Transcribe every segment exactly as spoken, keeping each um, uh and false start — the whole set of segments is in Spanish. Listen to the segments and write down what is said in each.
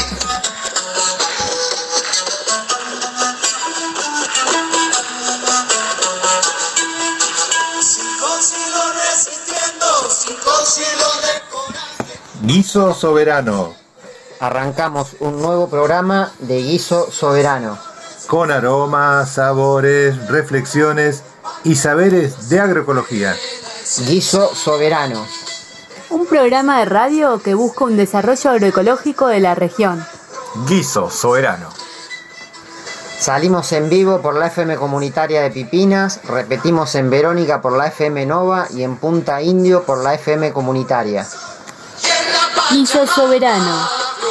Guiso Soberano. Arrancamos un nuevo programa de Guiso Soberano. Con aromas, sabores, reflexiones y saberes de agroecología. Guiso Soberano. Un programa de radio que busca un desarrollo agroecológico de la región. Guiso Soberano. Salimos en vivo por la F M comunitaria de Pipinas, repetimos en Verónica por la F M Nova y en Punta Indio por la F M comunitaria. Guiso Soberano.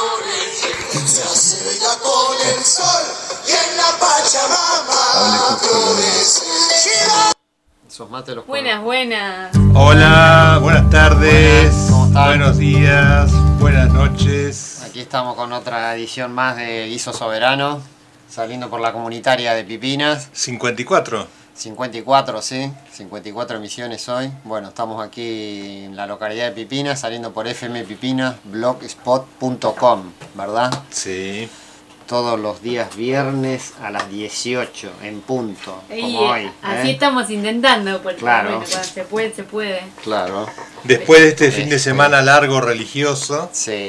Buenas, buenas. Hola, buenas tardes. Buenas, ¿cómo están? Buenos días, buenas noches. Aquí estamos con otra edición más de Guiso Soberano, saliendo por la comunitaria de Pipinas. cincuenta y cuatro. cincuenta y cuatro, sí, cincuenta y cuatro emisiones hoy. Bueno, estamos aquí en la localidad de Pipinas, saliendo por f m pipinas blogspot punto com, ¿verdad? Sí. Todos los días viernes a las dieciocho, en punto, Y como hoy. así ¿eh? estamos intentando, porque Claro. bueno, cuando se puede, se puede. Claro, Después de este fin de Este. semana largo religioso, sí.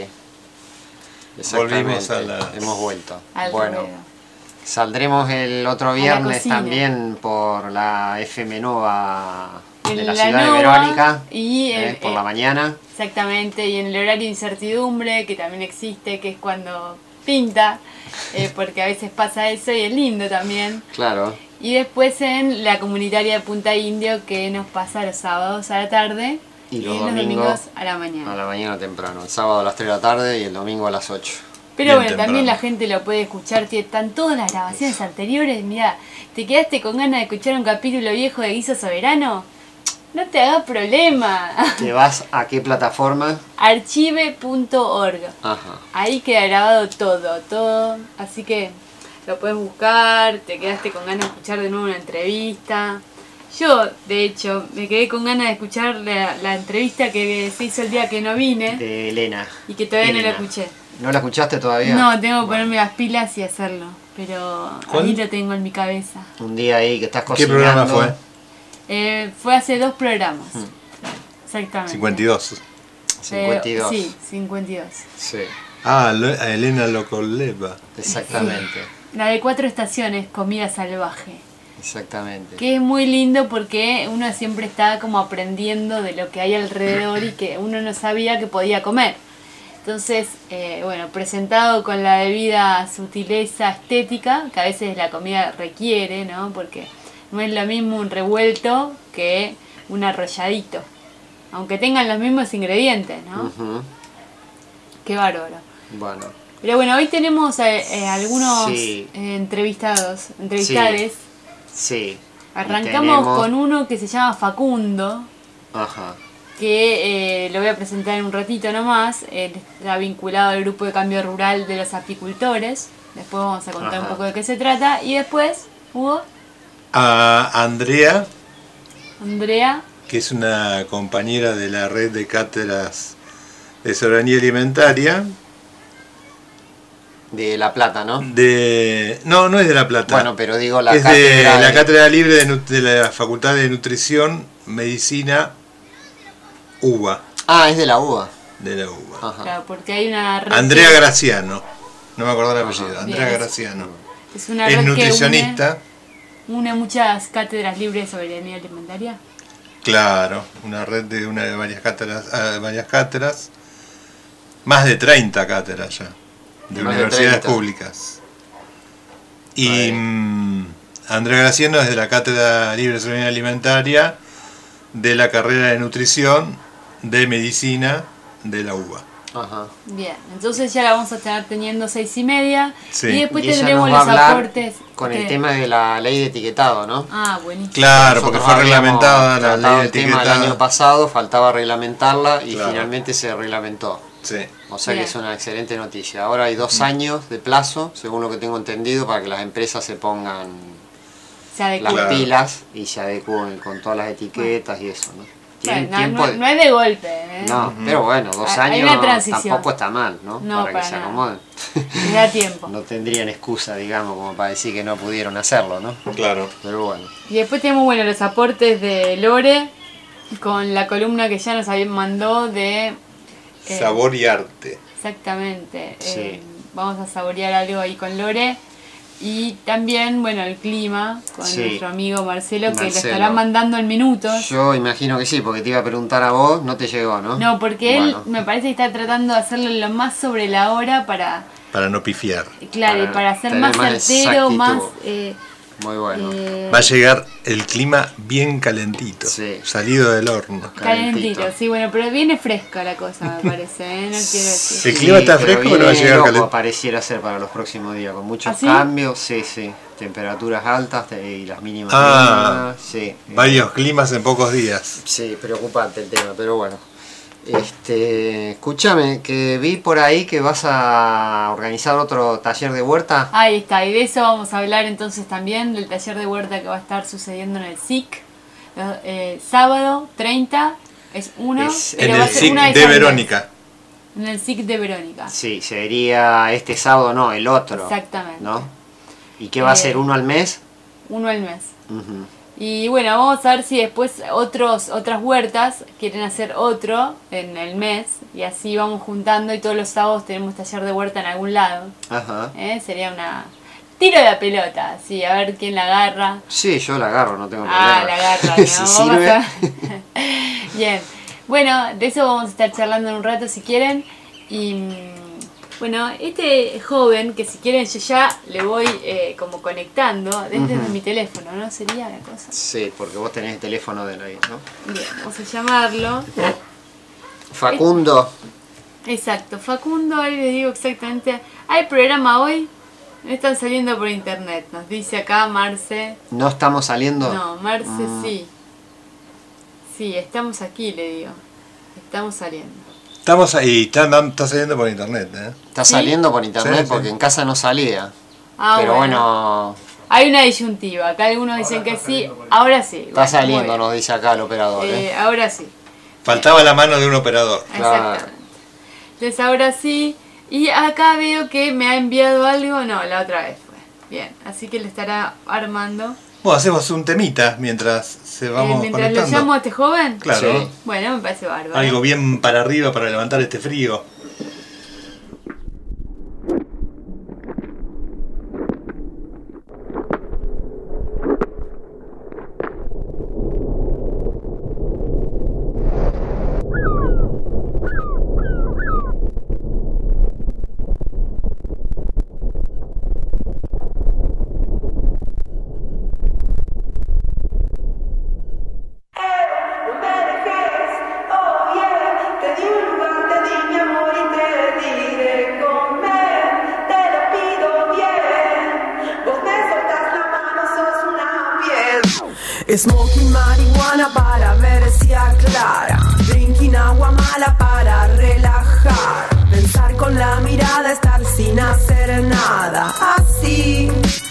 volvimos Exactamente, a las... hemos vuelto. Al Bueno, ruedo. saldremos el otro la viernes cocina. también por la F M Nova de En la, la ciudad Nova de Verónica, y ¿eh? el- por eh, la mañana. Exactamente, y en el horario de incertidumbre, que también existe, que es cuando pinta, eh, porque a veces pasa eso y es lindo también. Claro. Y después en la comunitaria de Punta Indio, que nos pasa los sábados a la tarde Y y, los los domingos domingos a la mañana. A la mañana temprano, el sábado a las tres de la tarde y el domingo a las ocho. Pero Bien bueno, temprano. también la gente lo puede escuchar, tiene- están todas las grabaciones anteriores. Mira, ¿te quedaste con ganas de escuchar un capítulo viejo de Guiso Soberano? No te hagas problema. ¿Te vas a qué plataforma? archive punto org. Ajá. Ahí queda grabado todo, todo. Así que lo puedes buscar, te quedaste con ganas de escuchar de nuevo una entrevista. Yo, de hecho, me quedé con ganas de escuchar la, la entrevista que se hizo el día que no vine De Elena. y que todavía no Elena. la escuché. ¿No la escuchaste todavía? No, tengo que ponerme las pilas y hacerlo. Pero ¿Cuál? ahí lo tengo en mi cabeza. Un día ahí que estás ¿Qué cocinando. programa fue? Eh, fue hace dos programas. Exactamente. cincuenta y dos. cincuenta y dos. Eh, sí, cincuenta y dos. Sí, Ah, Lo- a Elena Locoleva. exactamente. La de cuatro estaciones, comida salvaje. Exactamente. Que es muy lindo porque uno siempre está como aprendiendo de lo que hay alrededor y que uno no sabía que podía comer. Entonces, eh, bueno, presentado con la debida sutileza estética que a veces la comida requiere, ¿no? Porque no es lo mismo un revuelto que un arrolladito. Aunque tengan los mismos ingredientes, ¿no? Ujú. Qué bárbaro. Bueno, Pero bueno, hoy tenemos eh, eh, algunos Sí. eh, entrevistados, entrevistades. sí. Arrancamos Tenemos- con uno que se llama Facundo, Ajá. que eh, lo voy a presentar en un ratito nomás. Él está vinculado al grupo de cambio rural de los apicultores. Después vamos a contar Ajá. un poco de qué se trata. Y después, Hugo, A Andrea, Andrea, que es una compañera de la red de cátedras de soberanía alimentaria. De La Plata, ¿no? De... No, no es de La Plata. Bueno, pero digo la es cátedra de la de- Cátedra Libre de, Nu- de la Facultad de Nutrición, Medicina, UBA, Ah, es de la uva. de la UBA. Ajá. claro, porque hay una red. Andrea que- Graciano, no me acuerdo el apellido, Ajá. Andrea Bien. Graciano. Es una Es red que nutricionista, une, une muchas cátedras libres de soberanía alimentaria. claro, una red de una de varias cátedras, ah, varias cátedras, más de treinta cátedras ya, de Más de universidades treinta. públicas. Y Ahí. mm, Andrea Graciano es de la Cátedra Libre de Soberanía Alimentaria, de la carrera de Nutrición, de Medicina, de la UBA. Ajá. Bien, entonces ya la vamos a estar teniendo seis y media. Sí. Y después Y ella tendremos nos va a los hablar aportes. con el que- tema de la ley de etiquetado, ¿no? Ah, buenísimo. Claro, porque Nosotros fue habíamos reglamentada la tratado ley de el tema el etiquetado. año pasado, faltaba reglamentarla y Claro. finalmente se reglamentó. Sí. O sea Bien. que es una excelente noticia. Ahora hay dos años de plazo, según lo que tengo entendido, para que las empresas se pongan Se adecua. las Claro. pilas y se adecúen con todas las etiquetas y eso, ¿no? Tien- Bueno, tiempo no, de- no es de golpe, ¿eh? No, pero bueno, dos Hay años una transición. tampoco está mal, ¿no? No, para que para se nada. acomoden. Les da tiempo. No tendrían excusa, digamos, como para decir que no pudieron hacerlo, ¿no? Claro. Pero bueno. Y después tenemos, bueno, los aportes de Lore con la columna que ya nos habían mandó de... eh, Sabor y arte. Exactamente. Sí. Eh, vamos a saborear algo ahí con Lore. Y también, bueno, el clima con Sí. nuestro amigo Marcelo, que le Marcelo. estará mandando en minutos. Yo imagino que sí, porque te iba a preguntar a vos, no te llegó, ¿no? No, porque Bueno. él me parece que está tratando de hacerlo lo más sobre la hora para, Para no pifiar. claro, y Para para ser tener más más certero, exactitud. más... eh, Muy bueno. eh, Va a llegar el clima bien calentito. Sí. Salido del horno. calentito, calentito. sí, bueno, pero viene fresca la cosa, me parece, ¿eh? No quiero decir. El clima está fresco, pero va a viene llegar loco, calentito. pareciera ser para los próximos días, con muchos ¿Ah, sí? cambios, sí, sí. Temperaturas altas te- y las mínimas. Ah, mínimas, sí. Varios climas en pocos días. Sí, preocupante el tema, pero bueno. Este, escúchame, que vi por ahí que vas a organizar otro taller de huerta. Ahí está, y de eso vamos a hablar entonces también, del taller de huerta que va a estar sucediendo en el S I C. Eh, sábado treinta es uno, Es pero En va el a ser S I C una vez de al mes. Verónica. En el S I C de Verónica. Sí, sería este sábado, no, el otro. Exactamente. ¿No? ¿Y qué va a Eh, ser, uno al mes? Uno al mes. Ujú. Y bueno, vamos a ver si después otros, otras huertas quieren hacer otro en el mes. Y así vamos juntando y todos los sábados tenemos taller de huerta en algún lado. Ajá. ¿Eh? Sería una... Tiro de la pelota, sí, a ver quién la agarra. Sí, yo la agarro, no tengo Ah, problema. la agarra, ¿no? Si Vamos sirve. a- Bien. Bueno, de eso vamos a estar charlando en un rato si quieren. Y mm, bueno, este joven, que si quieren yo ya le voy eh, como conectando desde Ujú. mi teléfono, ¿no? Sería la cosa. Sí, porque vos tenés el teléfono de ahí, ¿no? Bien, vamos a llamarlo. Facundo, Exacto, Facundo, ahí les digo exactamente. ¿Hay programa hoy? No están saliendo por internet, nos dice acá Marce. ¿no estamos saliendo? No, Marce Mm. sí. Sí, estamos aquí, le digo. Estamos saliendo. Estamos ahí, está, andando- está saliendo por internet. ¿eh? Está ¿Sí? saliendo por internet Sí, sí. porque en casa no salía. Ah, Pero bueno, Hay una disyuntiva. Acá algunos dicen que sí. Ahora sí. está Bueno, saliendo, muy bien. nos dice acá el operador. ¿eh? Eh, ahora sí. Faltaba la mano de un operador. Claro. Exactamente. Entonces ahora sí. Y acá veo que me ha enviado algo. No, la otra vez fue. Bien. Así que le estará armando. Bueno, hacemos un temita mientras se Eh, vamos mientras lo conectando. llamo a este joven. Claro. Sí. Bueno, me parece bárbaro. Algo bien para arriba para levantar este frío. No me dejes, oh yeah, te di un lugar, te di mi amor y te di de comer, te lo pido bien, vos me soltás la mano, sos una piel. Smoking marihuana para ver si aclara, drinking agua mala para relajar, pensar con la mirada, estar sin hacer nada, así,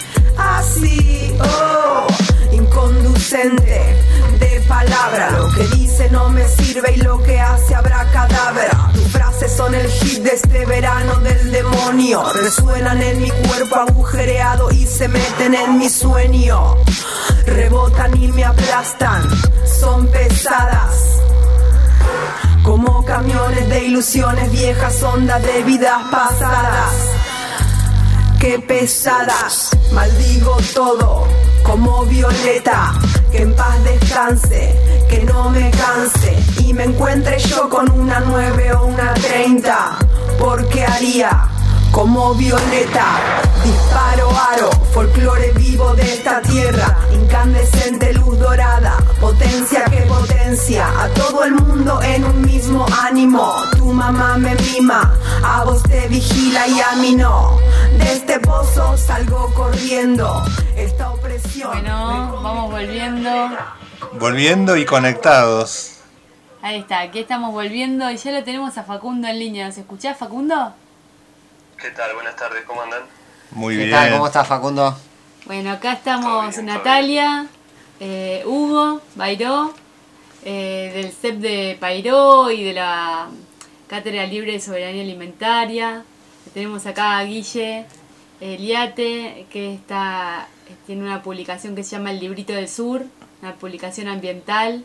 así, oh, inconducente de palabra, lo que dice no me sirve y lo que hace habrá cadáver. Tus frases son el hit de este verano del demonio, resuenan en mi cuerpo agujereado y se meten en mi sueño, rebotan y me aplastan, son pesadas como camiones de ilusiones viejas, ondas de vidas pasadas. Qué pesadas, maldigo todo como Violeta, que en paz descanse, que no me canse y me encuentre yo con una nueve o una treinta, porque haría como Violeta, disparo aro, folclore vivo de esta tierra, incandescente luz dorada, potencia que potencia a todo el mundo en un mismo ánimo. Tu mamá me mima, a vos te vigila y a mí no. De este pozo salgo corriendo, esta opresión. Bueno, vamos volviendo. Volviendo y conectados. Ahí está, aquí estamos volviendo y ya lo tenemos a Facundo en línea. ¿Nos escuchás, Facundo? ¿Qué tal? Buenas tardes, ¿cómo andan? Muy ¿Qué bien. tal? ¿Cómo estás, Facundo? Bueno, acá Todo estamos bien, todo Natalia, eh, Hugo, Bairó, eh, del C E P de Payró y de la Cátedra Libre de Soberanía Alimentaria. Tenemos acá a Guille Eliate, que está, tiene una publicación que se llama El Librito del Sur, una publicación ambiental.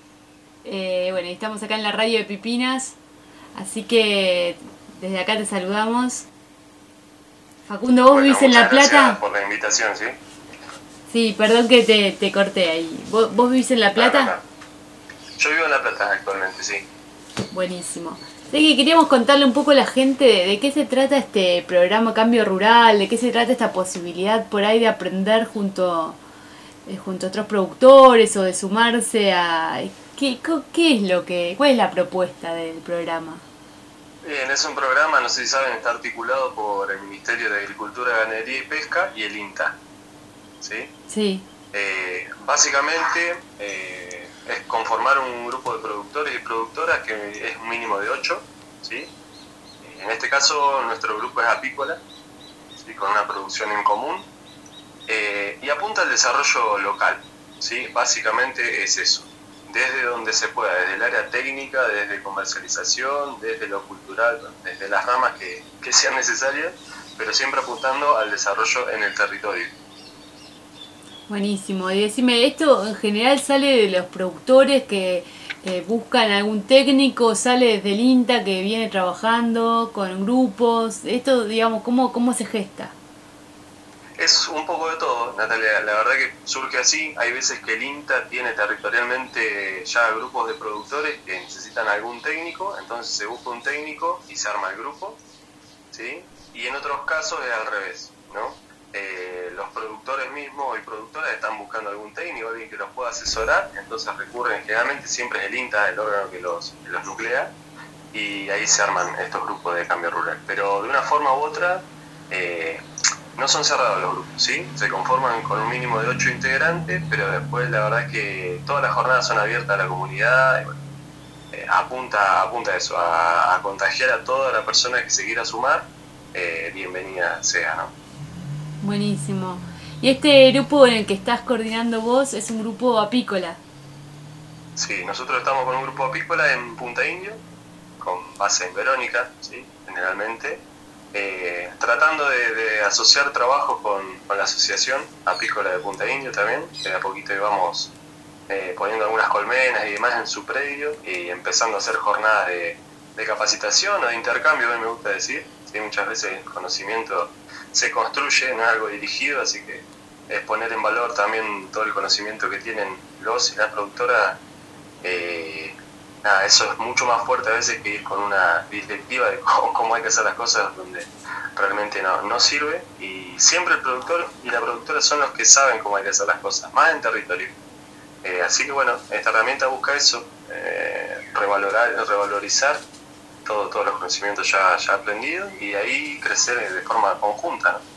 Eh, bueno, y estamos acá en la radio de Pipinas, así que desde acá te saludamos. Facundo, ¿vos Bueno, vivís en La muchas gracias Plata? por la invitación, ¿sí? Sí, perdón que te, te corté ahí. ¿Vos, ¿Vos vivís en La Plata? No, no, no. Yo vivo en La Plata actualmente, sí. Buenísimo. Así que queríamos contarle un poco a la gente de, de qué se trata este programa Cambio Rural, de qué se trata esta posibilidad por ahí de aprender junto, eh, junto a otros productores o de sumarse a... ¿Qué, qué es lo que, cuál es la propuesta del programa? Bien, es un programa, no sé si saben, está articulado por el Ministerio de Agricultura, Ganadería y Pesca y el INTA, ¿sí? Sí. Eh, básicamente eh, es conformar un grupo de productores y productoras que es un mínimo de ocho, ¿sí? En este caso nuestro grupo es apícola, ¿sí? Con una producción en común eh, y apunta al desarrollo local, ¿sí? Básicamente es eso, desde donde se pueda, desde el área técnica, desde comercialización, desde lo cultural, desde las ramas que, que sean necesarias, pero siempre apuntando al desarrollo en el territorio. Buenísimo. Y decime, ¿esto en general sale de los productores que eh, buscan algún técnico, sale desde el INTA que viene trabajando con grupos? Esto, digamos, ¿cómo, cómo se gesta? Es un poco de todo, Natalia. La verdad que surge así. Hay veces que el INTA tiene territorialmente ya grupos de productores que necesitan algún técnico, entonces se busca un técnico y se arma el grupo, ¿sí? Y en otros casos es al revés, ¿no? Eh, los productores mismos y productoras están buscando algún técnico, alguien que los pueda asesorar, entonces recurren, generalmente siempre es el INTA, el órgano que los, que los nuclea, y ahí se arman estos grupos de cambio rural. Pero de una forma u otra, eh, no son cerrados los grupos, ¿sí? Se conforman con un mínimo de ocho integrantes, pero después la verdad es que todas las jornadas son abiertas a la comunidad, y bueno, eh, apunta, apunta a eso, a, a contagiar a toda la persona que se quiera sumar, eh, bienvenida sea, ¿no? Buenísimo. Y este grupo en el que estás coordinando vos es un grupo apícola. Sí, nosotros estamos con un grupo apícola en Punta Indio, con base en Verónica, ¿sí? Generalmente, eh, tratando de, de asociar trabajo con, con la asociación apícola de Punta Indio también, que de a poquito íbamos eh, poniendo algunas colmenas y demás en su predio y empezando a hacer jornadas de, de capacitación o de intercambio, a mí me gusta decir, ¿sí? Muchas veces el conocimiento se construye, no es algo dirigido, así que es poner en valor también todo el conocimiento que tienen los y las productoras. Eh, nada, eso es mucho más fuerte a veces que ir con una directiva de cómo, cómo hay que hacer las cosas donde realmente no, no sirve, y siempre el productor y la productora son los que saben cómo hay que hacer las cosas, más en territorio. Eh, así que bueno, esta herramienta busca eso, eh, revalorar, revalorizar todo, todos los conocimientos ya, ya aprendidos y ahí crecer de forma conjunta, ¿no?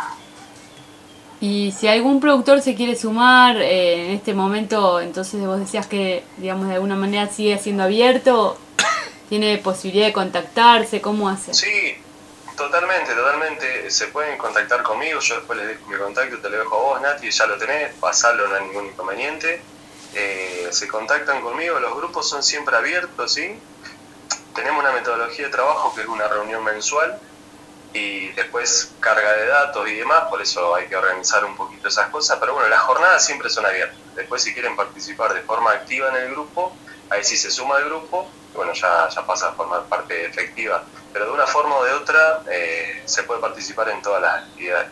Y si algún productor se quiere sumar eh, en este momento, entonces vos decías que, digamos, de alguna manera sigue siendo abierto, ¿tiene posibilidad de contactarse? ¿Cómo hace? Sí, totalmente, totalmente. Se pueden contactar conmigo, yo después les dejo mi contacto, te lo dejo a vos, Nati, ya lo tenés, pasalo, no hay ningún inconveniente. Eh, se contactan conmigo, los grupos son siempre abiertos, ¿sí? Tenemos una metodología de trabajo que es una reunión mensual y después carga de datos y demás, por eso hay que organizar un poquito esas cosas, pero bueno, las jornadas siempre son abiertas. Después si quieren participar de forma activa en el grupo, ahí sí se suma al grupo, y bueno, ya, ya pasa a formar parte efectiva, pero de una forma o de otra eh, se puede participar en todas las actividades.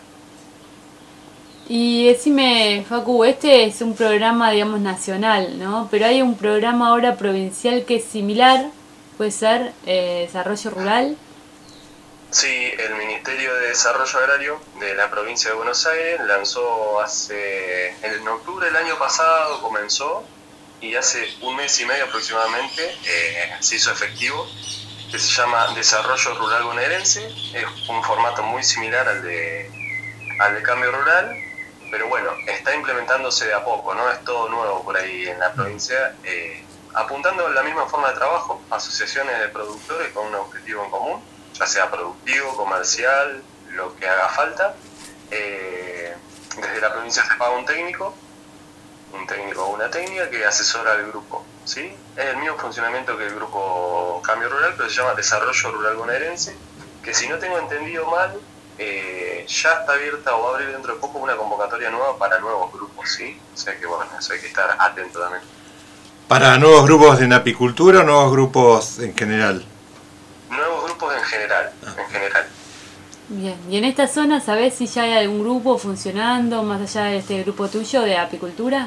Y decime, Facu, este es un programa, digamos, nacional, ¿no? Pero hay un programa ahora provincial que es similar, puede ser, eh, Desarrollo Rural. Sí, el Ministerio de Desarrollo Agrario de la provincia de Buenos Aires lanzó hace, en octubre del año pasado comenzó, y hace un mes y medio aproximadamente eh, se hizo efectivo, que se llama Desarrollo Rural Bonaerense. Es un formato muy similar al de, al de Cambio Rural, pero bueno, está implementándose de a poco, ¿no? Es todo nuevo por ahí en la provincia, eh, apuntando a la misma forma de trabajo, asociaciones de productores con un objetivo en común, ya sea productivo, comercial, lo que haga falta. Eh, desde la provincia se paga un técnico, un técnico o una técnica que asesora al grupo. ¿sí? Es el mismo funcionamiento que el grupo Cambio Rural, pero se llama Desarrollo Rural Bonaerense, que si no tengo entendido mal, eh, ya está abierta o va a abrir dentro de poco una convocatoria nueva para nuevos grupos, ¿sí? O sea que bueno, eso hay que estar atento también. ¿Para nuevos grupos en apicultura o nuevos grupos en general? Nuevos grupos en general, ah. en general. Bien, y en esta zona, ¿sabés si ya hay algún grupo funcionando más allá de este grupo tuyo de apicultura?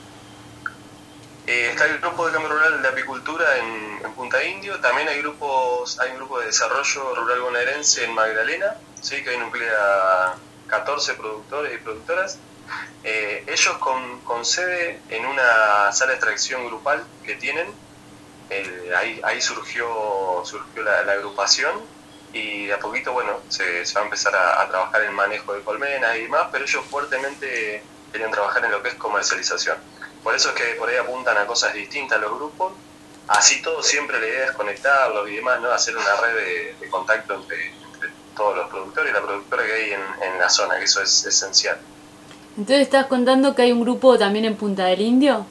Eh, está el grupo de Cambio Rural de Apicultura en, en Punta Indio, también hay grupos, hay un grupo de desarrollo rural bonaerense en Magdalena, sí, que ahí nuclea catorce productores y productoras. Eh, ellos con, con sede en una sala de extracción grupal que tienen, eh, ahí, ahí surgió, surgió la, la agrupación, y de a poquito, bueno, se, se va a empezar a, a trabajar en manejo de colmenas y demás, pero ellos fuertemente querían trabajar en lo que es comercialización. Por eso es que por ahí apuntan a cosas distintas los grupos. Así todo, siempre la idea es conectarlos y demás, ¿no? Hacer una red de, de contacto entre, entre todos los productores y la productora que hay en, en la zona, que eso es esencial. Entonces, ¿estás contando que hay un grupo también en Punta del Indio?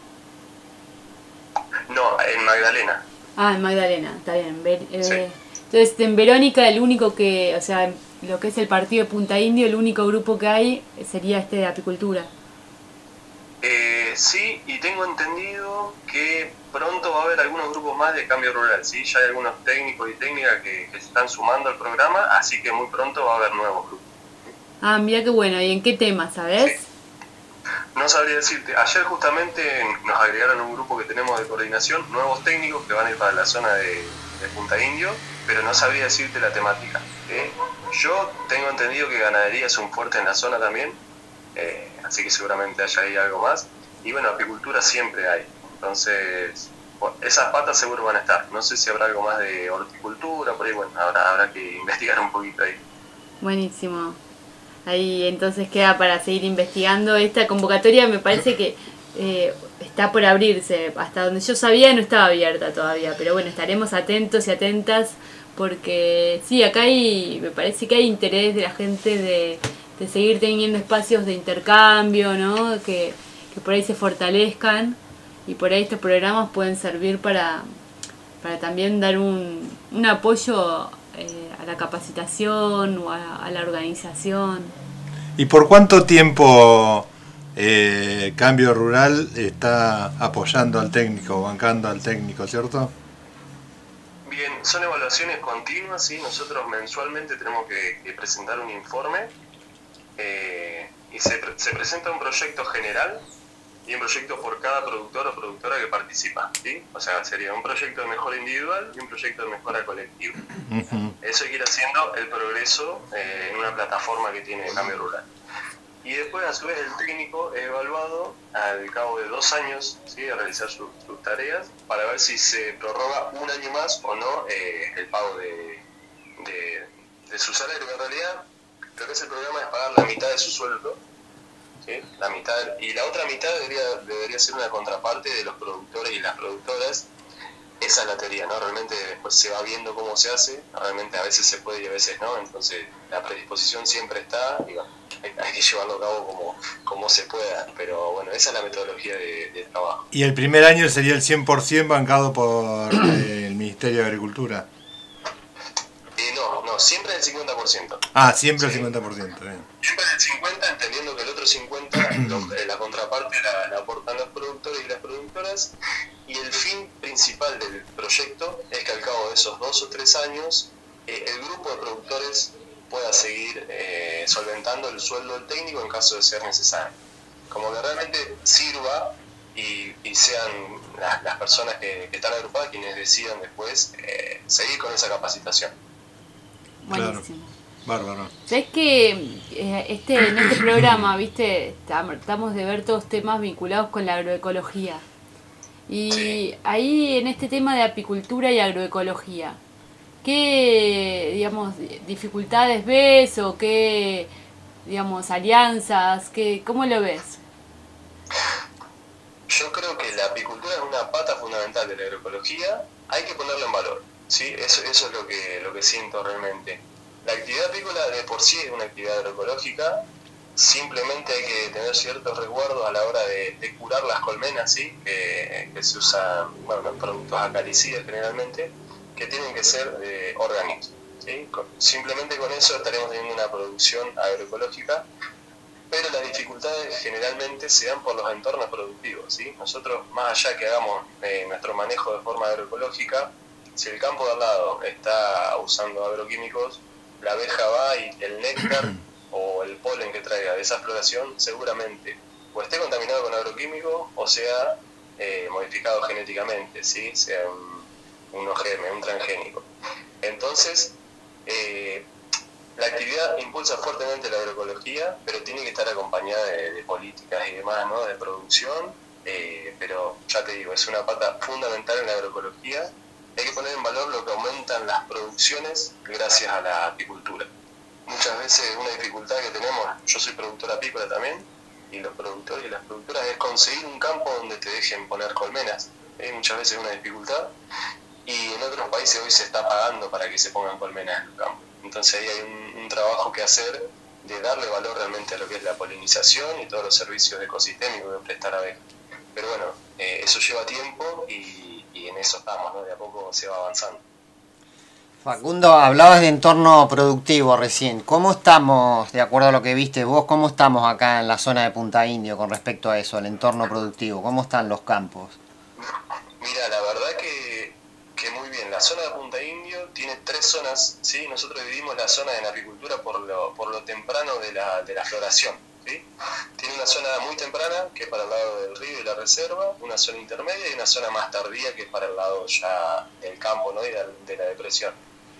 No, en Magdalena. Ah, en Magdalena, está bien. Ver, eh, Sí. Entonces, en Verónica, el único que, o sea, lo que es el partido de Punta Indio, el único grupo que hay sería este de apicultura. Eh, sí, y tengo entendido que pronto va a haber algunos grupos más de Cambio Rural, ¿sí? Ya hay algunos técnicos y técnicas que, que se están sumando al programa, así que muy pronto va a haber nuevos grupos. Ah, mira qué bueno. ¿Y en qué tema, sabes? Sí. No sabría decirte. Ayer justamente nos agregaron un grupo que tenemos de coordinación, nuevos técnicos que van a ir para la zona de, de Punta Indio, pero no sabría decirte la temática. ¿eh? Yo tengo entendido que ganadería es un fuerte en la zona también, eh, así que seguramente haya ahí algo más. Y bueno, apicultura siempre hay. Entonces, bueno, esas patas seguro van a estar. No sé si habrá algo más de horticultura, por ahí, bueno, habrá, habrá que investigar un poquito ahí. Buenísimo. Ahí entonces queda para seguir investigando. Esta convocatoria me parece que eh, está por abrirse. Hasta donde yo sabía no estaba abierta todavía, pero bueno, estaremos atentos y atentas porque sí, acá hay, me parece que hay interés de la gente de, de seguir teniendo espacios de intercambio, ¿no? Que, que por ahí se fortalezcan y por ahí estos programas pueden servir para, para también dar un, un apoyo eh, a la capacitación o a, a la organización. ¿Y por cuánto tiempo eh, Cambio Rural está apoyando al técnico, bancando al técnico, cierto? Bien, son evaluaciones continuas, ¿sí? Nosotros mensualmente tenemos que, que presentar un informe eh, y se, se presenta un proyecto general y un proyecto por cada productor o productora que participa, ¿sí? O sea, sería un proyecto de mejora individual y un proyecto de mejora colectiva. Uh-huh. Eso hay que ir haciendo el progreso eh, en una plataforma que tiene Cambio Rural. Y después, a su vez, el técnico es evaluado al cabo de dos años, ¿sí? De realizar su, sus tareas para ver si se prorroga un año más o no eh, el pago de, de, de su salario. En realidad, lo que hace el programa es pagar la mitad de su sueldo, ¿sí? La mitad, y la otra mitad debería, debería ser una contraparte de los productores y las productoras. Esa es la teoría, ¿no? Realmente después se va viendo cómo se hace, realmente a veces se puede y a veces no, entonces la predisposición siempre está, y bueno, hay, hay que llevarlo a cabo como, como se pueda, pero bueno, esa es la metodología de, de trabajo. ¿Y el primer año sería el cien por ciento bancado por eh, el Ministerio de Agricultura? Eh, no, no, siempre el cincuenta por ciento. Ah, siempre el sí. cincuenta por ciento, bien. Siempre el cincuenta por ciento, entendiendo que el otro cincuenta por ciento, lo, la contraparte la, la aportan los productores y las productoras, y el fin principal del proyecto es que al cabo de esos dos o tres años, eh, el grupo de productores pueda seguir eh, solventando el sueldo del técnico en caso de ser necesario. Como que realmente sirva y, y sean las, las personas que, que están agrupadas quienes decidan después eh, seguir con esa capacitación. Buenísimo. Claro. Bárbaro. ¿Sabes que eh, este, en este programa, viste, tratamos de ver todos temas vinculados con la agroecología? Y sí. Ahí en este tema de apicultura y agroecología, ¿qué, digamos, dificultades ves o qué, digamos, alianzas? Qué, ¿Cómo lo ves? Yo creo que la apicultura es una pata fundamental de la agroecología, hay que ponerla en valor, ¿sí? Eso, eso es lo que, lo que siento realmente. La actividad apícola de por sí es una actividad agroecológica, simplemente hay que tener ciertos resguardos a la hora de, de curar las colmenas, ¿sí? que, que se usan, bueno, productos acaricidas generalmente, que tienen que ser eh, orgánicos, ¿sí? Con, simplemente con eso estaremos teniendo una producción agroecológica, pero las dificultades generalmente se dan por los entornos productivos, ¿sí? Nosotros, más allá que hagamos eh, nuestro manejo de forma agroecológica, si el campo de al lado está usando agroquímicos, la abeja va y el néctar o el polen que traiga de esa floración seguramente o esté contaminado con agroquímicos o sea eh, modificado genéticamente, ¿sí? Sea un, un O G M, un transgénico. Entonces, eh, la actividad impulsa fuertemente la agroecología, pero tiene que estar acompañada de, de políticas y demás, ¿no? De producción, eh, pero ya te digo, es una pata fundamental en la agroecología. Hay que poner en valor lo que aumentan las producciones gracias a la apicultura. Muchas veces una dificultad que tenemos, yo soy productor apícola también, y los productores y las productoras es conseguir un campo donde te dejen poner colmenas. ¿eh? Muchas veces es una dificultad, y en otros países hoy se está pagando para que se pongan colmenas en el campo. Entonces ahí hay un, un trabajo que hacer de darle valor realmente a lo que es la polinización y todos los servicios ecosistémicos que presta la abeja. Pero bueno, eh, eso lleva tiempo y, y en eso estamos, ¿no? De a poco se va avanzando. Facundo, hablabas de entorno productivo recién. ¿Cómo estamos, de acuerdo a lo que viste vos, cómo estamos acá en la zona de Punta Indio con respecto a eso, al entorno productivo? ¿Cómo están los campos? Mira, la verdad que, que muy bien. La zona de Punta Indio tiene tres zonas, ¿sí? Nosotros dividimos la zona en apicultura por lo, por lo temprano de la, de la floración, ¿sí? Tiene una zona muy temprana, que es para el lado del río y la reserva, una zona intermedia y una zona más tardía, que es para el lado ya del campo, ¿no? Y de, de la depresión.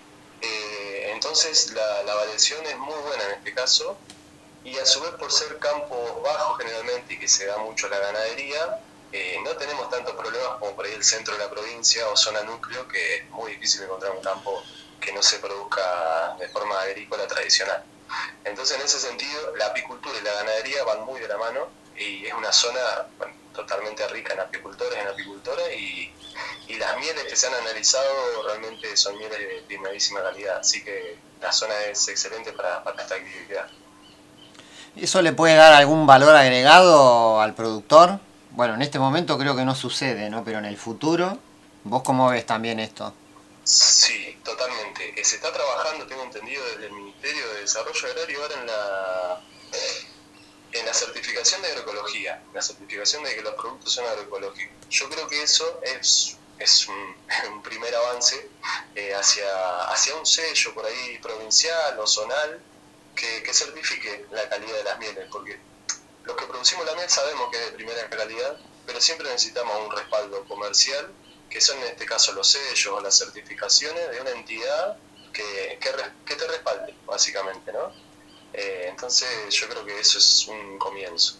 Eh, entonces la, la variación es muy buena en este caso, y a su vez por ser campos bajos generalmente y que se da mucho la ganadería, eh, no tenemos tantos problemas como por ahí el centro de la provincia o zona núcleo, que es muy difícil encontrar un campo que no se produzca de forma agrícola tradicional. Entonces en ese sentido la apicultura y la ganadería van muy de la mano, y es una zona, bueno, totalmente rica en apicultores, en apicultoras, y, y las mieles que se han analizado realmente son mieles de primerísima calidad, así que la zona es excelente para, para esta actividad. ¿Eso le puede dar algún valor agregado al productor? Bueno, en este momento creo que no sucede, ¿no? Pero en el futuro, ¿vos cómo ves también esto? Sí, totalmente. Se está trabajando, tengo entendido, desde el Ministerio de Desarrollo Agrario ahora en la... en la certificación de agroecología, la certificación de que los productos son agroecológicos. Yo creo que eso es, es un, un primer avance eh, hacia, hacia un sello por ahí provincial o zonal que, que certifique la calidad de las mieles, porque los que producimos la miel sabemos que es de primera calidad, pero siempre necesitamos un respaldo comercial, que son en este caso los sellos o las certificaciones de una entidad que, que, que te respalde, básicamente, ¿no? Eh, entonces yo creo que eso es un comienzo.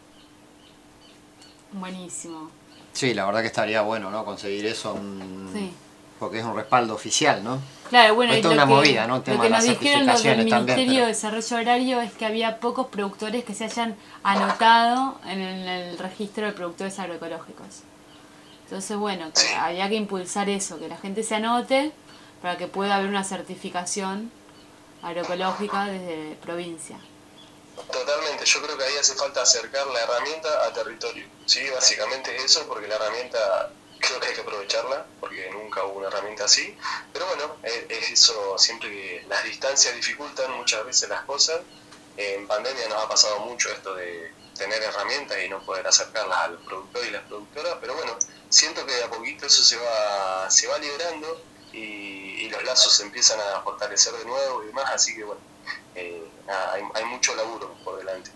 Buenísimo. Sí, la verdad que estaría bueno, ¿no? Conseguir eso, un... Sí. porque es un respaldo oficial, ¿no? Claro, bueno, y Esto lo es una que, movida, ¿no? lo Tema que de nos las dijeron los del certificaciones también, Ministerio pero- de Desarrollo Agrario es que había pocos productores que se hayan anotado en el, el registro de productores agroecológicos. Entonces, bueno, que había que impulsar eso, que la gente se anote para que pueda haber una certificación agroecológica desde provincia. Totalmente, yo creo que ahí hace falta acercar la herramienta a territorio. Sí, básicamente es eso, porque la herramienta creo que hay que aprovecharla, porque nunca hubo una herramienta así. Pero bueno, es, es eso, siempre que las distancias dificultan muchas veces las cosas. En pandemia nos ha pasado mucho esto de tener herramientas y no poder acercarlas a los productores y las productoras, pero bueno, siento que de a poquito eso se va, se va liberando y, y los lazos se empiezan a fortalecer de nuevo y demás, así que bueno, eh, nada, hay, hay mucho laburo por delante.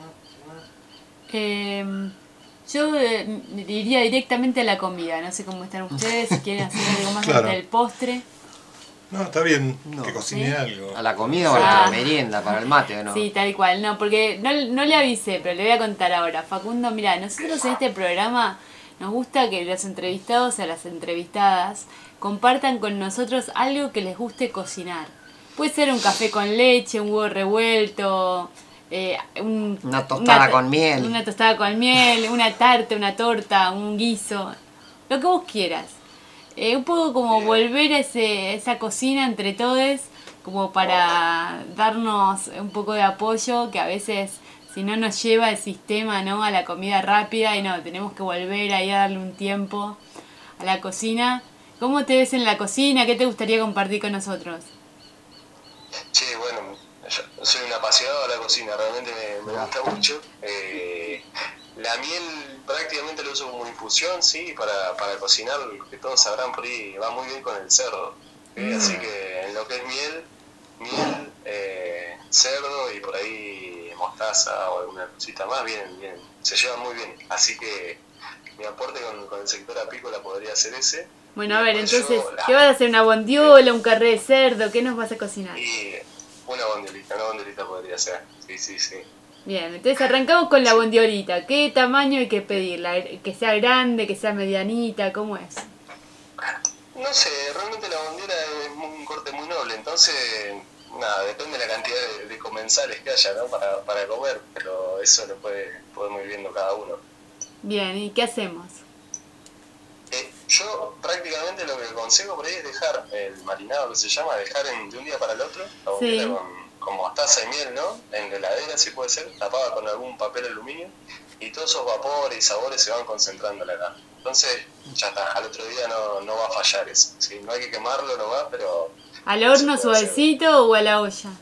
Eh, yo eh, iría directamente a la comida, no sé cómo están ustedes, si quieren hacer algo más Claro. del postre. No, está bien, No. que cocine ¿Sí? algo. ¿A la comida o a Ah. la merienda, para el mate o no? Sí, tal cual, no, porque no, no le avisé, pero le voy a contar ahora. Facundo, mira, nosotros en este programa nos gusta que los entrevistados a las entrevistadas compartan con nosotros algo que les guste cocinar. Puede ser un café con leche, un huevo revuelto, eh, un, Una tostada to- con miel. Una tostada con miel, una tarta, una torta, un guiso, lo que vos quieras. Eh, un poco como volver a ese, esa cocina entre todos, como para darnos un poco de apoyo, que a veces si no nos lleva el sistema, ¿no?, a la comida rápida y no, tenemos que volver ahí a darle un tiempo a la cocina. ¿Cómo te ves en la cocina? ¿Qué te gustaría compartir con nosotros? Sí, bueno, yo soy un apasionado de la cocina, realmente me, me gusta mucho. Eh, la miel prácticamente lo uso como infusión, sí, para, para cocinar, que todos sabrán por ahí, va muy bien con el cerdo. ¿eh? Mm. Así que en lo que es miel, miel, eh, cerdo y por ahí mostaza o alguna cosita más, bien, bien, se llevan muy bien. Así que mi aporte con, con el sector apícola podría ser ese. Bueno, a ver, entonces, yo, la... ¿qué vas a hacer? ¿Una bondiola, un carré de cerdo? ¿Qué nos vas a cocinar? Y una bondiolita, una bondiolita podría ser, sí, sí, sí. Bien, entonces arrancamos con la bondiolita. ¿Qué tamaño hay que pedirla? ¿Que sea grande, que sea medianita? ¿Cómo es? No sé, realmente la bondiola es un corte muy noble, entonces, nada, depende de la cantidad de, de comensales que haya, ¿no?, para, para comer, pero eso lo puede, podemos ir viendo cada uno. Bien, ¿y qué hacemos? Eh, yo prácticamente lo que aconsejo por ahí es dejar el marinado, que se llama, dejar en, de un día para el otro, la bondiola sí. con, con mostaza y miel, ¿no?, en la heladera si puede ser, tapada con algún papel aluminio, y todos esos vapores y sabores se van concentrando en la carne. Entonces, ya está, al otro día no, no va a fallar eso, ¿sí? No hay que quemarlo, no va, pero... ¿Al horno suavecito hacer. o a la olla?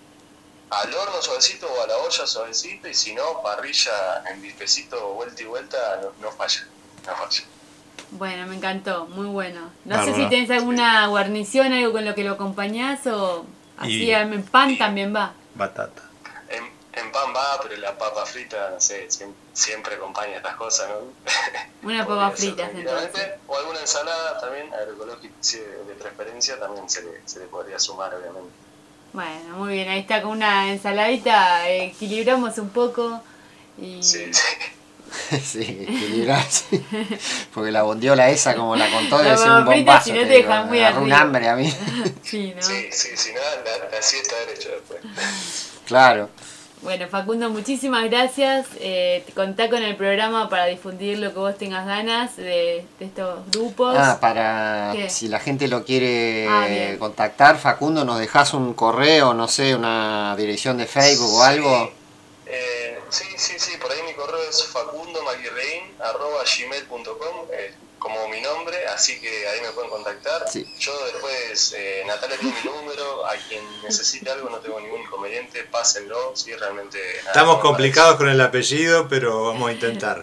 Al horno suavecito o a la olla suavecito, y si no, parrilla en bifecito, vuelta y vuelta, no, no falla, no falla. Bueno, me encantó, muy bueno. No Bárbara. sé si tenés alguna sí. guarnición, algo con lo que lo acompañás, o así y, en pan y, también va. Batata. En, en pan va, pero la papa frita, no sé, siempre, siempre acompaña estas cosas, ¿no? Una papa frita, entonces. O alguna ensalada también, agroecológica de preferencia, también se le, se le podría sumar, obviamente. Bueno, muy bien, ahí está con una ensaladita, eh, equilibramos un poco y... Sí, sí. Sí, equilibrarse. Porque la bondiola esa, como la contó, debe ser un bombazo. Si no te, te dejan muy arriba. Un hambre a mí. Sí, ¿no? Sí, sí, si no, la, la siesta derecha después. Claro. Bueno, Facundo, muchísimas gracias. Eh, contá con el programa para difundir lo que vos tengas ganas de, de estos grupos. Ah, para ¿Qué? Si la gente lo quiere ah, contactar, Facundo, ¿nos dejás un correo, no sé, una dirección de Facebook sí. o algo? Eh, sí, sí, sí, por ahí mi correo es facundomaguirrein arroba gmail punto com, eh, como mi nombre, así que ahí me pueden contactar. Sí. Yo después, eh, Natalia tiene mi número, a quien necesite algo no tengo ningún inconveniente, pásenlo, sí, realmente... Nada, estamos complicados con el apellido, pero vamos a intentar.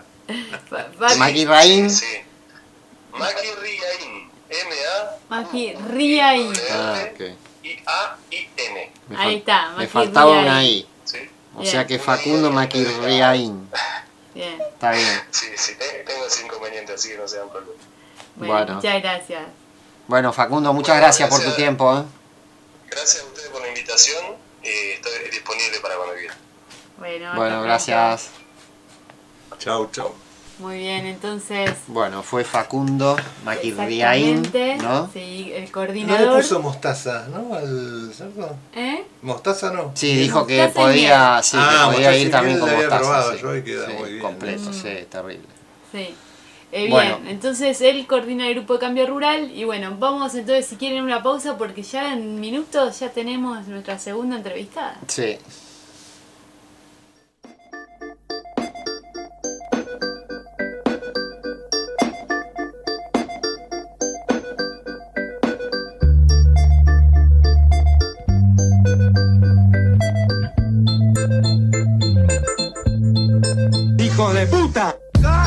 Maguirrein. Sí, sí. Maguirrein, M A Maguirrein. Ah, okay. I A I N. Ahí está, me faltaba una I. Sí. O bien. Sea que Facundo Maguirrein. Bien. Está bien. Sí, sí, tengo ese inconveniente, así que no se dan problema. Bueno, bueno, muchas gracias. Bueno, Facundo, muchas bueno, gracias, gracias por tu tiempo. ¿eh? Gracias a ustedes por la invitación y estoy disponible para cuando quieran. Bueno, bueno gracias. Chau, chau. Muy bien, entonces... Bueno, fue Facundo Maguirrein, ¿no? Sí, el coordinador... No le puso mostaza, ¿no? Al cerdo. ¿Eh? ¿Mostaza no? Sí, dijo que podía, sí, ah, que podía ir también con mostaza. Probado, sí. yo y queda sí, muy bien. Completo, mm. sí, terrible. Sí. Eh, bien, bueno. Entonces él coordina el grupo de cambio rural y bueno, vamos entonces si quieren una pausa porque ya en minutos ya tenemos nuestra segunda entrevistada. Sí. ¡Hijo de puta!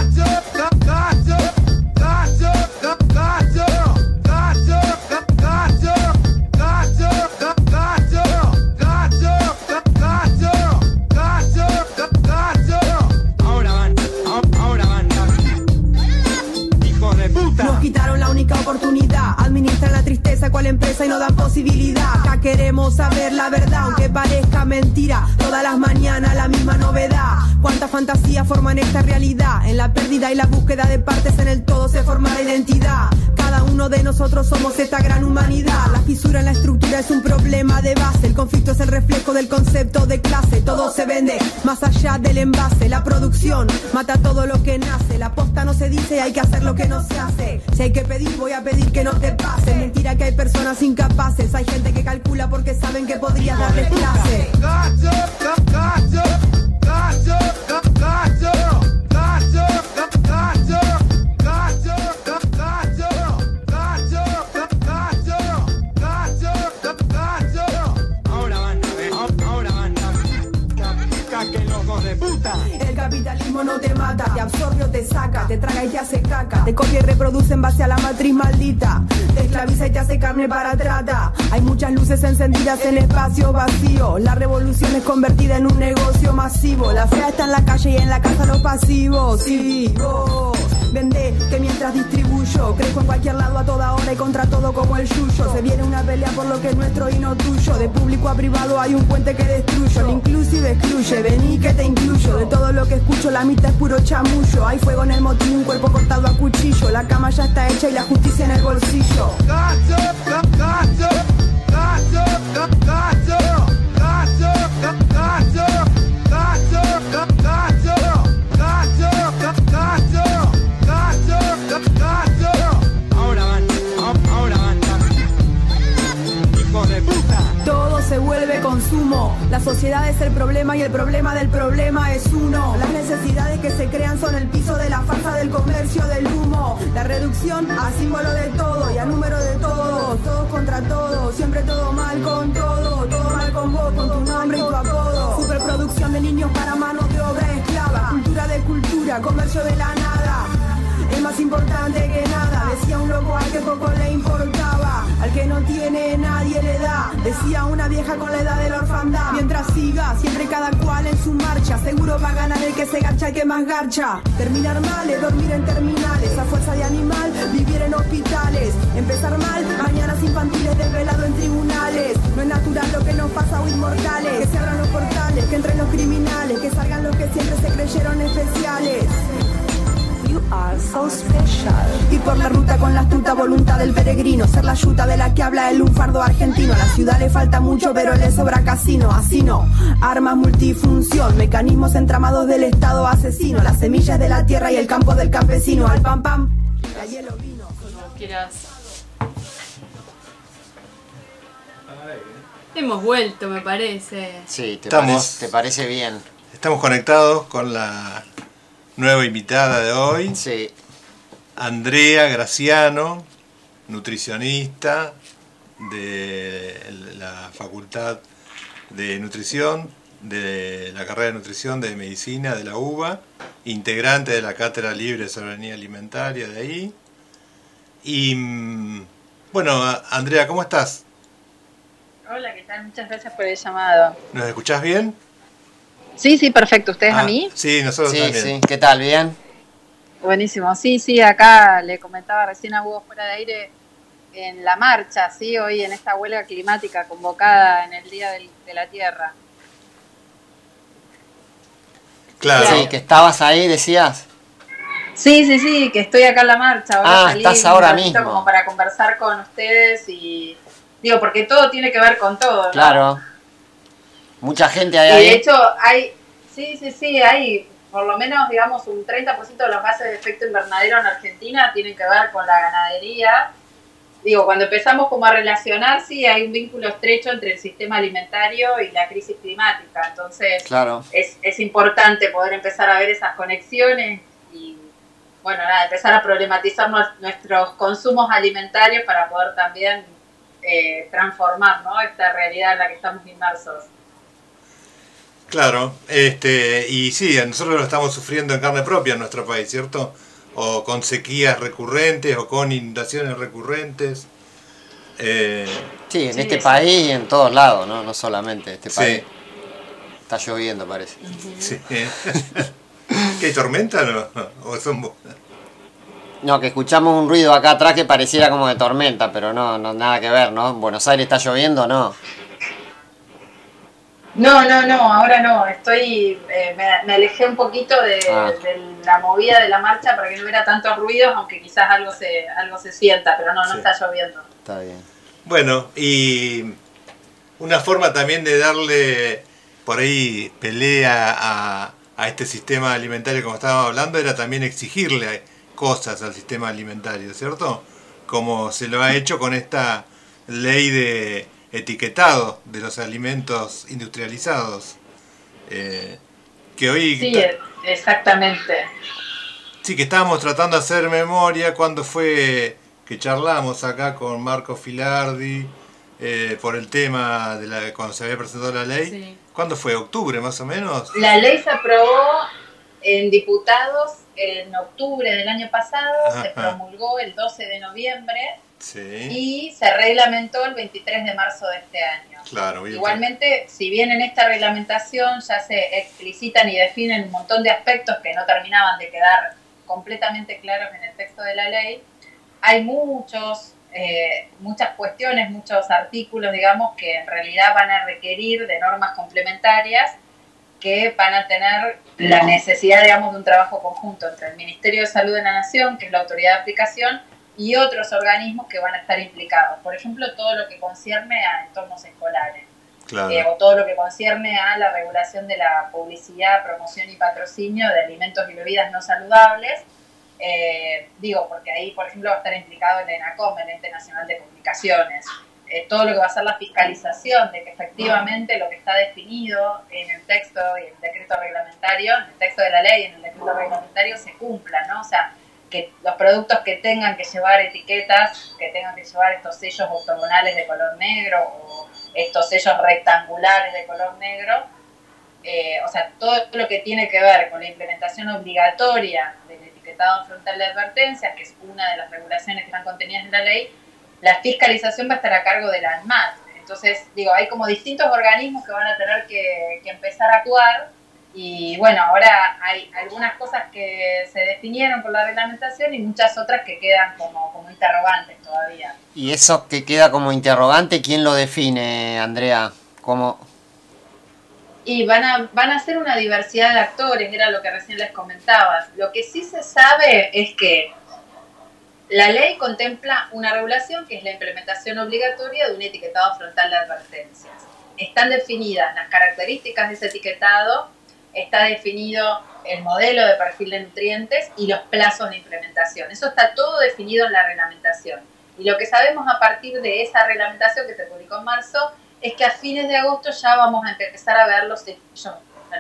Ahora van, ahora van. ¡Hijo de puta! Nos quitaron la única oportunidad. Administran la tristeza cual empresa y no dan posibilidad. Acá queremos saber la verdad, aunque parezca mentira. Todas las mañanas la misma novedad. Cuando Cuánta fantasía forman esta realidad. En la pérdida y la búsqueda de partes en el todo se forma la identidad. Cada uno de nosotros somos esta gran humanidad. La fisura en la estructura es un problema de base. El conflicto es el reflejo del concepto de clase. Todo se vende más allá del envase. La producción mata todo lo que nace. La posta no se dice, hay que hacer lo que no se hace. Si hay que pedir, voy a pedir que no te pase. Mentira que hay personas incapaces. Hay gente que calcula porque saben que podrías darles clase. Ahora van a ver, ahora van a ver. Que locos de puta. El capitalismo no te mata, te absorbe o te saca, te traga y te hace caca, te copia y reproduce en base a la matriz maldita, te esclaviza y te hace carne para trata. Hay muchas luces encendidas en espacio vacío, la revolución es convertida en un negocio masivo, la fea está en la calle y en la casa los pasivos. Sí, vos vende que mientras distribuyo, crezco en cualquier lado a toda hora y contra todo como el yuyo. Se viene una pelea por lo que es nuestro y no tuyo, de público a privado hay un puente que destruyo, el inclusive excluye, vení que te incluyo, de todo lo que escucho la mitad es puro chamullo. Hay fuego en el motín, un cuerpo cortado a cuchillo, la cama ya está hecha y la justicia en el bolsillo. Ahora van, ahora van. Hijos de puta. Todo se vuelve consumo, la sociedad es el problema y el problema del problema es uno. Las necesidades que se crean son el piso de la farsa del comercio del humo. La reducción a símbolo de todo y a número de todos, todos contra todos, siempre todo mal con todo, todo mal con vos, con tu nombre y tu apodo. Superproducción de niños para mano de obra esclava, cultura de cultura, comercio de la nada. Es más importante que nada, decía un loco al que poco le importaba. Al que no tiene nadie le da, decía una vieja con la edad de la orfandad. Mientras siga, siempre cada cual en su marcha, seguro va a ganar el que se garcha, el que más garcha. Terminar mal es dormir en terminales, a fuerza de animal, vivir en hospitales. Empezar mal, mañanas infantiles desvelado en tribunales. No es natural lo que nos pasa o inmortales. Que se abran los portales, que entren los criminales, que salgan los que siempre se creyeron especiales. You are so special. Y por la ruta con la astuta voluntad del peregrino, ser la yuta de la que habla el lunfardo argentino. A la ciudad le falta mucho pero le sobra casino. Así no, armas multifunción, mecanismos entramados del estado asesino, las semillas de la tierra y el campo del campesino. Al pam pam, la hielo vino. Como quieras. Hemos vuelto, me parece. Sí, te, Estamos. parece, te parece bien. Estamos conectados con la nueva invitada de hoy, Sí. Andrea Graciano, nutricionista de la Facultad de Nutrición, de la carrera de Nutrición de Medicina de la UBA, integrante de la Cátedra Libre de Soberanía Alimentaria de ahí. Y bueno, Andrea, ¿cómo estás? Hola, ¿qué tal? Muchas gracias por el llamado. ¿Nos escuchás bien? Sí, sí, perfecto. ¿Ustedes Ah, a mí? Sí, nosotros Sí, también. sí. ¿Qué tal? ¿Bien? Buenísimo. Sí, sí, acá le comentaba recién a Hugo fuera de aire en la marcha, ¿sí? Hoy en esta huelga climática convocada en el Día del- de la Tierra. Claro. Sí, que estabas ahí, decías. Sí, sí, sí, que estoy acá en la marcha. Ahora Ah, salí estás un ahora ratito mismo. como para conversar con ustedes y... Digo, porque todo tiene que ver con todo, ¿no? Claro. Mucha gente Y hay de ahí. hecho hay, sí, sí, sí, hay por lo menos, digamos, un treinta por ciento de los gases de efecto invernadero en Argentina tienen que ver con la ganadería. Digo, cuando empezamos como a relacionar, sí, hay un vínculo estrecho entre el sistema alimentario y la crisis climática. Entonces, Claro. es, es importante poder empezar a ver esas conexiones y, bueno, nada, empezar a problematizar nues- nuestros consumos alimentarios para poder también eh, transformar, ¿no?, esta realidad en la que estamos inmersos. Claro, este, y sí, nosotros lo estamos sufriendo en carne propia en nuestro país, ¿cierto? O con sequías recurrentes o con inundaciones recurrentes. Eh, Sí, en Sí, este sí. país y en todos lados, ¿no? No solamente este Sí. país. Está lloviendo, parece. sí. ¿Qué hay tormenta no? ¿O son bo- No, que escuchamos un ruido acá atrás que pareciera como de tormenta, pero no, no nada que ver, ¿no? ¿En Buenos Aires está lloviendo o no? No, no, no, ahora no. Estoy, eh, me, me alejé un poquito de, Ah. de la movida de la marcha para que no hubiera tantos ruidos, aunque quizás algo se, algo se sienta, pero no, no Sí. está lloviendo. Está bien. Bueno, y una forma también de darle por ahí pelea a, a este sistema alimentario, como estábamos hablando, era también exigirle cosas al sistema alimentario, ¿cierto? Como se lo ha hecho con esta ley de etiquetado de los alimentos industrializados. Eh, que hoy... Sí, eh, exactamente. Sí, que estábamos tratando de hacer memoria cuando fue que charlamos acá con Marco Filardi eh, por el tema de la cuando se había presentado la ley. Sí. ¿Cuándo fue? ¿Octubre más o menos? La ley se aprobó en diputados en octubre del año pasado, Ajá. se promulgó el doce de noviembre Sí, y se reglamentó el veintitrés de marzo de este año. claro. bien. Igualmente, si bien en esta reglamentación ya se explicitan y definen un montón de aspectos que no terminaban de quedar completamente claros en el texto de la ley, hay muchos, eh, muchas cuestiones, muchos artículos, digamos, que en realidad van a requerir de normas complementarias que van a tener la necesidad, digamos, de un trabajo conjunto entre el Ministerio de Salud de la Nación, que es la autoridad de aplicación, y otros organismos que van a estar implicados. Por ejemplo, todo lo que concierne a entornos escolares. Claro. Eh, o todo lo que concierne a la regulación de la publicidad, promoción y patrocinio de alimentos y bebidas no saludables. Eh, digo, porque ahí, por ejemplo, va a estar implicado el ENACOM, el Ente Nacional de Comunicaciones. Eh, todo lo que va a ser la fiscalización de que efectivamente lo que está definido en el texto y en el decreto reglamentario, en el texto de la ley y en el decreto reglamentario se cumpla, ¿no? O sea, que los productos que tengan que llevar etiquetas, que tengan que llevar estos sellos octogonales de color negro o estos sellos rectangulares de color negro, eh, o sea, todo lo que tiene que ver con la implementación obligatoria del etiquetado frontal de advertencias, que es una de las regulaciones que están contenidas en la ley, la fiscalización va a estar a cargo de la ANMAT. Entonces, digo, hay como distintos organismos que van a tener que, que empezar a actuar. Y bueno, ahora hay algunas cosas que se definieron con la reglamentación y muchas otras que quedan como, como interrogantes todavía. Y eso que queda como interrogante, ¿quién lo define, Andrea? ¿Cómo? Y van a, van a ser una diversidad de actores, era lo que recién les comentaba. Lo que sí se sabe es que la ley contempla una regulación que es la implementación obligatoria de un etiquetado frontal de advertencias. Están definidas las características de ese etiquetado, está definido el modelo de perfil de nutrientes y los plazos de implementación. Eso está todo definido en la reglamentación. Y lo que sabemos a partir de esa reglamentación que se publicó en marzo es que a fines de agosto ya vamos a empezar a ver los sellos,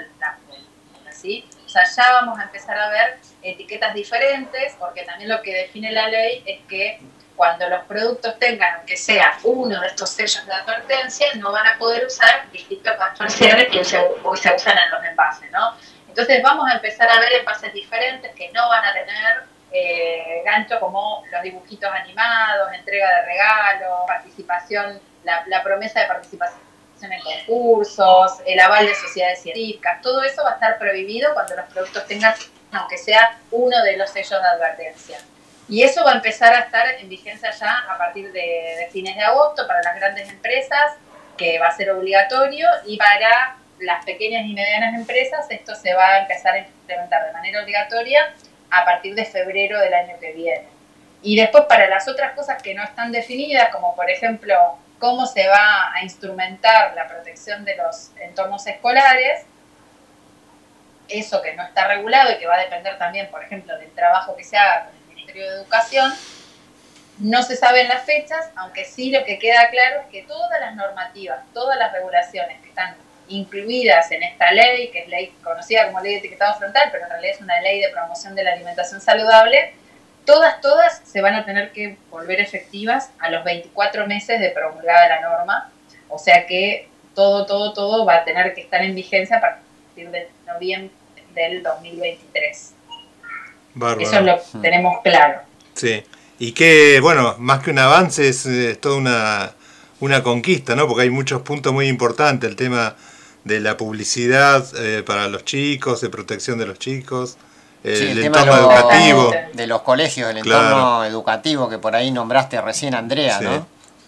¿sí? O sea, ya vamos a empezar a ver etiquetas diferentes, porque también lo que define la ley es que cuando los productos tengan, aunque sea uno de estos sellos de advertencia, no van a poder usar distintos factores que se, hoy se usan en los envases, ¿no? Entonces vamos a empezar a ver envases diferentes que no van a tener eh, gancho como los dibujitos animados, entrega de regalos, participación, la, la promesa de participación en concursos, el aval de sociedades científicas, todo eso va a estar prohibido cuando los productos tengan, aunque sea uno de los sellos de advertencia. Y eso va a empezar a estar en vigencia ya a partir de, de fines de agosto para las grandes empresas, que va a ser obligatorio, y para las pequeñas y medianas empresas esto se va a empezar a implementar de manera obligatoria a partir de febrero del año que viene. Y después para las otras cosas que no están definidas, como por ejemplo cómo se va a instrumentar la protección de los entornos escolares, eso que no está regulado y que va a depender también, por ejemplo, del trabajo que se haga con el Ministerio de Educación, no se saben las fechas, aunque sí lo que queda claro es que todas las normativas, todas las regulaciones que están incluidas en esta ley, que es ley conocida como ley de etiquetado frontal, pero en realidad es una ley de promoción de la alimentación saludable, todas, todas se van a tener que volver efectivas a los veinticuatro meses de promulgada la norma, o sea que todo, todo, todo va a tener que estar en vigencia a partir de noviembre del dos mil veintitrés. Bárbaro. Eso lo tenemos claro. Sí, y que, bueno, más que un avance es, es toda una, una conquista, ¿no? Porque hay muchos puntos muy importantes, el tema de la publicidad eh, para los chicos, de protección de los chicos, eh, Sí, el el tema entorno de los- educativo. de los colegios, el Claro. entorno educativo que por ahí nombraste recién, Andrea, Sí. ¿no?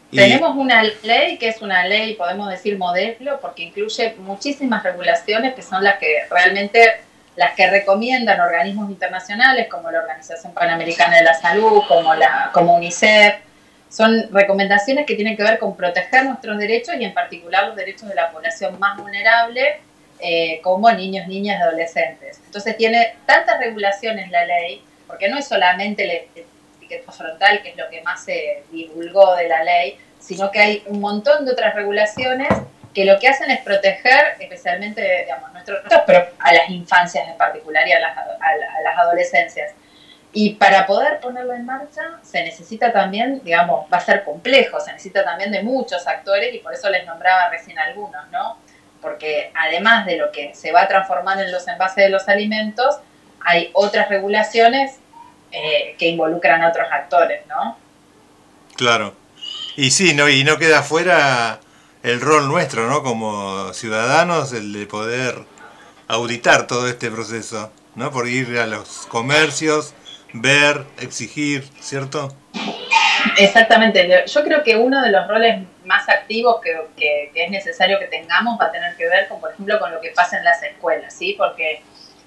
Y- Tenemos una ley que es una ley, podemos decir modelo, porque incluye muchísimas regulaciones que son las que realmente, las que recomiendan organismos internacionales como la Organización Panamericana de la Salud, como, la, como UNICEF. Son recomendaciones que tienen que ver con proteger nuestros derechos y en particular los derechos de la población más vulnerable, eh, como niños, niñas y adolescentes. Entonces tiene tantas regulaciones la ley, porque no es solamente el etiquetado frontal, que es lo que más se divulgó de la ley, sino que hay un montón de otras regulaciones que lo que hacen es proteger especialmente, digamos, nuestros derechos, pero a las infancias en particular y a las, a, a las adolescencias. Y para poder ponerlo en marcha se necesita también, digamos, va a ser complejo, se necesita también de muchos actores y por eso les nombraba recién algunos, ¿no? Porque además de lo que se va transformando en los envases de los alimentos, hay otras regulaciones eh, que involucran a otros actores, ¿no? Claro. Y sí, no, y no queda fuera el rol nuestro, ¿no? Como ciudadanos, el de poder auditar todo este proceso, ¿no? Por ir a los comercios, ver, exigir, ¿cierto? Exactamente. Yo creo que uno de los roles más activos que, que, que es necesario que tengamos va a tener que ver con, por ejemplo, con lo que pasa en las escuelas, ¿sí? Porque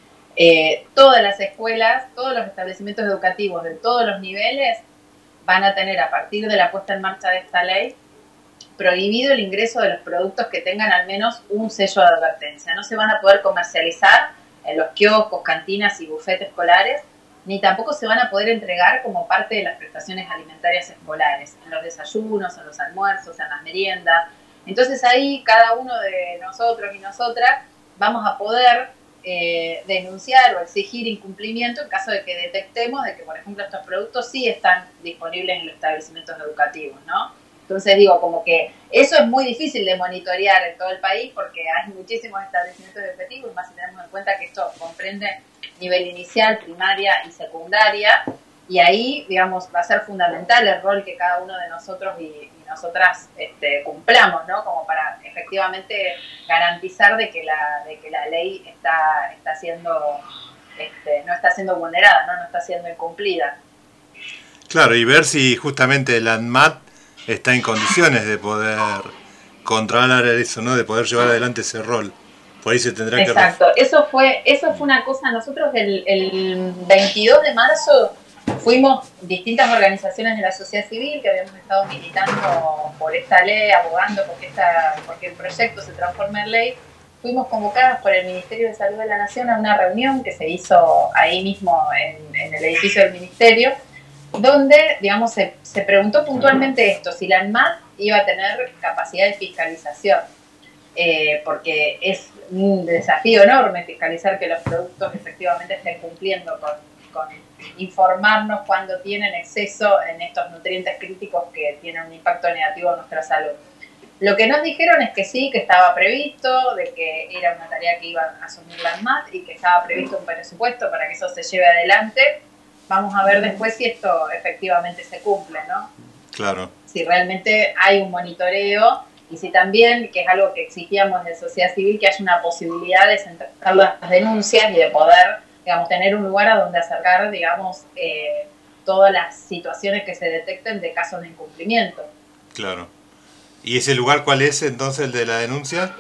eh, todas las escuelas, todos los establecimientos educativos de todos los niveles van a tener, a partir de la puesta en marcha de esta ley, prohibido el ingreso de los productos que tengan al menos un sello de advertencia. No se van a poder comercializar en los kioscos, cantinas y bufetes escolares, ni tampoco se van a poder entregar como parte de las prestaciones alimentarias escolares, en los desayunos, en los almuerzos, en las meriendas. Entonces ahí cada uno de nosotros y nosotras vamos a poder eh, denunciar o exigir incumplimiento en caso de que detectemos de que, por ejemplo, estos productos sí están disponibles en los establecimientos educativos, ¿no? Entonces digo, como que eso es muy difícil de monitorear en todo el país porque hay muchísimos establecimientos educativos, y más si tenemos en cuenta que esto comprende nivel inicial, primaria y secundaria, y ahí, digamos, va a ser fundamental el rol que cada uno de nosotros y, y nosotras este, cumplamos, ¿no? Como para efectivamente garantizar de que la, de que la ley está, está siendo, este, no está siendo vulnerada, ¿no? No está siendo incumplida. Claro, y ver si justamente el ANMAT está en condiciones de poder controlar eso, ¿no? De poder llevar adelante ese rol. Por ahí se tendrá que... Exacto, eso fue, eso fue una cosa, nosotros el, el veintidós de marzo fuimos distintas organizaciones de la sociedad civil que habíamos estado militando por esta ley, abogando porque, esta, porque el proyecto se transforme en ley, fuimos convocadas por el Ministerio de Salud de la Nación a una reunión que se hizo ahí mismo en, en el edificio del Ministerio, donde, digamos, se, se preguntó puntualmente esto, si la ANMAT iba a tener capacidad de fiscalización. Eh, porque es un desafío enorme fiscalizar que los productos efectivamente estén cumpliendo con, con informarnos cuando tienen exceso en estos nutrientes críticos que tienen un impacto negativo en nuestra salud. Lo que nos dijeron es que sí, que estaba previsto, de que era una tarea que iba a asumir la ANMAT y que estaba previsto un presupuesto para que eso se lleve adelante. Vamos a ver después si esto efectivamente se cumple, ¿no? Claro. Si realmente hay un monitoreo y si también, que es algo que exigíamos de sociedad civil, que haya una posibilidad de centrar las denuncias y de poder, digamos, tener un lugar a donde acercar, digamos, eh, todas las situaciones que se detecten de casos de incumplimiento. Claro. ¿Y ese lugar cuál es entonces, el de la denuncia?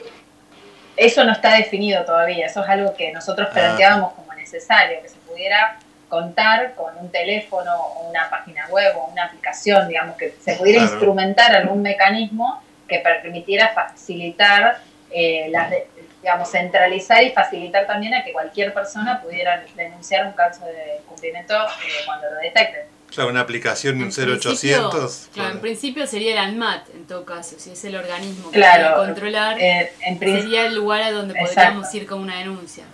Eso no está definido todavía, eso es algo que nosotros planteábamos ah. como necesario, que se pudiera contar con un teléfono o una página web o una aplicación, digamos, que se pudiera claro. instrumentar algún mecanismo que permitiera facilitar, eh, las de, digamos, centralizar y facilitar también a que cualquier persona pudiera denunciar un caso de incumplimiento eh, cuando lo detecten. Claro, una aplicación de un cero ochocientos. Claro, en principio sería el ANMAT, en todo caso, si es el organismo que claro, puede controlar, eh, en sería el lugar a donde exacto. podríamos ir con una denuncia.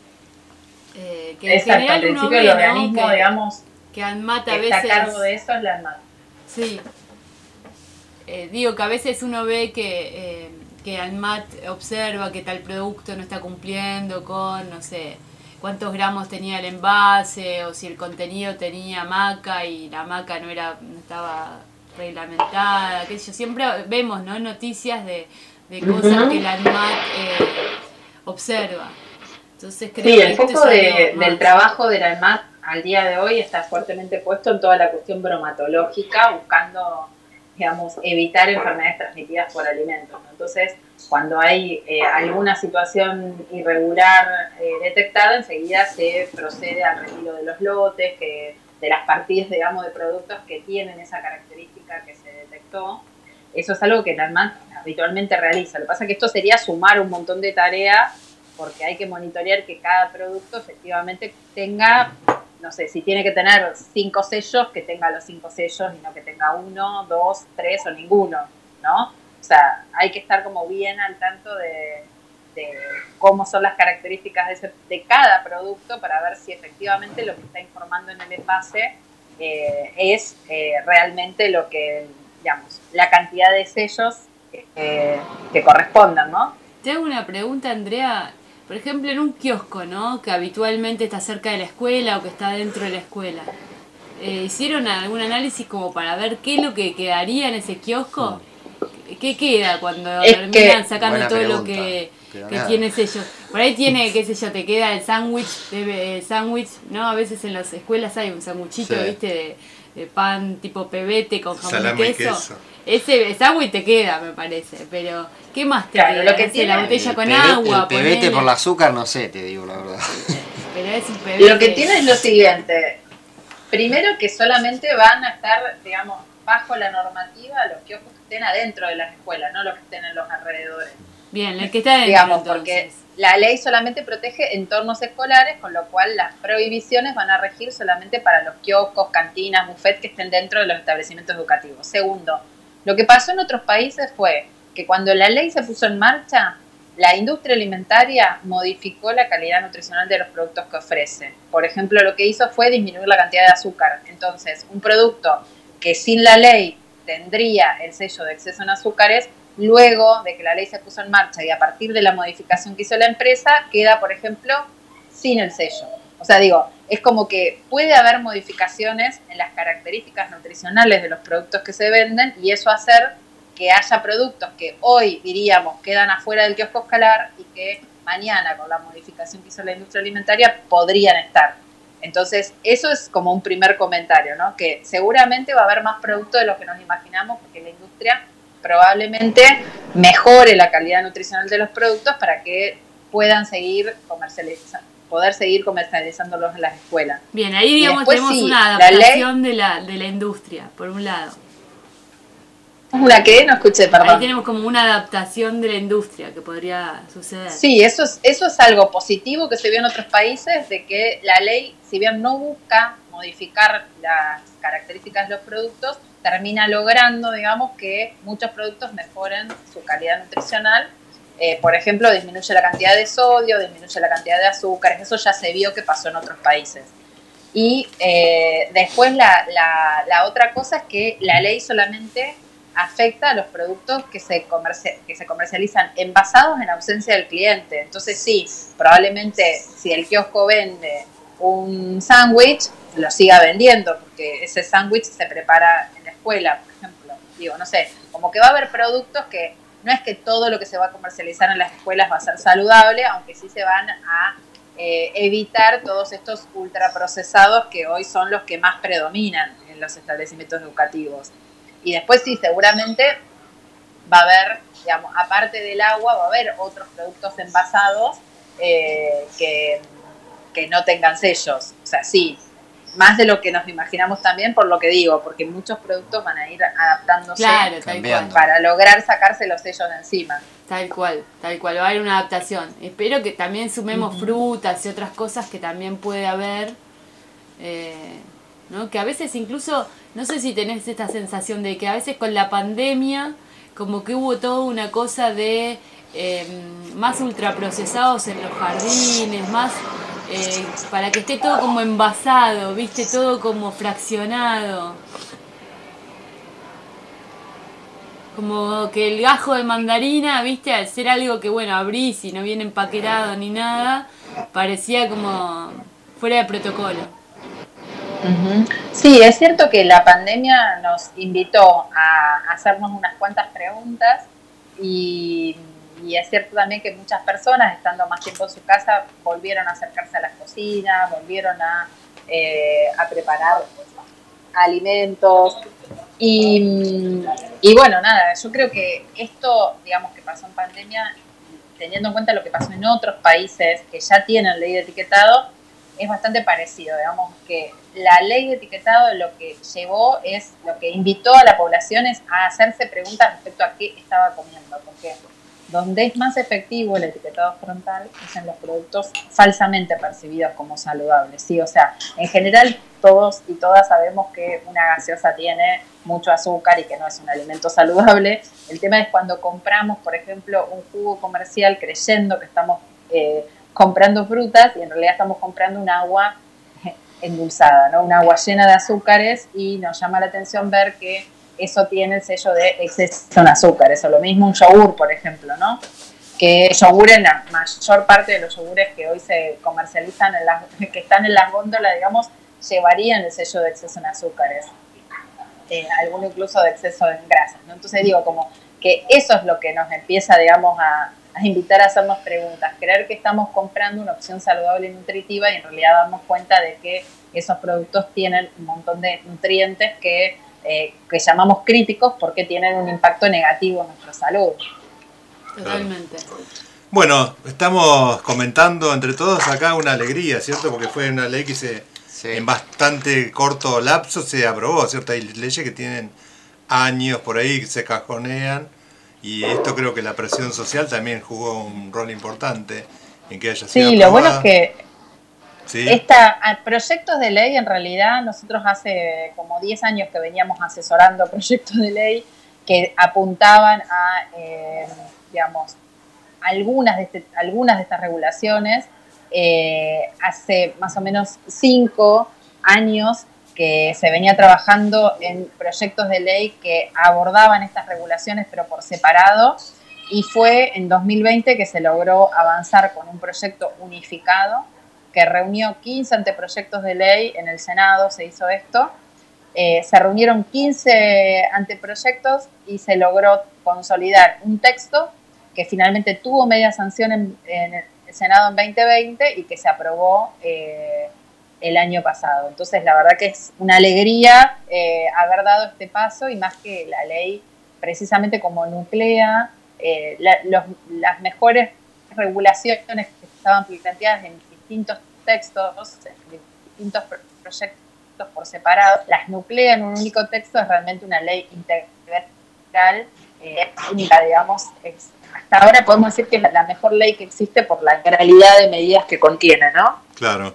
Eh, que Exacto, en general uno ve, el organismo, ¿no? que, digamos, que ANMAT a está veces... a cargo de eso es la ANMAT. Sí. Eh, digo que a veces uno ve que, eh, que ANMAT observa que tal producto no está cumpliendo con, no sé, cuántos gramos tenía el envase, o si el contenido tenía maca y la maca no era no estaba reglamentada, qué sé yo. Siempre vemos, ¿no?, noticias de, de cosas uh-huh. que la ANMAT eh, observa. Entonces creo sí, que el foco de, del trabajo de la ANMAT al día de hoy está fuertemente puesto en toda la cuestión bromatológica, buscando digamos, evitar enfermedades transmitidas por alimentos, ¿no? Entonces, cuando hay eh, alguna situación irregular eh, detectada, enseguida se procede al retiro de los lotes, que, de las partidas, digamos, de productos que tienen esa característica que se detectó. Eso es algo que la ANMAT habitualmente realiza. Lo que pasa es que esto sería sumar un montón de tareas, porque hay que monitorear que cada producto efectivamente tenga, no sé, si tiene que tener cinco sellos, que tenga los cinco sellos y no que tenga uno, dos, tres o ninguno, ¿no? O sea, hay que estar como bien al tanto de, de cómo son las características de, ese, de cada producto para ver si efectivamente lo que está informando en el envase eh, es eh, realmente lo que, digamos, la cantidad de sellos eh, que correspondan, ¿no? Te hago una pregunta, Andrea. Por ejemplo, en un kiosco, ¿no? Que habitualmente está cerca de la escuela o que está dentro de la escuela. Eh, ¿Hicieron algún análisis como para ver qué es lo que quedaría en ese kiosco? ¿Qué queda cuando Es terminan que- sacando Buena todo pregunta, lo que, pero que nada. tiene sellos? Por ahí tiene, qué sé yo, te queda el sándwich, de- el sándwich, ¿no? A veces en las escuelas hay un sándwichito, Sí. ¿viste? De, de pan tipo pebete con jamón Salame y y queso. queso. Ese sándwich te queda, me parece, pero ¿qué más te Claro, queda? lo que No sé, tiene- la botella El con pebete- agua, El pebete ponele. por el azúcar, no sé, te digo la verdad. Pero es un pebete. Lo que tiene es lo siguiente. Primero que solamente van a estar, digamos, bajo la normativa los kioscos que estén adentro de las escuelas, no los que estén en los alrededores. Bien, el que está dentro, Digamos, entonces. porque la ley solamente protege entornos escolares, con lo cual las prohibiciones van a regir solamente para los kioscos, cantinas, buffets que estén dentro de los establecimientos educativos. Segundo, lo que pasó en otros países fue que cuando la ley se puso en marcha, la industria alimentaria modificó la calidad nutricional de los productos que ofrece. Por ejemplo, lo que hizo fue disminuir la cantidad de azúcar. Entonces, un producto que sin la ley tendría el sello de exceso en azúcares, luego de que la ley se puso en marcha y a partir de la modificación que hizo la empresa, queda, por ejemplo, sin el sello. O sea, digo, es como que puede haber modificaciones en las características nutricionales de los productos que se venden y eso hacer que haya productos que hoy, diríamos, quedan afuera del kiosco escolar y que mañana, con la modificación que hizo la industria alimentaria, podrían estar. Entonces, eso es como un primer comentario, ¿no? Que seguramente va a haber más productos de los que nos imaginamos porque la industria probablemente mejore la calidad nutricional de los productos para que puedan seguir comercializando, poder seguir comercializándolos en las escuelas. Bien, ahí Y digamos después tenemos sí, una la ley- adaptación de, la, de la industria, por un lado. ¿Una qué? No escuché, Ahí perdón. tenemos como una adaptación de la industria que podría suceder. Sí, eso es, eso es algo positivo que se vio en otros países, de que la ley, si bien no busca modificar las características de los productos, termina logrando, digamos, que muchos productos mejoren su calidad nutricional. Eh, por ejemplo, disminuye la cantidad de sodio, disminuye la cantidad de azúcares, eso ya se vio que pasó en otros países. Y eh, después la, la, la otra cosa es que la ley solamente afecta a los productos que se, comerci- que se comercializan envasados en ausencia del cliente. Entonces sí, probablemente si el kiosco vende un sándwich, lo siga vendiendo, porque ese sándwich se prepara en la escuela, por ejemplo. Digo, no sé, como que va a haber productos que no es que todo lo que se va a comercializar en las escuelas va a ser saludable, aunque sí se van a eh, evitar todos estos ultraprocesados que hoy son los que más predominan en los establecimientos educativos. Y después sí, seguramente va a haber, digamos, aparte del agua, va a haber otros productos envasados eh, que, que no tengan sellos. O sea, sí, más de lo que nos imaginamos también, por lo que digo, porque muchos productos van a ir adaptándose Claro, tal Cambiando. cual. para lograr sacarse los sellos de encima. Tal cual, tal cual, va a haber una adaptación. Espero que también sumemos frutas y otras cosas que también puede haber, eh, ¿no? Que a veces incluso, no sé si tenés esta sensación de que a veces con la pandemia como que hubo toda una cosa de eh, más ultraprocesados en los jardines, más eh, para que esté todo como envasado, viste, todo como fraccionado. Como que el gajo de mandarina, viste, al ser algo que, bueno, abrís y no viene empaquetado ni nada, parecía como fuera de protocolo. Ujú. Sí, es cierto que la pandemia nos invitó a hacernos unas cuantas preguntas y, y es cierto también que muchas personas, estando más tiempo en su casa, volvieron a acercarse a las cocinas, volvieron a, eh, a preparar alimentos. Y, y bueno, nada, yo creo que esto, digamos, que pasó en pandemia, teniendo en cuenta lo que pasó en otros países que ya tienen ley de etiquetado, es bastante parecido. Digamos que la ley de etiquetado lo que llevó es, lo que invitó a la población es a hacerse preguntas respecto a qué estaba comiendo, porque donde es más efectivo el etiquetado frontal es en los productos falsamente percibidos como saludables, ¿sí? O sea, en general todos y todas sabemos que una gaseosa tiene mucho azúcar y que no es un alimento saludable. El tema es cuando compramos, por ejemplo, un jugo comercial creyendo que estamos eh, comprando frutas y en realidad estamos comprando un agua endulzada, ¿no? Un agua llena de azúcares, y nos llama la atención ver que eso tiene el sello de exceso en azúcares. O lo mismo un yogur, por ejemplo, ¿no? Que yogur, en la mayor parte de los yogures que hoy se comercializan, en las, que están en las góndolas, digamos, llevarían el sello de exceso en azúcares. Eh, alguno incluso de exceso en grasas, ¿no? Entonces digo, como que eso es lo que nos empieza, digamos, a, a invitar a hacernos preguntas, creer que estamos comprando una opción saludable y nutritiva y en realidad darnos cuenta de que esos productos tienen un montón de nutrientes que, eh, que llamamos críticos porque tienen un impacto negativo en nuestra salud. Totalmente. Bueno, estamos comentando entre todos acá una alegría, ¿cierto? Porque fue una ley que se, sí. en bastante corto lapso se aprobó, ¿cierto? Hay leyes que tienen años por ahí, que se cajonean, y esto creo que la presión social también jugó un rol importante en que haya sido Sí, aprobada. lo bueno es que ¿Sí? esta, proyectos de ley, en realidad, nosotros hace como diez años que veníamos asesorando proyectos de ley que apuntaban a, eh, digamos, algunas de, este, algunas de estas regulaciones. Eh, hace más o menos cinco años que se venía trabajando en proyectos de ley que abordaban estas regulaciones pero por separado, y fue en dos mil veinte que se logró avanzar con un proyecto unificado que reunió quince anteproyectos de ley en el Senado. Se hizo esto, eh, se reunieron quince anteproyectos y se logró consolidar un texto que finalmente tuvo media sanción en, en el Senado en veinte veinte y que se aprobó eh, el año pasado. Entonces, la verdad que es una alegría eh, haber dado este paso, y más que la ley precisamente como nuclea eh, la, los, las mejores regulaciones que estaban planteadas en distintos textos, en distintos proyectos por separado, las nuclea en un único texto. Es realmente una ley integral, eh, única, digamos. Es, hasta ahora podemos decir que es la mejor ley que existe por la integralidad de medidas que contiene, ¿no? Claro.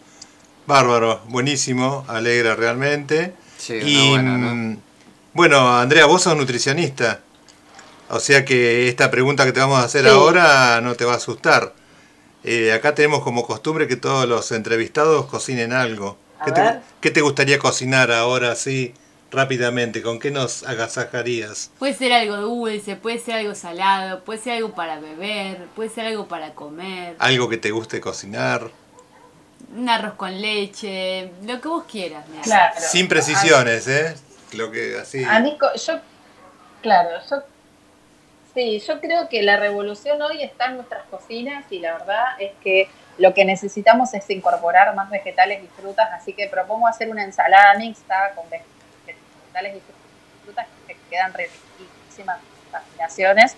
Bárbaro, buenísimo, alegra realmente. Sí, y buena, ¿no? Bueno, Andrea, vos sos nutricionista, o sea que esta pregunta que te vamos a hacer Sí. ahora no te va a asustar. Eh, acá tenemos como costumbre que todos los entrevistados cocinen algo. A ¿Qué ver. te, ¿Qué te gustaría cocinar ahora así rápidamente? ¿Con qué nos agasajarías? Puede ser algo dulce, puede ser algo salado, puede ser algo para beber, puede ser algo para comer, Algo que te guste cocinar. un arroz con leche, lo que vos quieras. Mira. Claro. Sin precisiones, ¿eh? Lo que así. A mí, co- yo, claro, yo, sí, yo creo que la revolución hoy está en nuestras cocinas, y la verdad es que lo que necesitamos es incorporar más vegetales y frutas, así que propongo hacer una ensalada mixta con vegetales y frutas que quedan riquísimas combinaciones.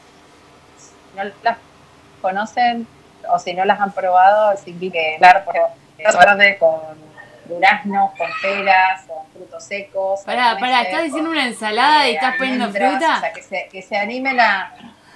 Si no las conocen o si no las han probado, les invito a hablar, porque es verde con duraznos, con peras, con frutos secos. Pará, con pará, nueces, ¿estás diciendo con, una ensalada y eh, estás poniendo almendras. fruta? O sea, que se, que se animen a...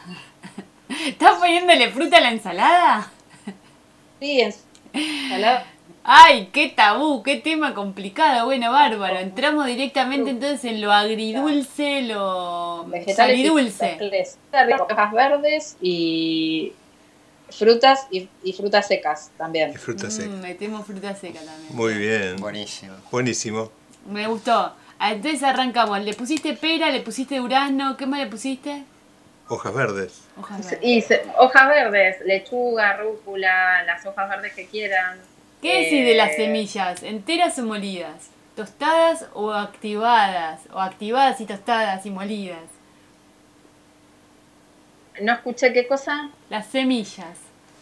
¿Estás poniéndole fruta a la ensalada? Sí, ensalada. Ay, qué tabú, qué tema complicado. Bueno, bárbaro. Entramos directamente entonces en lo agridulce, lo Vegetales salidulce. y hojas verdes y frutas y, y frutas secas también. Y fruta seca. Mm, metemos fruta seca también. Muy bien. Buenísimo. Buenísimo. Me gustó. Ah, entonces arrancamos. Le pusiste pera, le pusiste durazno, ¿qué más le pusiste? Hojas verdes. Hojas verdes. Y se- hojas verdes, lechuga, rúcula, las hojas verdes que quieran. ¿Qué decís de las Eh, semillas? ¿Enteras o molidas? ¿Tostadas o activadas? ¿O activadas y tostadas y molidas? No escuché qué cosa. Las semillas.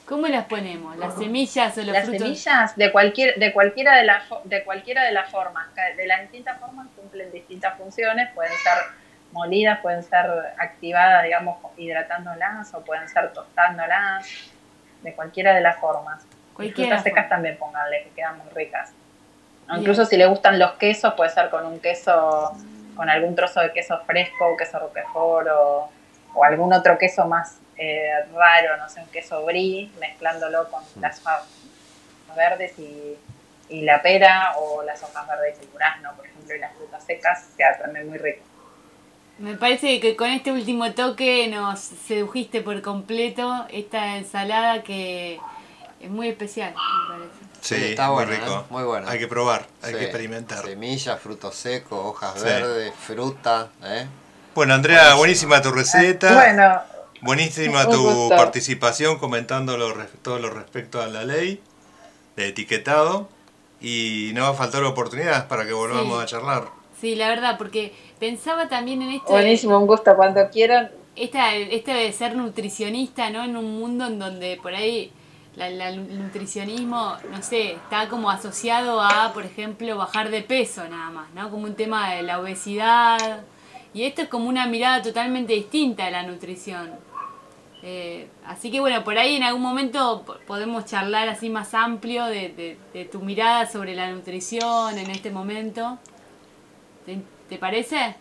¿Cómo las ponemos? ¿Las semillas o los Las frutos? semillas de cualquier de cualquiera de las fo- de cualquiera de las formas, ca- de las distintas formas cumplen distintas funciones, pueden ser molidas, pueden ser activadas, digamos, hidratándolas o pueden ser tostándolas, de cualquiera de las formas. Y Cualquiera frutas secas forma. también pónganle, que quedan muy ricas. O Bien. incluso si le gustan los quesos, puede ser con un queso, con algún trozo de queso fresco, queso roquefort o, o algún otro queso más eh, raro, no sé, un queso brie, mezclándolo con las hojas verdes y, y la pera o las hojas verdes y el durazno, por ejemplo, y las frutas secas, queda también muy rico. Me parece que con este último toque nos sedujiste por completo esta ensalada que es muy especial, me parece. Sí, Sí, está muy bueno, rico. ¿eh? Muy bueno. Hay que probar, hay Sí. que experimentar. Semillas, frutos secos, hojas Sí. verdes, fruta, ¿eh? Bueno, Andrea, buenísima tu receta. Bueno, Buenísima un tu gusto. participación comentando lo, res- todo lo respecto a la ley de etiquetado. Y no va a faltar oportunidades para que volvamos Sí. a charlar. Sí, la verdad, porque pensaba también en esto. buenísimo, un gusto, cuando quieran. Esta, este de ser nutricionista, ¿no? En un mundo en donde por ahí la, la- el nutricionismo, no sé, está como asociado a, por ejemplo, bajar de peso nada más, ¿no? Como un tema de la obesidad. Y esto es como una mirada totalmente distinta de la nutrición. Eh, así que bueno, por ahí en algún momento po- podemos charlar así más amplio de, de- de tu mirada sobre la nutrición en este momento. ¿Te, te parece?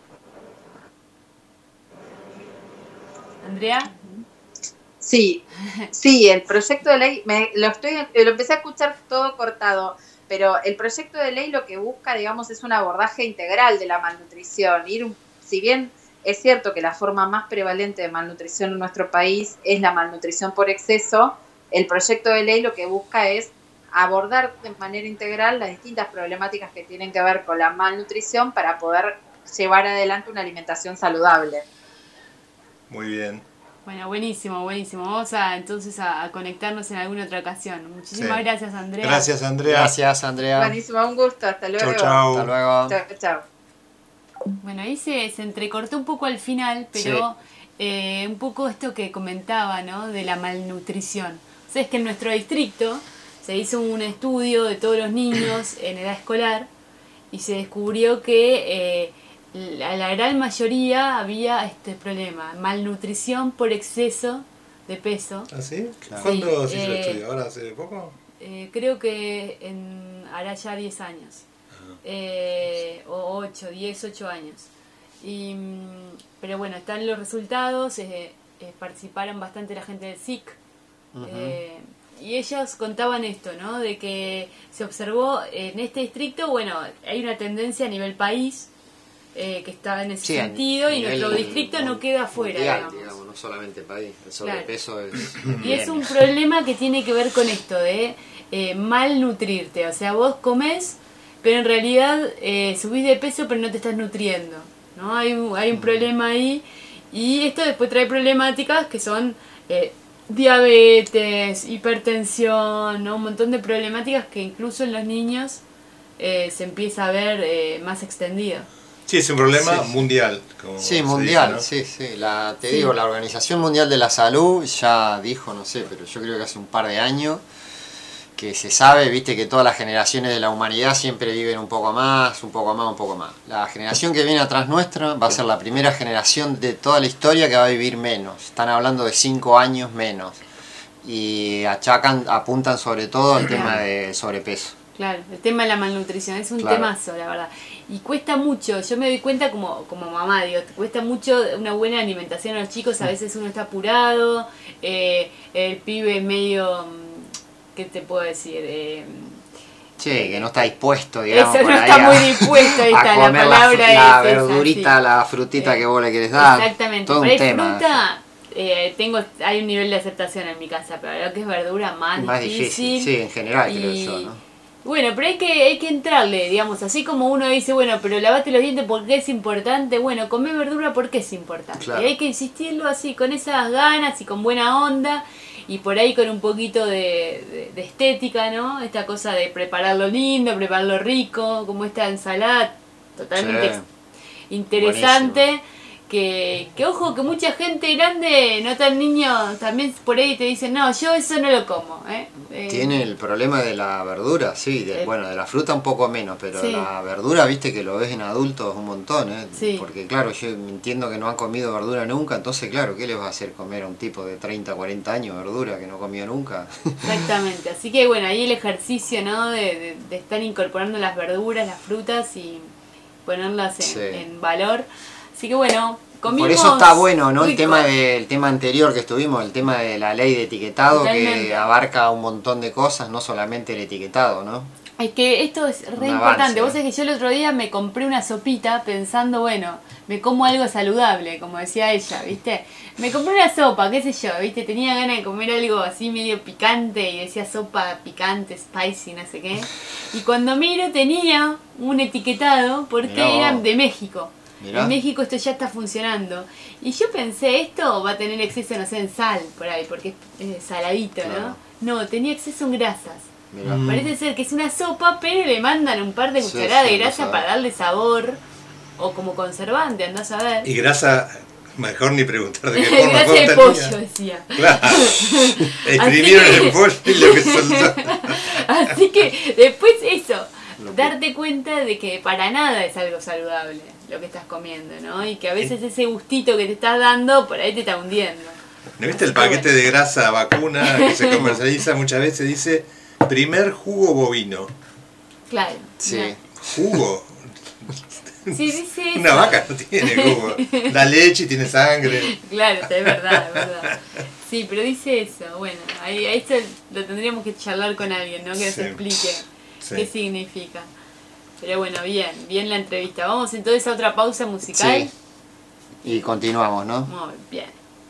Andrea. Sí, sí, el proyecto de ley, me, lo estoy, lo empecé a escuchar todo cortado, pero el proyecto de ley lo que busca, digamos, es un abordaje integral de la malnutrición. Ir, un- si bien es cierto que la forma más prevalente de malnutrición en nuestro país es la malnutrición por exceso, el proyecto de ley lo que busca es abordar de manera integral las distintas problemáticas que tienen que ver con la malnutrición para poder llevar adelante una alimentación saludable. Muy bien. Bueno, buenísimo, buenísimo. Vamos a entonces a, a conectarnos en alguna otra ocasión. Muchísimas Sí. gracias, Andrea. Gracias, Andrea. Gracias, Andrea. Buenísimo, un gusto, hasta luego. Chau, chau. Hasta luego. Chao, chao. Bueno, ahí se, se entrecortó un poco al final, pero eh, un poco esto que comentaba, ¿no? De la malnutrición. O sea, es que en nuestro distrito se hizo un estudio de todos los niños en edad escolar y se descubrió que eh, la, la gran mayoría había este problema, malnutrición por exceso de peso. ¿Ah, sí? Claro. ¿Cuándo Sí, se hizo el eh, estudio? ¿Ahora hace poco? Eh, creo que en, hará ya diez años. Eh, o ocho, diez, ocho años. Y, mm, pero bueno, están los resultados, eh, eh, participaron bastante la gente del S I C. eh, y ellos contaban esto, ¿no? De que se observó en este distrito, bueno, hay una tendencia a nivel país eh, que está en ese Sí, a sentido y nivel nuestro distrito no queda afuera, mundial, digamos. no solamente el país. El sobrepeso es... Y es un problema que tiene que ver con esto de eh, malnutrirte. O sea, vos comés, pero en realidad eh, subís de peso, pero no te estás nutriendo, ¿no? Hay un, hay un problema ahí. Y esto después trae problemáticas que son eh, diabetes, hipertensión, ¿no? Un montón de problemáticas que incluso en los niños eh, se empieza a ver eh, más extendido. Sí, es un problema Sí. mundial. Como Sí, se mundial, dice, ¿no? sí, sí. La, te Sí. digo, la Organización Mundial de la Salud ya dijo, no sé, pero yo creo que hace un par de años que se sabe, viste, que todas las generaciones de la humanidad siempre viven un poco más, un poco más, un poco más. La generación que viene atrás nuestra va a ser la primera generación de toda la historia que va a vivir menos. Están hablando de cinco años menos. Y achacan, apuntan sobre todo al tema del sobrepeso. Claro, el tema de la malnutrición es un Claro. temazo, la verdad. Y cuesta mucho, yo me doy cuenta como, como mamá, digo, cuesta mucho una buena alimentación a los chicos, a veces uno está apurado, eh, el pibe medio, mm, ¿qué te puedo decir? Eh, Sí, que no está dispuesto, digamos, Eso por no ahí está a- muy dispuesto, ahí a está, la comer palabra la, es la esa, verdurita, sí. la frutita Eh, que vos le querés dar. Exactamente, Todo por un ahí tema. fruta, eh, tengo, hay un nivel de aceptación en mi casa, pero lo que es verdura más, Más difícil. difícil, sí, en general creo Y- yo, ¿no? Bueno, pero hay que, hay que entrarle, digamos, así como uno dice, bueno, pero lavate los dientes porque es importante, bueno, comer verdura porque es importante. Claro. Y hay que insistirlo así, con esas ganas y con buena onda, y por ahí con un poquito de, de- de estética, ¿no? Esta cosa de prepararlo lindo, prepararlo rico, como esta ensalada totalmente Sí. interesante, que que, que ojo, que mucha gente grande, no tan niño, también por ahí te dicen, no, yo eso no lo como. ¿eh? Eh, Tiene el problema de la verdura, sí, de, eh, bueno, de la fruta un poco menos, pero sí. la verdura, viste que lo ves en adultos un montón, ¿eh? Sí. Porque claro, yo entiendo que no han comido verdura nunca, entonces claro, ¿qué les va a hacer comer a un tipo de treinta, cuarenta años verdura que no comió nunca? Exactamente, así que bueno, ahí el ejercicio, ¿no? De, de, de estar incorporando las verduras, las frutas y ponerlas en, Sí. en valor. Así que bueno, comimos... Por eso está bueno, ¿no? El rico. tema del tema anterior que estuvimos, el tema de la ley de etiquetado, Totalmente. que abarca un montón de cosas, no solamente el etiquetado, ¿no? Es que esto es re Un importante. avance, Vos ¿eh? sabés que yo el otro día me compré una sopita pensando, bueno, me como algo saludable, como decía ella, ¿viste? Me compré una sopa, qué sé yo, ¿viste? Tenía ganas de comer algo así medio picante y decía sopa picante, spicy, no sé qué. Y cuando miro tenía un etiquetado porque Mirá vos. eran de México. Mirá. En México esto ya está funcionando. Y yo pensé, esto va a tener exceso, no sé, en sal por ahí, porque es eh, saladito, Claro. ¿no? No, tenía exceso en grasas. Mirá. Parece ser que es una sopa, pero le mandan un par de Sí, cucharadas sí, de no grasa sabe. para darle sabor o como conservante, andás a ver. Y grasa, mejor ni preguntar de qué forma Grasa de contenía. pollo, decía. Claro. Exprimieron Así que- el pollo y lo que soltó. Así que después eso, Lo que- darte cuenta de que para nada es algo saludable lo que estás comiendo, ¿no? Y que a veces ese gustito que te estás dando por ahí te está hundiendo. ¿No viste el paquete de grasa vacuna que se comercializa muchas veces? Dice, primer jugo bovino. Claro. Sí. mirá. ¿Jugo? Sí, dice eso. Una vaca no tiene jugo. Da leche y tiene sangre. Claro, es verdad, es verdad. Sí, pero dice eso. Bueno, ahí, ahí esto lo tendríamos que charlar con alguien, ¿no? Que nos Sí. explique Sí. qué significa. Pero bueno, bien, bien la entrevista. Vamos entonces a otra pausa musical. Sí. Y continuamos, ¿no? Muy bien.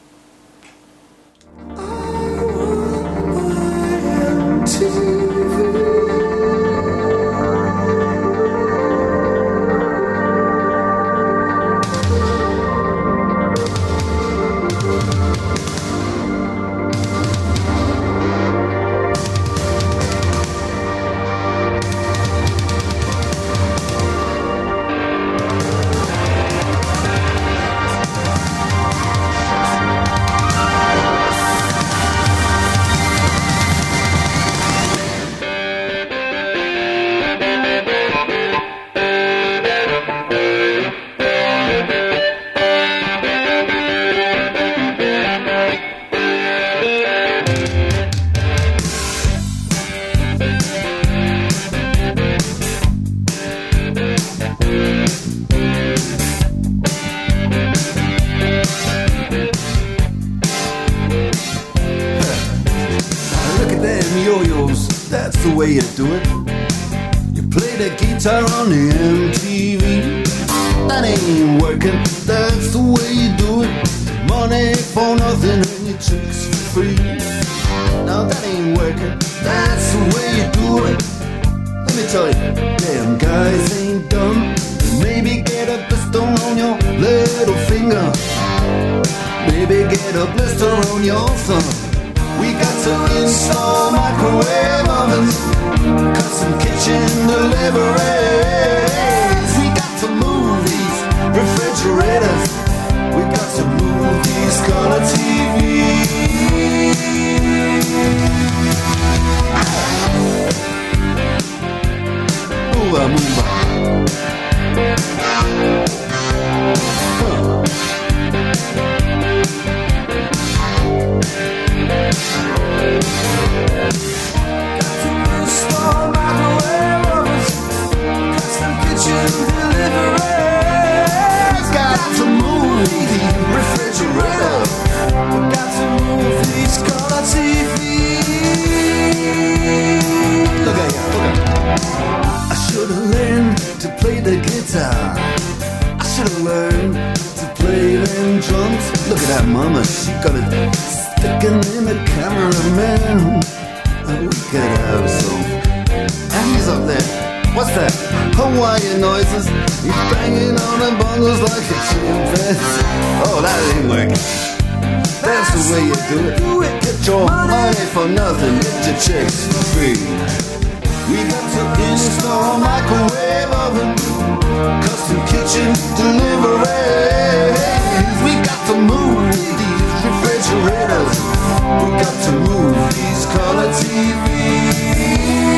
Look at them yo-yos, that's the way you do it. You play the guitar on the M T V. That ain't working, that's the way you do it. Money for nothing and your chicks for free. Now that ain't working, that's the way you do it. Let me tell you, damn guys ain't dumb. Maybe get a blister on your little finger. Maybe get a blister on your thumb. We got to install microwave ovens, custom kitchen deliveries. We got to move these refrigerators. We got to move these color T Vs. Move on, move on. Huh. Install microwave ovens, custom kitchen deliveries. Got to move the refrigerator. We got to move these color T Vs. Look at you, look at you. I should have learned to play the guitar. I should have learned to play them drums. Look at that mama, she got it sticking in the cameraman. Oh, we could have some. And he's up there. What's that? Hawaiian noises. He's banging on the bongos like a chimpanzee. Oh, that ain't working. That's the way you do it. Get your money for nothing. Get your chicks for free. We got to install a microwave oven, custom kitchen deliveries. We got to move these refrigerators. We got to move these color T Vs.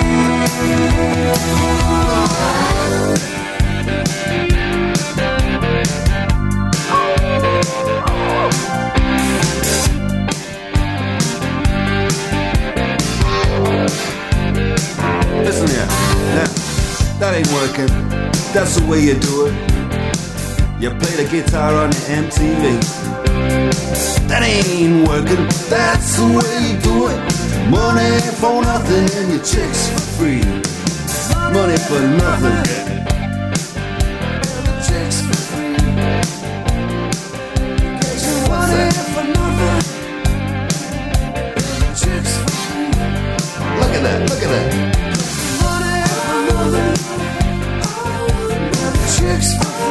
Listen here, now, that ain't working. That's the way you do it. You play the guitar on the M T V. That ain't working. That's the way you do it. Money for nothing and your chicks for free. Money for nothing. Chicks for free. Money for nothing. Chicks for free. Look at that, look at that. Chicks for free.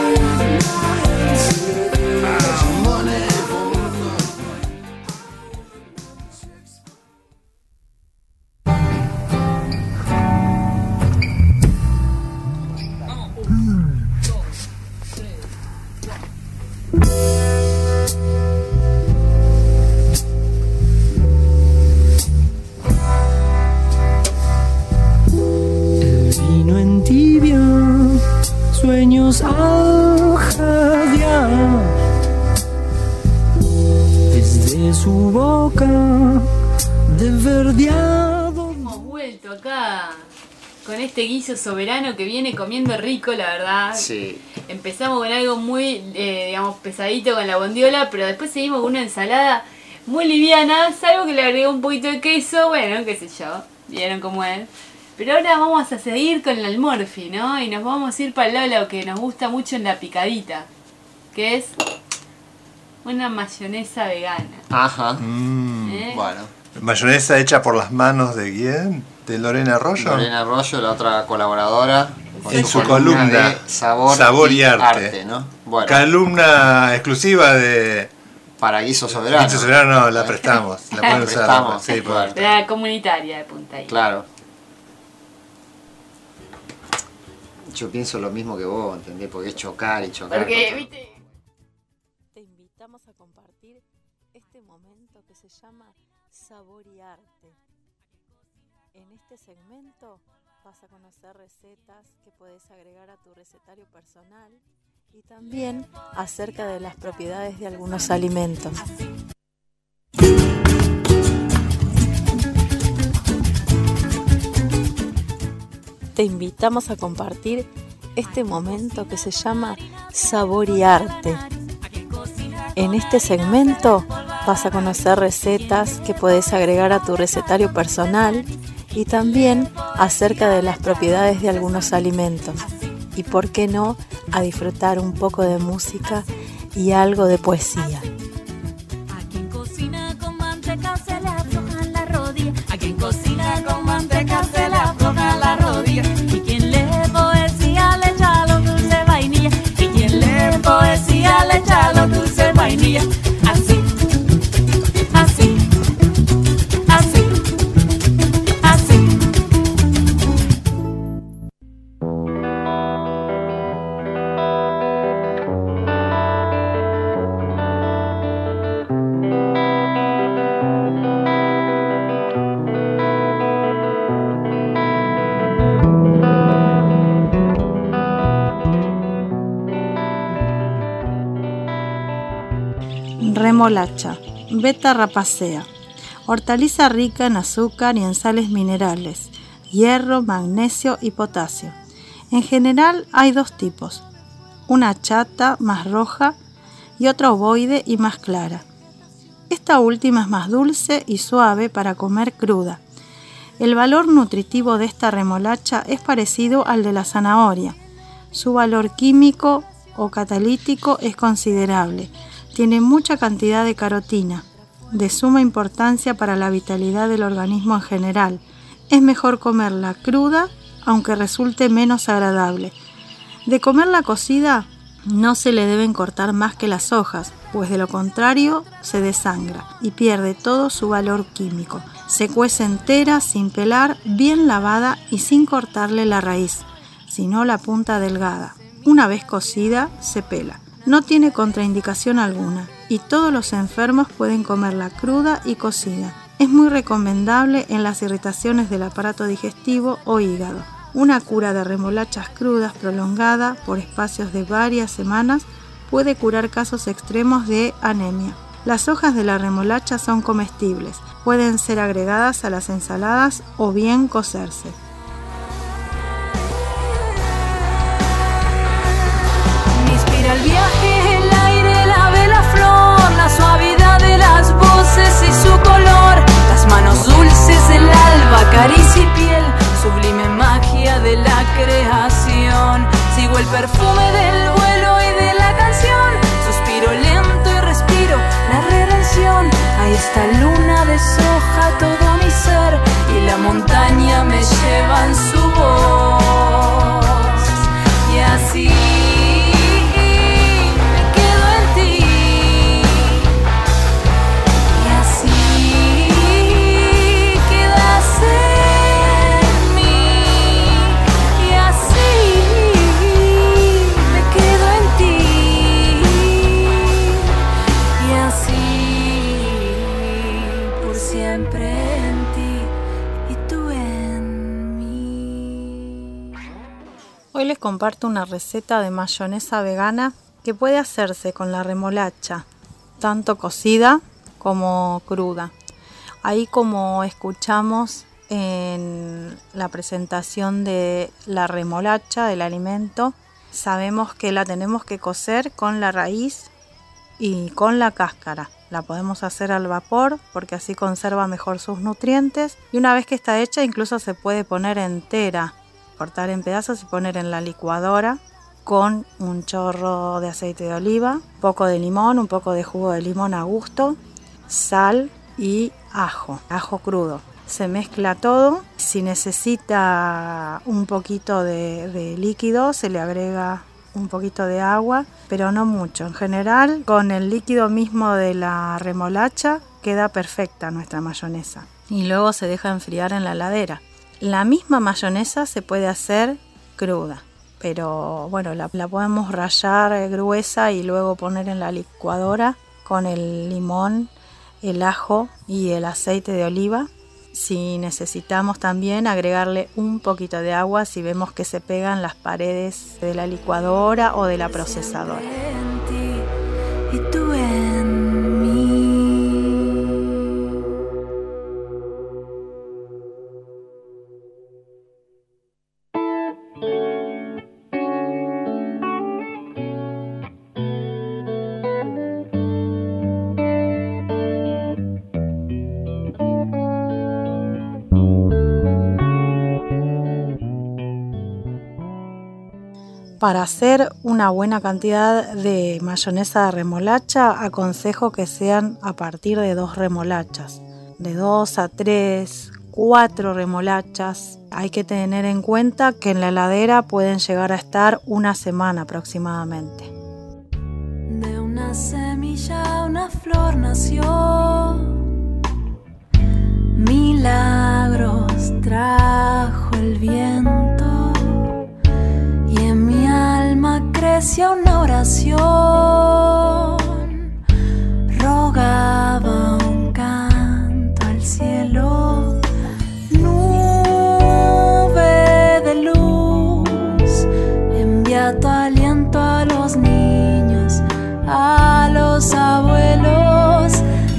Money for nothing. El vino en tibia, sueños al jadear, desde su boca de verdeado. Hemos vuelto acá con este guiso soberano que viene comiendo rico, la verdad. Sí. Empezamos con algo muy, eh, digamos, pesadito con la bondiola, pero después seguimos con una ensalada muy liviana, salvo que le agregué un poquito de queso, bueno, qué sé yo, vieron cómo es. Pero ahora vamos a seguir con el almorfi, ¿no? Y nos vamos a ir para el lado de lo que nos gusta mucho en la picadita, que es una mayonesa vegana. Ajá. Mm. ¿Eh? Bueno. Mayonesa hecha por las manos de quién? ¿De Lorena Arroyo? Lorena Arroyo, la otra colaboradora. con En su columna de sabor, Sabor y y Arte. arte, ¿no? Bueno, Columna exclusiva de para guiso soberano. Guiso Soberano, la prestamos. La pueden La usar. prestamos, Sí, por- claro. La comunitaria de Punta Indio. Claro. Yo pienso lo mismo que vos, ¿entendés? Porque es chocar y chocar. Porque, contra- viste, Te invitamos a compartir este momento que se llama Sabor y Arte. En este segmento vas a conocer recetas que puedes agregar a tu recetario personal y también acerca de las propiedades de algunos alimentos. Te invitamos a compartir este momento que se llama Sabor y Arte. En este segmento vas a conocer recetas que puedes agregar a tu recetario personal y también acerca de las propiedades de algunos alimentos. Y por qué no, a disfrutar un poco de música y algo de poesía. A quien cocina con manteca se le aflojan las rodillas. A quien cocina con manteca se le aflojan las rodillas. Y quien lee poesía le echa los dulces vainilla. Y quien lee poesía le echa los dulces vainilla. Así, así, así, así. Remolacha, beta rapacea, hortaliza rica en azúcar y en sales minerales, hierro, magnesio y potasio. En general hay dos tipos, una chata más roja y otra ovoide y más clara. Esta última es más dulce y suave para comer cruda. El valor nutritivo de esta remolacha es parecido al de la zanahoria. Su valor químico o catalítico es considerable. Tiene mucha cantidad de carotina, de suma importancia para la vitalidad del organismo en general. Es mejor comerla cruda, aunque resulte menos agradable. De comerla cocida, no se le deben cortar más que las hojas, pues de lo contrario se desangra y pierde todo su valor químico. Se cuece entera, sin pelar, bien lavada y sin cortarle la raíz, sino la punta delgada. Una vez cocida, se pela. No tiene contraindicación alguna y todos los enfermos pueden comerla cruda y cocida. Es muy recomendable en las irritaciones del aparato digestivo o hígado. Una cura de remolachas crudas prolongada por espacios de varias semanas puede curar casos extremos de anemia. Las hojas de la remolacha son comestibles, pueden ser agregadas a las ensaladas o bien cocerse. Me inspira el viaje, el aire, la vela flor, la suavidad de las voces y su color, las manos dulces del alba, caricia y piel, sublime magia de la creación. Sigo el perfume del vuelo y de la canción, suspiro lento y respiro la redención. Ahí está luna deshoja todo mi ser y la montaña me lleva en su voz. Y así me quedo en ti. Y así quedas en mí. Y así me quedo en ti. Y así por siempre en ti y tú en mí. Hoy les comparto una receta de mayonesa vegana que puede hacerse con la remolacha, tanto cocida como cruda. Ahí, como escuchamos en la presentación de la remolacha, del alimento, sabemos que la tenemos que cocer con la raíz y con la cáscara. La podemos hacer al vapor porque así conserva mejor sus nutrientes, y una vez que está hecha incluso se puede poner entera, cortar en pedazos y poner en la licuadora con un chorro de aceite de oliva, un poco de limón, un poco de jugo de limón a gusto, sal y ajo, ajo crudo. Se mezcla todo. Si necesita un poquito de, de líquido, se le agrega un poquito de agua, pero no mucho. En general, con el líquido mismo de la remolacha queda perfecta nuestra mayonesa. Y luego se deja enfriar en la heladera. La misma mayonesa se puede hacer cruda, pero bueno, la, la podemos rallar gruesa y luego poner en la licuadora con el limón, el ajo y el aceite de oliva. Si necesitamos también agregarle un poquito de agua si vemos que se pegan las paredes de la licuadora o de la procesadora. Y tú en mí. Para hacer una buena cantidad de mayonesa de remolacha, aconsejo que sean a partir de dos remolachas, de dos a tres, cuatro remolachas. Hay que tener en cuenta que en la heladera pueden llegar a estar una semana aproximadamente. De una semilla una flor nació, milagros trajo el viento. Y en mi alma creció una oración, rogaba un canto al cielo, nube de luz, envía tu aliento a los niños, a los abuelos,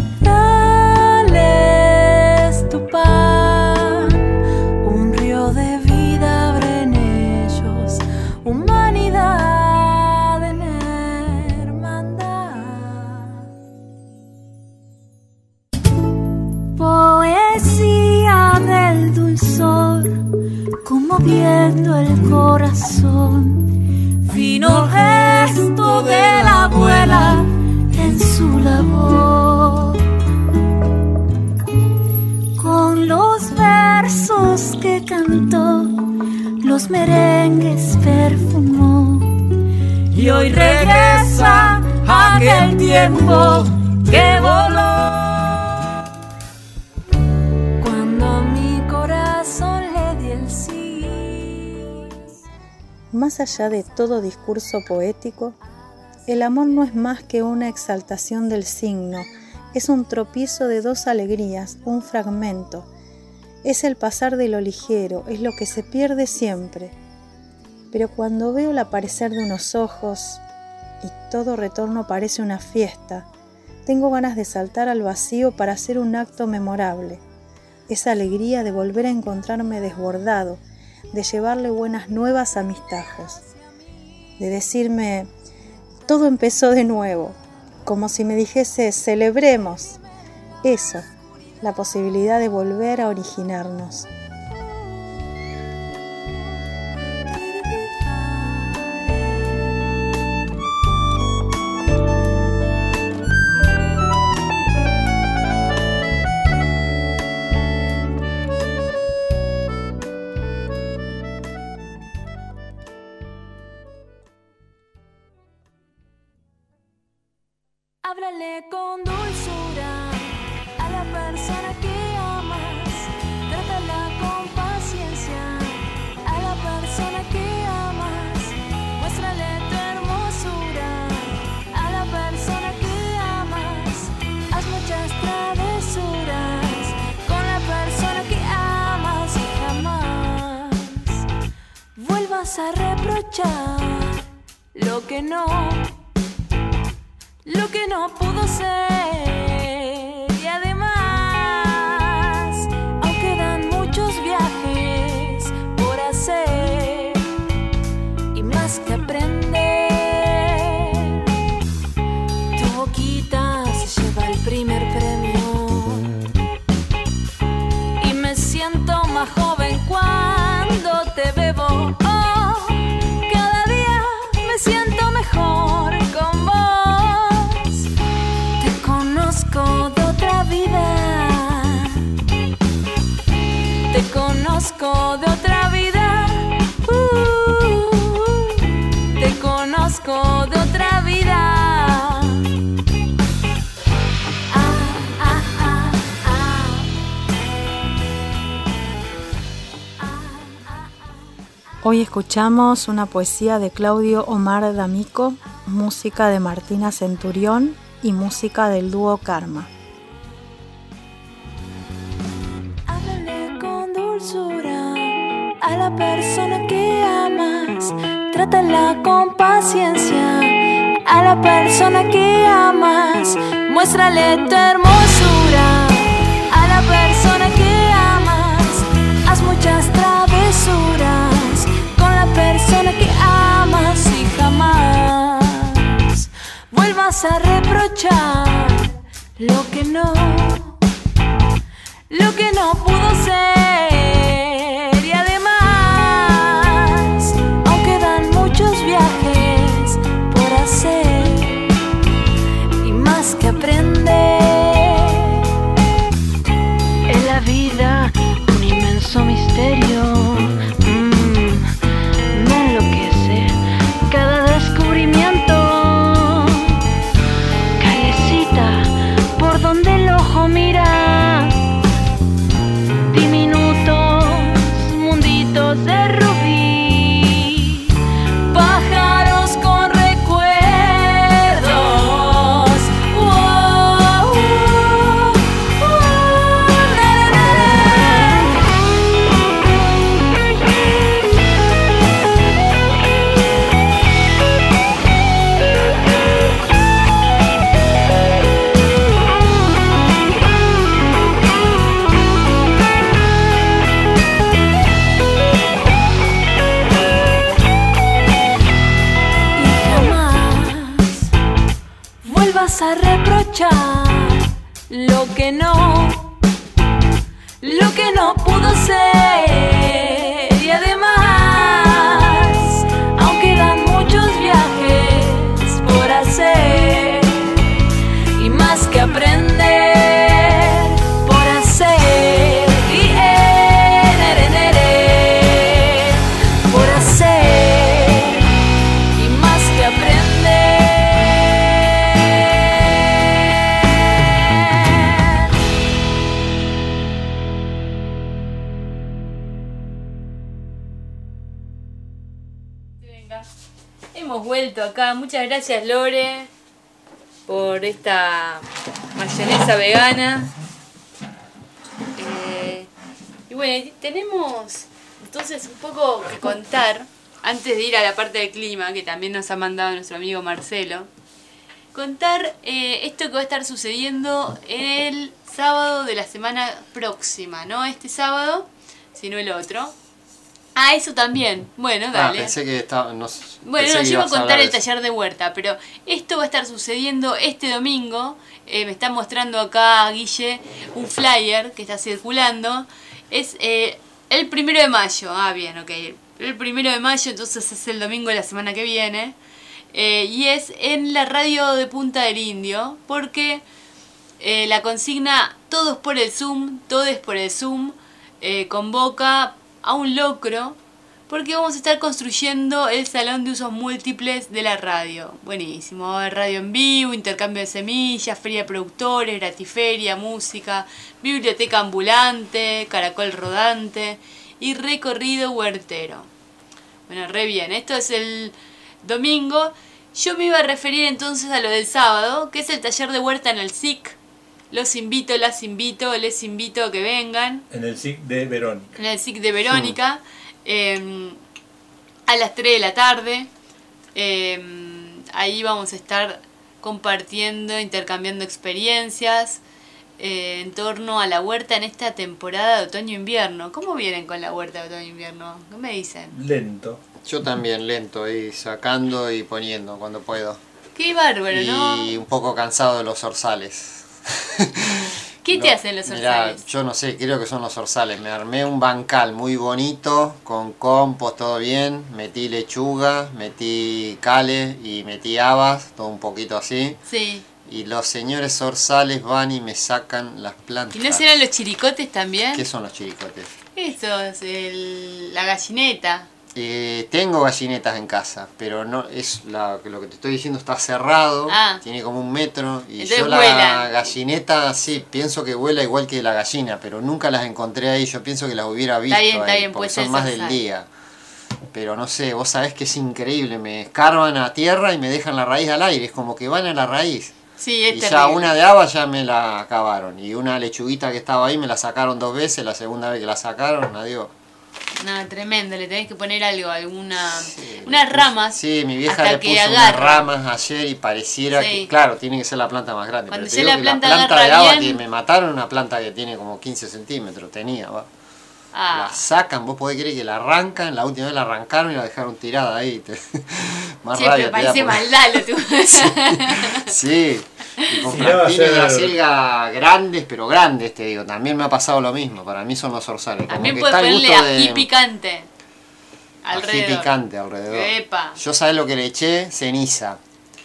dales tu pan, un río de vida abre en ellos, humanidad en hermandad. Poesía del dulzor, conmoviendo el corazón, fino gesto de la abuela en su labor, con los versos que cantó, los merengues perfumó, y hoy regresa aquel tiempo que voló. Más allá de todo discurso poético, el amor no es más que una exaltación del signo, es un tropiezo de dos alegrías, un fragmento. Es el pasar de lo ligero, es lo que se pierde siempre. Pero cuando veo el aparecer de unos ojos y todo retorno parece una fiesta, tengo ganas de saltar al vacío para hacer un acto memorable. Esa alegría de volver a encontrarme desbordado, de llevarle buenas nuevas a mis tajos, de decirme, todo empezó de nuevo, como si me dijese, celebremos. Eso, la posibilidad de volver a originarnos. Háblale con dulzura a la persona que amas, trátala con paciencia a la persona que amas, muéstrale tu hermosura a la persona que amas, haz muchas travesuras con la persona que amas y jamás vuelvas a reprochar lo que no Lo que no pudo ser. Y además aún quedan muchos viajes por hacer y más que aprender. Tu boquita se lleva el primer premio y me siento más joven cuando te bebo. Oh, cada día me siento mejor con vos. De otra vida, te conozco de otra vida, uh, te conozco de otra vida. Ah, ah, ah, ah. Hoy escuchamos una poesía de Claudio Omar D'Amico, música de Martina Centurión y música del dúo Karma. Háblale con dulzura a la persona que amas, trátala con paciencia a la persona que amas, muéstrale tu hermosura a la persona que amas, haz muchas travesuras con la persona que amas y jamás vuelvas a reprochar lo que no, lo que no pudo ser. Y además aún quedan muchos viajes por hacer y más que aprender. En la vida un inmenso misterio, mm, me enloquece cada descubrimiento. Por donde el ojo mira, diminutos munditos de rubí, pájaros con recuerdos. Wow, wow, a reprochar lo que no, lo que no pudo ser. Y además aún quedan muchos viajes por hacer y más que aprender por hacer y eh, por hacer y más que aprender. Venga. Hemos vuelto acá. Muchas gracias, Lore, por esta mayonesa vegana. Eh, y bueno, tenemos entonces un poco que contar, antes de ir a la parte del clima, que también nos ha mandado nuestro amigo Marcelo. Contar eh, esto que va a estar sucediendo el sábado de la semana próxima, no este sábado, sino el otro. Ah, eso también. Bueno, dale. Ah, pensé que estaba... No, bueno, pensé no, que yo iba a ibas a contar hablar el de eso. taller de huerta, pero esto va a estar sucediendo este domingo. Eh, me está mostrando acá Guille un flyer que está circulando. Es eh, el primero de mayo. Ah, bien, ok. El primero de mayo, entonces es el domingo de la semana que viene. Eh, y es en la radio de Punta del Indio, porque eh, la consigna Todos por el Zoom, Todes por el Zoom, eh, convoca a un locro, porque vamos a estar construyendo el salón de usos múltiples de la radio. Buenísimo, va a haber radio en vivo, intercambio de semillas, feria de productores, gratiferia, música, biblioteca ambulante, caracol rodante y recorrido huertero. Bueno, re bien, esto es el domingo. Yo me iba a referir entonces a lo del sábado, que es el taller de huerta en el S I C. Los invito, las invito, les invito a que vengan. En el S I C de Verónica. En el S I C de Verónica, eh, a las tres de la tarde. Eh, ahí vamos a estar compartiendo, intercambiando experiencias eh, en torno a la huerta en esta temporada de otoño-invierno. ¿Cómo vienen con la huerta de otoño-invierno? ¿Qué me dicen? Lento. Yo también, lento, y sacando y poniendo cuando puedo. Qué bárbaro, ¿no? Y un poco cansado de los orzales. ¿Qué No, te hacen los mirá, orzales? yo no sé, creo que son los orzales. Me armé un bancal muy bonito, con compost, todo bien. Metí lechuga, metí cale y metí habas, todo un poquito así. Sí. Y los señores orzales van y me sacan las plantas. ¿Y no serán los chiricotes también? ¿Qué son los chiricotes? Eso es el, la gallineta. Eh, tengo gallinetas en casa, pero no es la, lo que te estoy diciendo está cerrado, Ah. tiene como un metro y Entonces yo la vuelan. gallineta sí pienso que vuela igual que la gallina, pero nunca las encontré ahí, yo pienso que las hubiera visto bien, está ahí, bien, porque puede son ser más zorzal. del día. Pero no sé, vos sabés que es increíble, me escarban a tierra y me dejan la raíz al aire, es como que van a la raíz. Sí, es Y terrible. ya una de haba ya me la acabaron y una lechuguita que estaba ahí me la sacaron dos veces, la segunda vez que la sacaron, adiós. No, tremendo, le tenés que poner algo, alguna unas ramas. Sí, mi vieja hasta le que puso unas agarre. ramas ayer y pareciera Sí. que, claro, tiene que ser la planta más grande. Cuando pero te ya digo la que planta la planta agarra de haba bien- que me mataron, una planta que tiene como quince centímetros, tenía, va. Ah, La sacan, vos podés creer que la arrancan, la última vez la arrancaron y la dejaron tirada ahí. te- Más che, rabia pero te da parece porque- maldad lo tuyo. Sí, y con Sí, no, plantines de ayer- acelga grandes, pero grandes, te digo. También me ha pasado lo mismo, para mí son los orzales. Como También que puedes está el ponerle gusto ají de- picante. ají Alrededor. picante alrededor. Epa. Yo sabés lo que le eché, ceniza.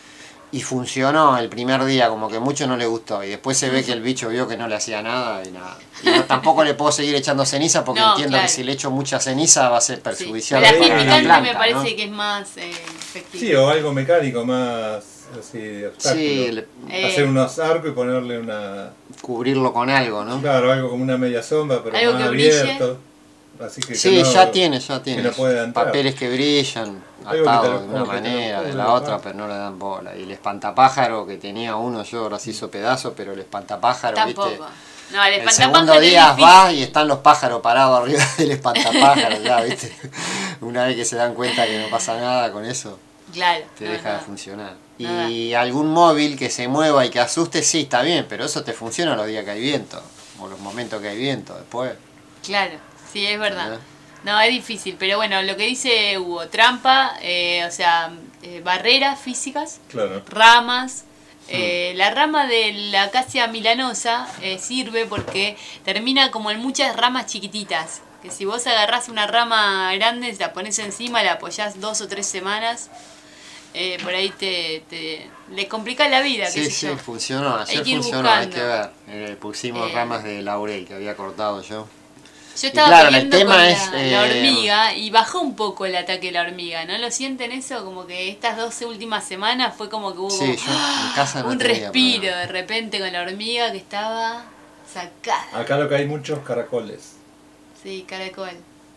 Y funcionó el primer día, como que mucho no le gustó. Y después se ve que el bicho vio que no le hacía nada y nada. Y no, tampoco le puedo seguir echando ceniza porque No, entiendo claro. que si le echo mucha ceniza va a ser Sí. perjudicial El ají para la picante planta, me ¿no? parece que es más eh, efectivo. Sí, o algo mecánico más así de obstáculo. Sí, le- Eh. Hacer unos arcos y ponerle una. Cubrirlo con algo, ¿no? Claro, algo como una media sombra, pero Algo más que brille. abierto. Así que, que Sí, no- ya tiene, ya tiene. no pueda entrar. Papeles que brillan, Algo que te atados lo- de una como que te lo manera, de ponga, la ¿no? otra, pero no le dan bola. Y el espantapájaro que tenía uno, yo ahora se hizo pedazo, pero el espantapájaro, Tampoco. ¿viste? No, el El espantapájaro segundo es día difícil. vas y están los pájaros parados arriba del espantapájaro, ya, ¿viste? Una vez que se dan cuenta que no pasa nada con eso, Claro. te no, deja no. de funcionar. Nada. Y algún móvil que se mueva y que asuste, sí, está bien, pero eso te funciona los días que hay viento, o los momentos que hay viento después. Claro, sí, es verdad. ¿Eh? No, es difícil, pero bueno, lo que dice Hugo, trampa, eh, o sea, eh, barreras físicas, Claro. ramas. Eh, la rama de la acacia milanosa eh, sirve porque termina como en muchas ramas chiquititas. Que si vos agarrás una rama grande, la pones encima, la apoyás dos o tres semanas, eh, por ahí te, te le complicás la vida, qué Sí, sé sí, yo. funcionó, ayer que ir funcionó, hay buscando. que ver. Eh, pusimos Eh. ramas de laurel que había cortado yo. Yo estaba claro, el peleando tema con la, es, la eh, hormiga y bajó un poco el ataque de la hormiga, ¿no lo sienten eso? Como que estas dos últimas semanas fue como que hubo Sí, yo en casa no un tenía respiro problema. de repente con la hormiga que estaba sacada. Acá lo que hay muchos caracoles. Sí, caracol.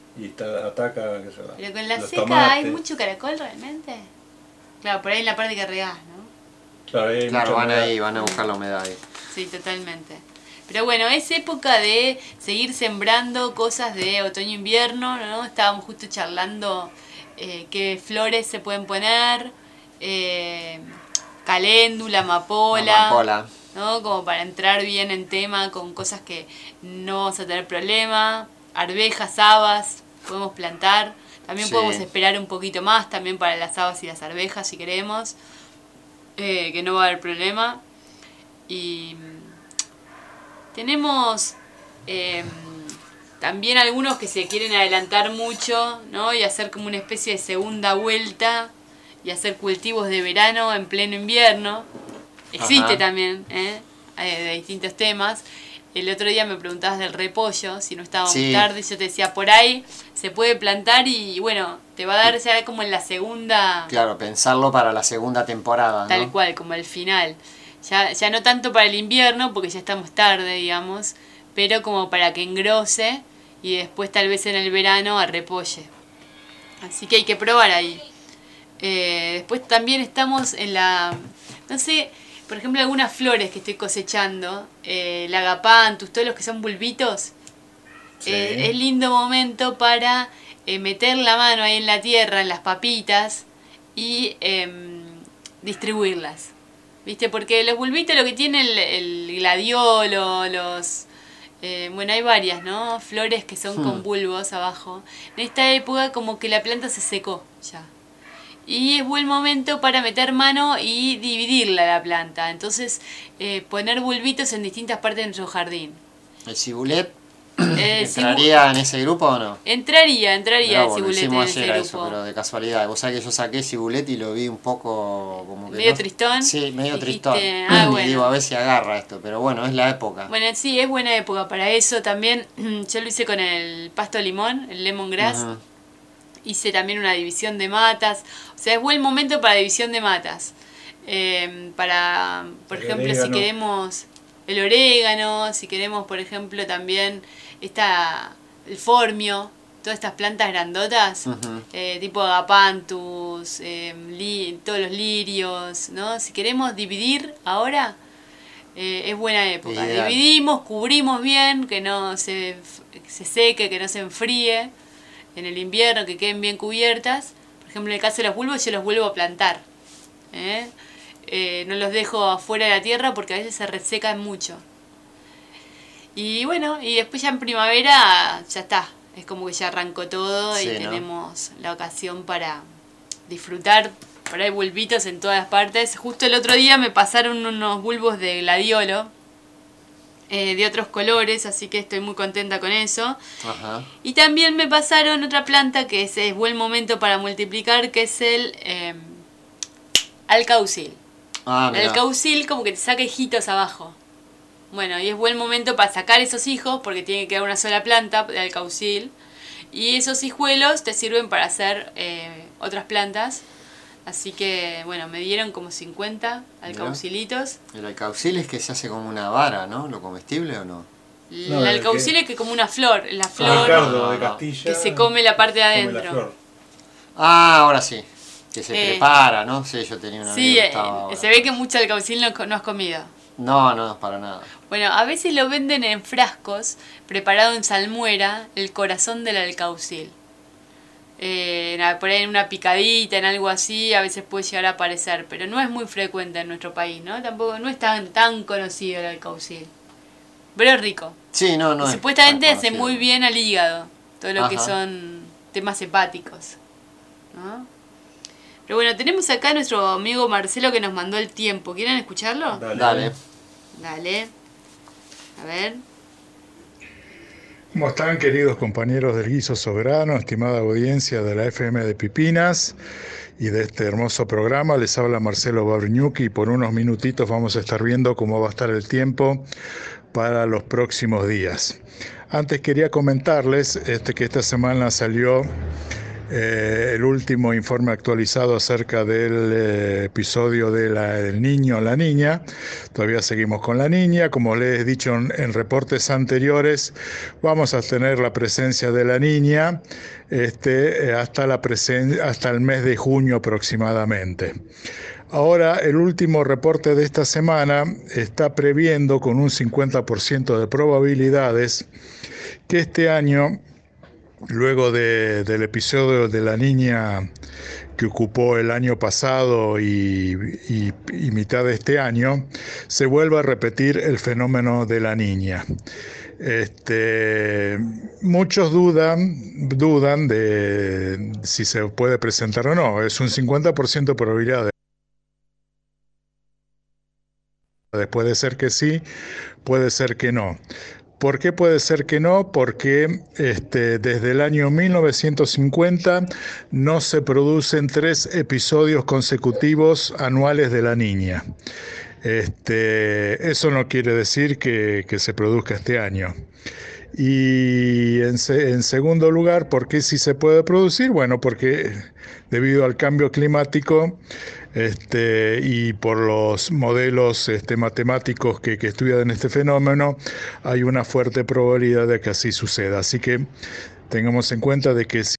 y está, ataca qué sé yo, Pero con la los seca tomates. hay mucho caracol realmente. Claro, por ahí en la parte que regás, ¿no? Claro, hay Claro, mucha van humedad. ahí, van a buscar la humedad ahí. Sí, totalmente. Pero bueno, es época de seguir sembrando cosas de otoño-invierno, ¿no? Estábamos justo charlando eh, qué flores se pueden poner, eh, caléndula, amapola, Amapola. ¿no? Como para entrar bien en tema con cosas que no vamos a tener problema, arvejas, habas, podemos plantar. También Sí. podemos esperar un poquito más también para las habas y las arvejas si queremos, eh, que no va a haber problema. Y tenemos eh, también algunos que se quieren adelantar mucho, ¿no? Y hacer como una especie de segunda vuelta y hacer cultivos de verano en pleno invierno. Existe Ajá. también, ¿eh? Eh, de distintos temas. El otro día me preguntabas del repollo, si no estábamos Sí. tarde, yo te decía, por ahí se puede plantar y bueno, te va a dar ya como en la segunda, Claro, pensarlo para la segunda temporada, ¿no? tal cual, como el final. Ya, ya no tanto para el invierno, porque ya estamos tarde, digamos, pero como para que engrose y después tal vez en el verano arrepolle. Así que hay que probar ahí. Eh, después también estamos en la, no sé, por ejemplo algunas flores que estoy cosechando, eh, el agapanthus, todos los que son bulbitos. Sí. Eh, es lindo momento para eh, meter la mano ahí en la tierra, en las papitas y em, distribuirlas. ¿Viste? Porque los bulbitos lo que tiene el, el gladiolo, los... eh, bueno, hay varias, ¿no? Flores que son Hmm. con bulbos abajo. En esta época como que la planta se secó ya. Y es buen momento para meter mano y dividirla la planta. Entonces, eh, poner bulbitos en distintas partes de nuestro jardín. ¿El cibulet Eh, entraría en ese grupo o no? Entraría, entraría No, el bueno, cibulet en hicimos ese ayer a grupo. eso, pero de casualidad. Vos sabés que yo saqué cibulet y lo vi un poco como que... ¿Medio no- tristón? Sí, medio Dijiste, tristón. ah, Y bueno. digo, a ver si agarra esto, pero bueno, es la época. Bueno, sí, es buena época para eso también. Yo lo hice con el pasto limón, el lemongrass. Ujú. Hice también una división de matas. O sea, es buen momento para división de matas. Eh, para, por El ejemplo, si orégano. queremos el orégano, si queremos, por ejemplo, también esta, el formio, todas estas plantas grandotas, Ujú. eh, tipo agapanthus, eh, li- todos los lirios, ¿no? Si queremos dividir ahora, eh, es buena época. Ideal. Dividimos, cubrimos bien, que no se, se seque, que no se enfríe en el invierno, que queden bien cubiertas. Por ejemplo, en el caso de los bulbos, yo los vuelvo a plantar. ¿eh? Eh, no los dejo afuera de la tierra porque a veces se resecan mucho. Y bueno, y después ya en primavera ya está. Es como que ya arrancó todo y Sí, ¿no? tenemos la ocasión para disfrutar. Por ahí bulbitos en todas partes. Justo el otro día me pasaron unos bulbos de gladiolo. Eh, de otros colores, así que estoy muy contenta con eso. Ajá. Y también me pasaron otra planta que es, es buen momento para multiplicar, que es el eh, alcaucil. Ah, El mirá. alcaucil como que te saca hijitos abajo. Bueno, y es buen momento para sacar esos hijos, porque tiene que quedar una sola planta de alcaucil. Y esos hijuelos te sirven para hacer eh, otras plantas. Así que, bueno, me dieron como cincuenta alcaucilitos. El alcaucil es que se hace como una vara, ¿no? ¿Lo comestible o no? El No, el alcaucil que- es que como una flor, la San flor Ricardo de no, no. Castilla. que se come la parte de come adentro. la flor. Ah, ahora sí. Que se Eh, prepara, ¿no? Sí, yo tenía una Sí, amiga que eh, estaba ahora. se ve que mucho alcaucil no, no has comido. No, no, para nada. Bueno, a veces lo venden en frascos, preparado en salmuera, el corazón del alcaucil. Eh, na- por ahí en una picadita, en algo así, a veces puede llegar a aparecer, pero no es muy frecuente en nuestro país, ¿no? Tampoco, no es tan, tan conocido el alcaucil. Pero es rico. Sí, no, no. Y es supuestamente tan hace conocido. muy bien al hígado, todo lo que Ajá. son temas hepáticos, ¿no? Pero bueno, tenemos acá a nuestro amigo Marcelo que nos mandó el tiempo. ¿Quieren escucharlo? Dale. Dale. Dale. A ver. ¿Cómo están, queridos compañeros del Guiso Soberano, estimada audiencia de la F M de Pipinas y de este hermoso programa? Les habla Marcelo Babriñuki y por unos minutitos vamos a estar viendo cómo va a estar el tiempo para los próximos días. Antes quería comentarles este, que esta semana salió eh, el último informe actualizado acerca del eh, episodio de la, del niño o la niña. Todavía seguimos con la niña. Como les he dicho en, en reportes anteriores, vamos a tener la presencia de la niña este, hasta, la presen- hasta el mes de junio aproximadamente. Ahora, el último reporte de esta semana está previendo con un cincuenta por ciento de probabilidades que este año, luego de, del episodio de la niña que ocupó el año pasado y, y, y mitad de este año, se vuelva a repetir el fenómeno de la niña. Este, muchos dudan, dudan de si se puede presentar o no. Es un cincuenta por ciento de probabilidad. Puede ser que sí, puede ser que no. ¿Por qué puede ser que no? Porque este, desde el año mil novecientos cincuenta no se producen tres episodios consecutivos anuales de la niña. Este, eso no quiere decir que, que se produzca este año. Y en, en segundo lugar, ¿por qué sí se puede producir? Bueno, porque debido al cambio climático este, y por los modelos este, matemáticos que, que estudian este fenómeno, hay una fuerte probabilidad de que así suceda. Así que tengamos en cuenta de que si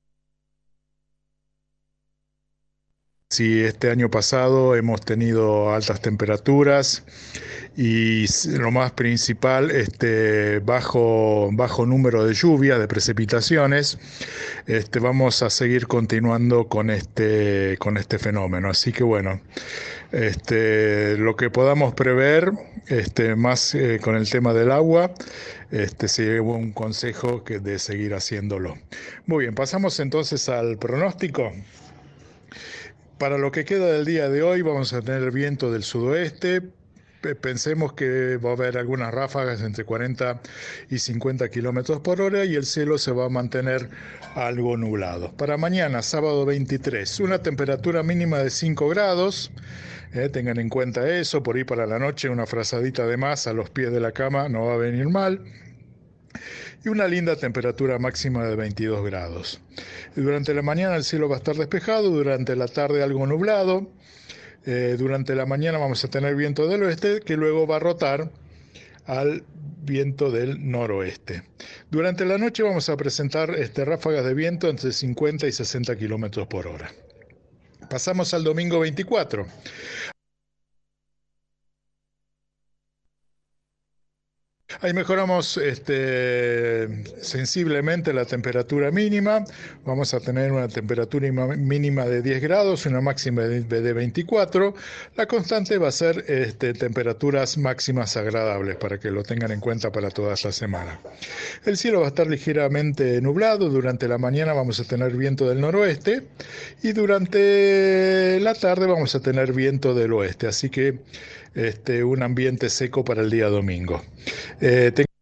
Si este año pasado hemos tenido altas temperaturas y lo más principal, este bajo, bajo número de lluvias, de precipitaciones, este, vamos a seguir continuando con este, con este fenómeno. Así que bueno, este, lo que podamos prever, este, más eh, con el tema del agua, este, sería un consejo que de seguir haciéndolo. Muy bien, pasamos entonces al pronóstico. Para lo que queda del día de hoy vamos a tener viento del sudoeste. Pensemos que va a haber algunas ráfagas entre cuarenta y cincuenta kilómetros por hora y el cielo se va a mantener algo nublado. Para mañana, sábado veintitrés, una temperatura mínima de cinco grados. Eh, tengan en cuenta eso. Por ahí para la noche una frazadita de más a los pies de la cama no va a venir mal. Y una linda temperatura máxima de veintidós grados. Durante la mañana el cielo va a estar despejado, durante la tarde algo nublado. Eh, durante la mañana vamos a tener viento del oeste que luego va a rotar al viento del noroeste. Durante la noche vamos a presentar este, ráfagas de viento entre cincuenta y sesenta kilómetros por hora. Pasamos al domingo veinticuatro. Ahí mejoramos este, sensiblemente la temperatura mínima. Vamos a tener una temperatura mínima de diez grados, una máxima de veinticuatro. La constante va a ser este, temperaturas máximas agradables para que lo tengan en cuenta para toda esta semana. El cielo va a estar ligeramente nublado. Durante la mañana vamos a tener viento del noroeste y durante la tarde vamos a tener viento del oeste. Así que Este, un ambiente seco para el día domingo. Eh, ten-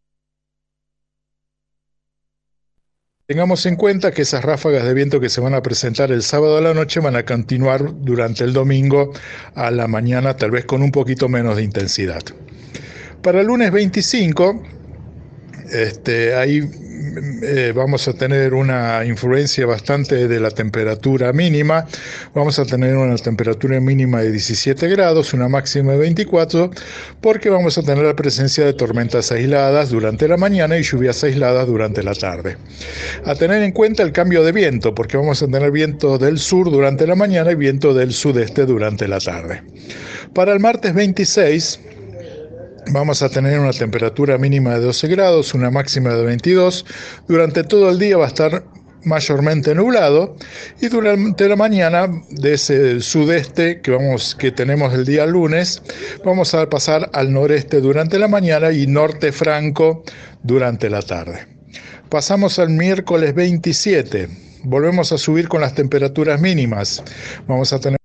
tengamos en cuenta que esas ráfagas de viento que se van a presentar el sábado a la noche van a continuar durante el domingo a la mañana, tal vez con un poquito menos de intensidad. Para el lunes veinticinco, este, ahí eh, vamos a tener una influencia bastante de la temperatura mínima. Vamos a tener una temperatura mínima de diecisiete grados, una máxima de veinticuatro, porque vamos a tener la presencia de tormentas aisladas durante la mañana y lluvias aisladas durante la tarde. A tener en cuenta el cambio de viento, porque vamos a tener viento del sur durante la mañana y viento del sudeste durante la tarde. Para el martes veintiséis, vamos a tener una temperatura mínima de doce grados, una máxima de veintidós. Durante todo el día va a estar mayormente nublado y durante la mañana de ese sudeste que, vamos, que tenemos el día lunes, vamos a pasar al noreste durante la mañana y norte franco durante la tarde. Pasamos al miércoles veintisiete. Volvemos a subir con las temperaturas mínimas. Vamos a tener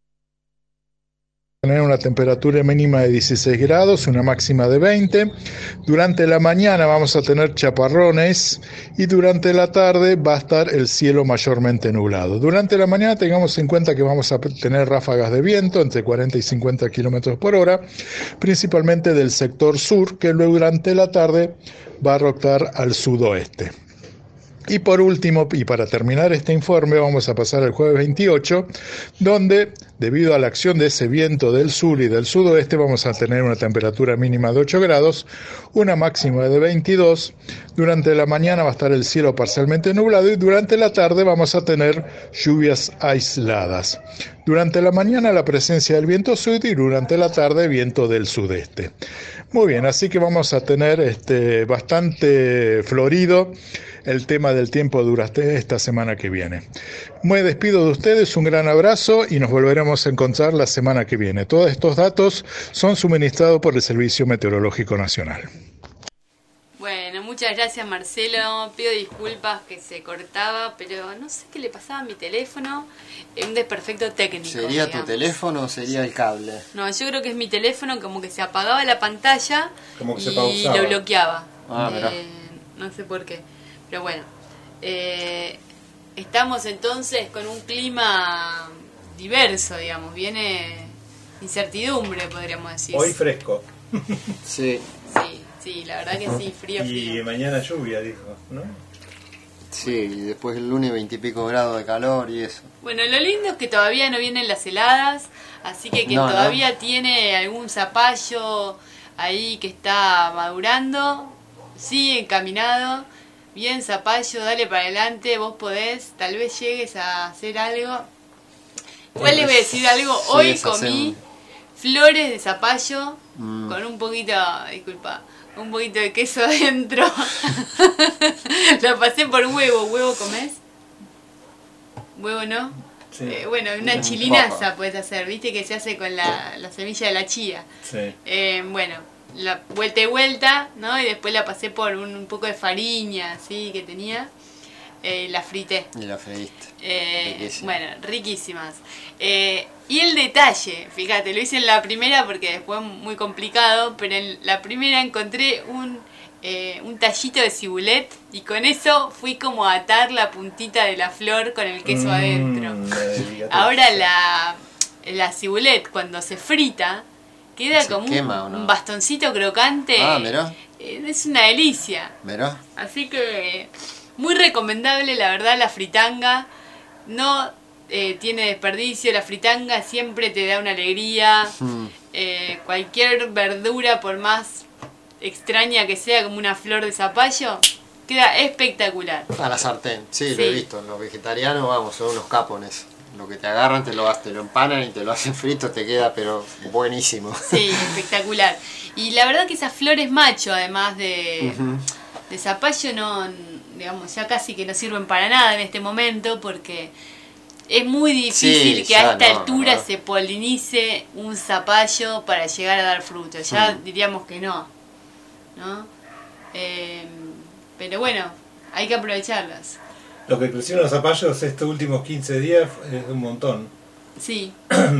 tener una temperatura mínima de dieciséis grados, una máxima de veinte. Durante la mañana vamos a tener chaparrones y durante la tarde va a estar el cielo mayormente nublado. Durante la mañana tengamos en cuenta que vamos a tener ráfagas de viento entre cuarenta y cincuenta kilómetros por hora, principalmente del sector sur, que luego durante la tarde va a rotar al sudoeste. Y por último, y para terminar este informe, vamos a pasar al jueves veintiocho, donde, debido a la acción de ese viento del sur y del sudoeste, vamos a tener una temperatura mínima de ocho grados, una máxima de veintidós. Durante la mañana va a estar el cielo parcialmente nublado y durante la tarde vamos a tener lluvias aisladas. Durante la mañana la presencia del viento sur y durante la tarde viento del sudeste. Muy bien, así que vamos a tener este, bastante florido el tema del tiempo durante esta semana que viene. Me despido de ustedes, un gran abrazo y nos volveremos a encontrar la semana que viene. Todos estos datos son suministrados por el Servicio Meteorológico Nacional. Bueno, muchas gracias Marcelo, pido disculpas que se cortaba, pero no sé qué le pasaba a mi teléfono, eh, un desperfecto técnico. ¿Sería digamos. tu teléfono o sería el cable? No, yo creo que es mi teléfono, como que se apagaba la pantalla Como que se y pausaba. lo bloqueaba. Ah, mirá. Eh, no sé por qué, pero bueno. Eh, estamos entonces con un clima diverso, digamos, viene incertidumbre, podríamos decir. Hoy fresco. Sí. Sí. Sí, la verdad que sí, frío, Y frío. mañana lluvia, dijo, ¿no? Sí, y después el lunes veintipico grados de calor y eso. Bueno, lo lindo es que todavía no vienen las heladas, así que quien No, no. todavía tiene algún zapallo ahí que está madurando, sigue encaminado, bien zapallo, dale para adelante, vos podés, tal vez llegues a hacer algo. Igual les voy a decir algo, hoy Llegues a hacer comí un- flores de zapallo Mm. con un poquito, disculpa, un poquito de queso adentro. Lo pasé por huevo. ¿Huevo comés? ¿Huevo no? Sí. Eh, bueno, una Un chilinaza poco. puedes hacer, viste que se hace con la, la semilla de la chía. Sí. Eh, bueno, la vuelta y vuelta, ¿no? Y después la pasé por un, un poco de farina, así que tenía. Eh, la frité. Y la freíste. Eh, Riquísima. bueno, riquísimas. Eh, y el detalle, fíjate, lo hice en la primera porque después muy complicado, pero en la primera encontré un, eh, un tallito de cibulet y con eso fui como a atar la puntita de la flor con el queso Mm, adentro. la delicatez. Ahora la, la cibulet cuando se frita queda ¿Se como quema un, o no? un bastoncito crocante. Ah, mirá. Eh, es una delicia. ¿Mirá? Así que muy recomendable, la verdad, la fritanga. No eh, tiene desperdicio, la fritanga siempre te da una alegría. Mm. Eh, cualquier verdura, por más extraña que sea, como una flor de zapallo, queda espectacular. A la sartén, sí, lo Sí. he visto. Los vegetarianos, vamos, son unos capos en eso. Lo que te agarran, te lo, te lo empanan y te lo hacen frito, te queda, pero buenísimo. Sí, espectacular. Y la verdad que esas flores macho, además de, Ujú. de zapallo, no, digamos, ya casi que no sirven para nada en este momento porque es muy difícil Sí, que a ya esta no, altura no. se polinice un zapallo para llegar a dar fruto. Ya Mm. diríamos que no, ¿no? Eh, pero bueno, hay que aprovecharlas. Lo que crecieron los zapallos estos últimos quince días es un montón. Sí,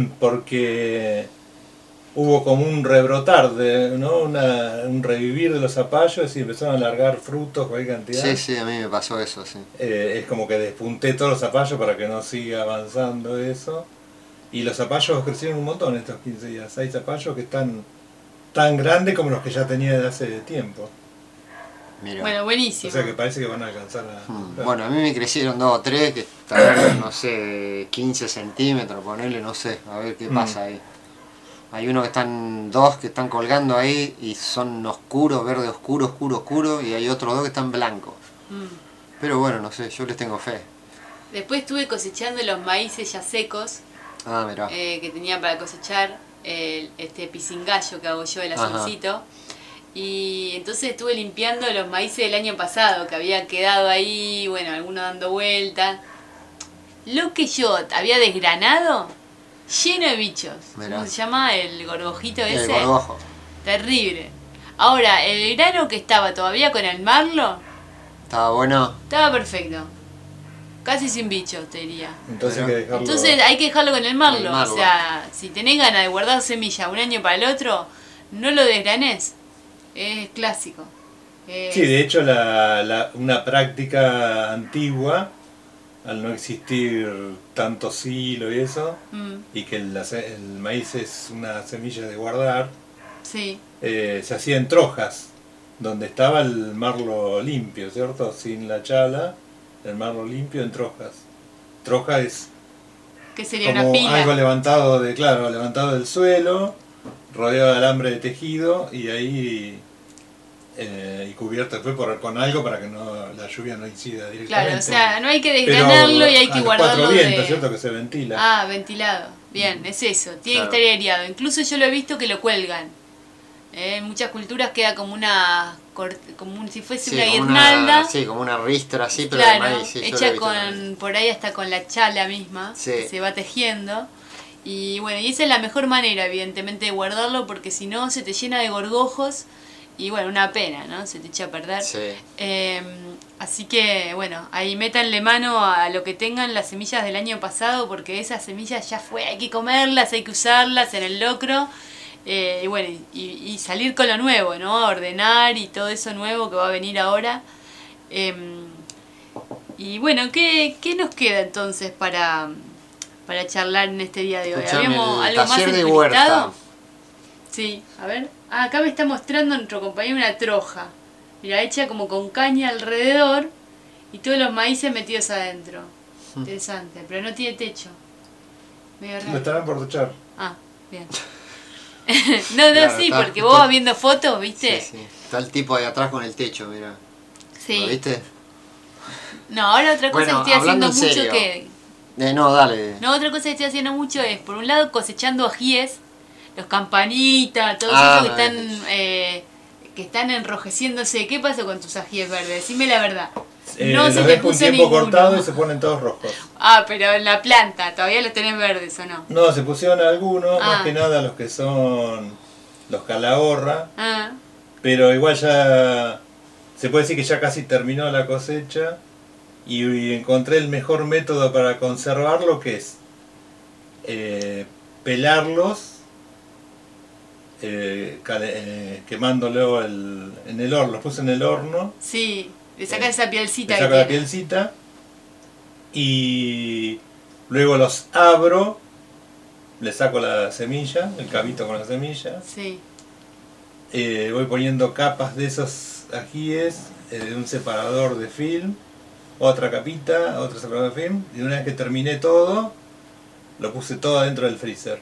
Porque hubo como un rebrotar, de, ¿no? Una, un revivir de los zapallos y empezaron a largar frutos, cualquier cantidad. Sí, sí, a mí me pasó eso, sí. Eh, es como que despunté todos los zapallos para que no siga avanzando eso. Y los zapallos crecieron un montón estos quince días. Hay zapallos que están tan grandes como los que ya tenía desde hace tiempo. Mira. bueno, O buenísimo. sea que parece que van a alcanzar a... Mm, Bueno, a mí me crecieron dos o tres que tardaron, no sé, quince centímetros, ponerle, no sé, a ver qué Mm. pasa ahí. Hay uno que están, dos que están colgando ahí y son oscuros, verde oscuro, oscuro, oscuro, y hay otros dos que están blancos. Mm. Pero bueno, no sé, yo les tengo fe. Después estuve cosechando los maíces ya secos. Ah, mirá. eh, que tenía para cosechar, el, este pisingallo que hago yo, el Ajá. azucito. Y entonces estuve limpiando los maíces del año pasado, que habían quedado ahí, bueno, algunos dando vuelta. Lo que yo había desgranado, lleno de bichos. Mirá. ¿Cómo se llama? El gorgojito El ese. gorgojo. Terrible. Ahora, el grano que estaba todavía con el marlo, Estaba bueno. estaba perfecto. Casi sin bichos, te diría. Entonces hay que dejarlo... Entonces hay que dejarlo con el marlo. El marlo. O sea, si tenés ganas de guardar semilla un año para el otro, no lo desgranés. Es clásico. Es- Sí, de hecho la, la- una práctica antigua, al no existir tanto silo y eso, Mm, y que el, la se- el maíz es una semilla de guardar, sí, eh, se hacía en trojas, donde estaba el marlo limpio, ¿cierto? Sin la chala, el marro limpio en trojas. Troja es Que sería como una pila. algo levantado de, claro, levantado del suelo, rodeado de alambre de tejido y ahí eh, y cubierto después por, con algo para que no la lluvia no incida directamente. Claro, o sea, no hay que Pero desgranarlo y hay a que los guardarlo cuatro vientos, de... ¿cierto? Que se ventila. Ah, ventilado. Bien, es eso. Tiene Claro. que estar aireado. Incluso yo lo he visto que lo cuelgan. Eh, en muchas culturas queda como una... cort- como un- si fuese Sí, una como guirnalda. una, sí, como una ristra así, pero Claro, de maíz, sí, yo lo he hecha visto también. con por ahí hasta con la chala misma, Sí. que se va tejiendo. Y bueno, y esa es la mejor manera, evidentemente, de guardarlo, porque si no se te llena de gorgojos y bueno, una pena, ¿no? Se te echa a perder. Sí. Eh, así que bueno, ahí métanle mano a lo que tengan las semillas del año pasado, porque esas semillas ya fue, hay que comerlas, hay que usarlas en el locro. Eh, y bueno, y, y salir con lo nuevo, ¿no? Ordenar y todo eso nuevo que va a venir ahora. Eh, y bueno, ¿qué, ¿qué nos queda entonces para, para charlar en este día de hoy? Escuchame, ¿Habíamos el algo más taller de enturitado? huerta. Sí, a ver. Ah, acá me está mostrando nuestro compañero una troja. Mira, hecha como con caña alrededor y todos los maíces metidos adentro. Interesante, pero no tiene techo. Medio Lo raro. estarán por echar. Ah, bien. no, no, Claro, sí, está- porque vos vas viendo fotos, ¿viste? Sí, sí. Está el tipo ahí atrás con el techo, mira. Sí. ¿Lo viste? No, ahora otra cosa Bueno, que estoy haciendo hablando en mucho serio. que... Eh, no, dale. No, otra cosa que estoy haciendo mucho es, por un lado, cosechando ajíes, los campanitas, todos Ah, esos que me están, eh, que están enrojeciéndose. ¿Qué pasó con tus ajíes verdes? Decime la verdad. Eh, No los se te dejo un puso tiempo ninguno. cortado y se ponen todos rojos. Ah, pero en la planta, ¿todavía los tenés verdes o no? No, se pusieron algunos, Ah. más que nada los que son los calahorra, Ah, pero igual ya se puede decir que ya casi terminó la cosecha y, y encontré el mejor método para conservarlo, que es eh, pelarlos, eh, cale- eh, quemándolo el- en el horno, los puse en el horno. sí, le sacas esa pielcita Le que saco la tiene. pielcita y luego los abro, le saco la semilla, el cabito con la semilla, Sí, eh, voy poniendo capas de esos ajíes eh, de un separador de film, otra capita, otro separador de film, y una vez que terminé todo, lo puse todo adentro del freezer,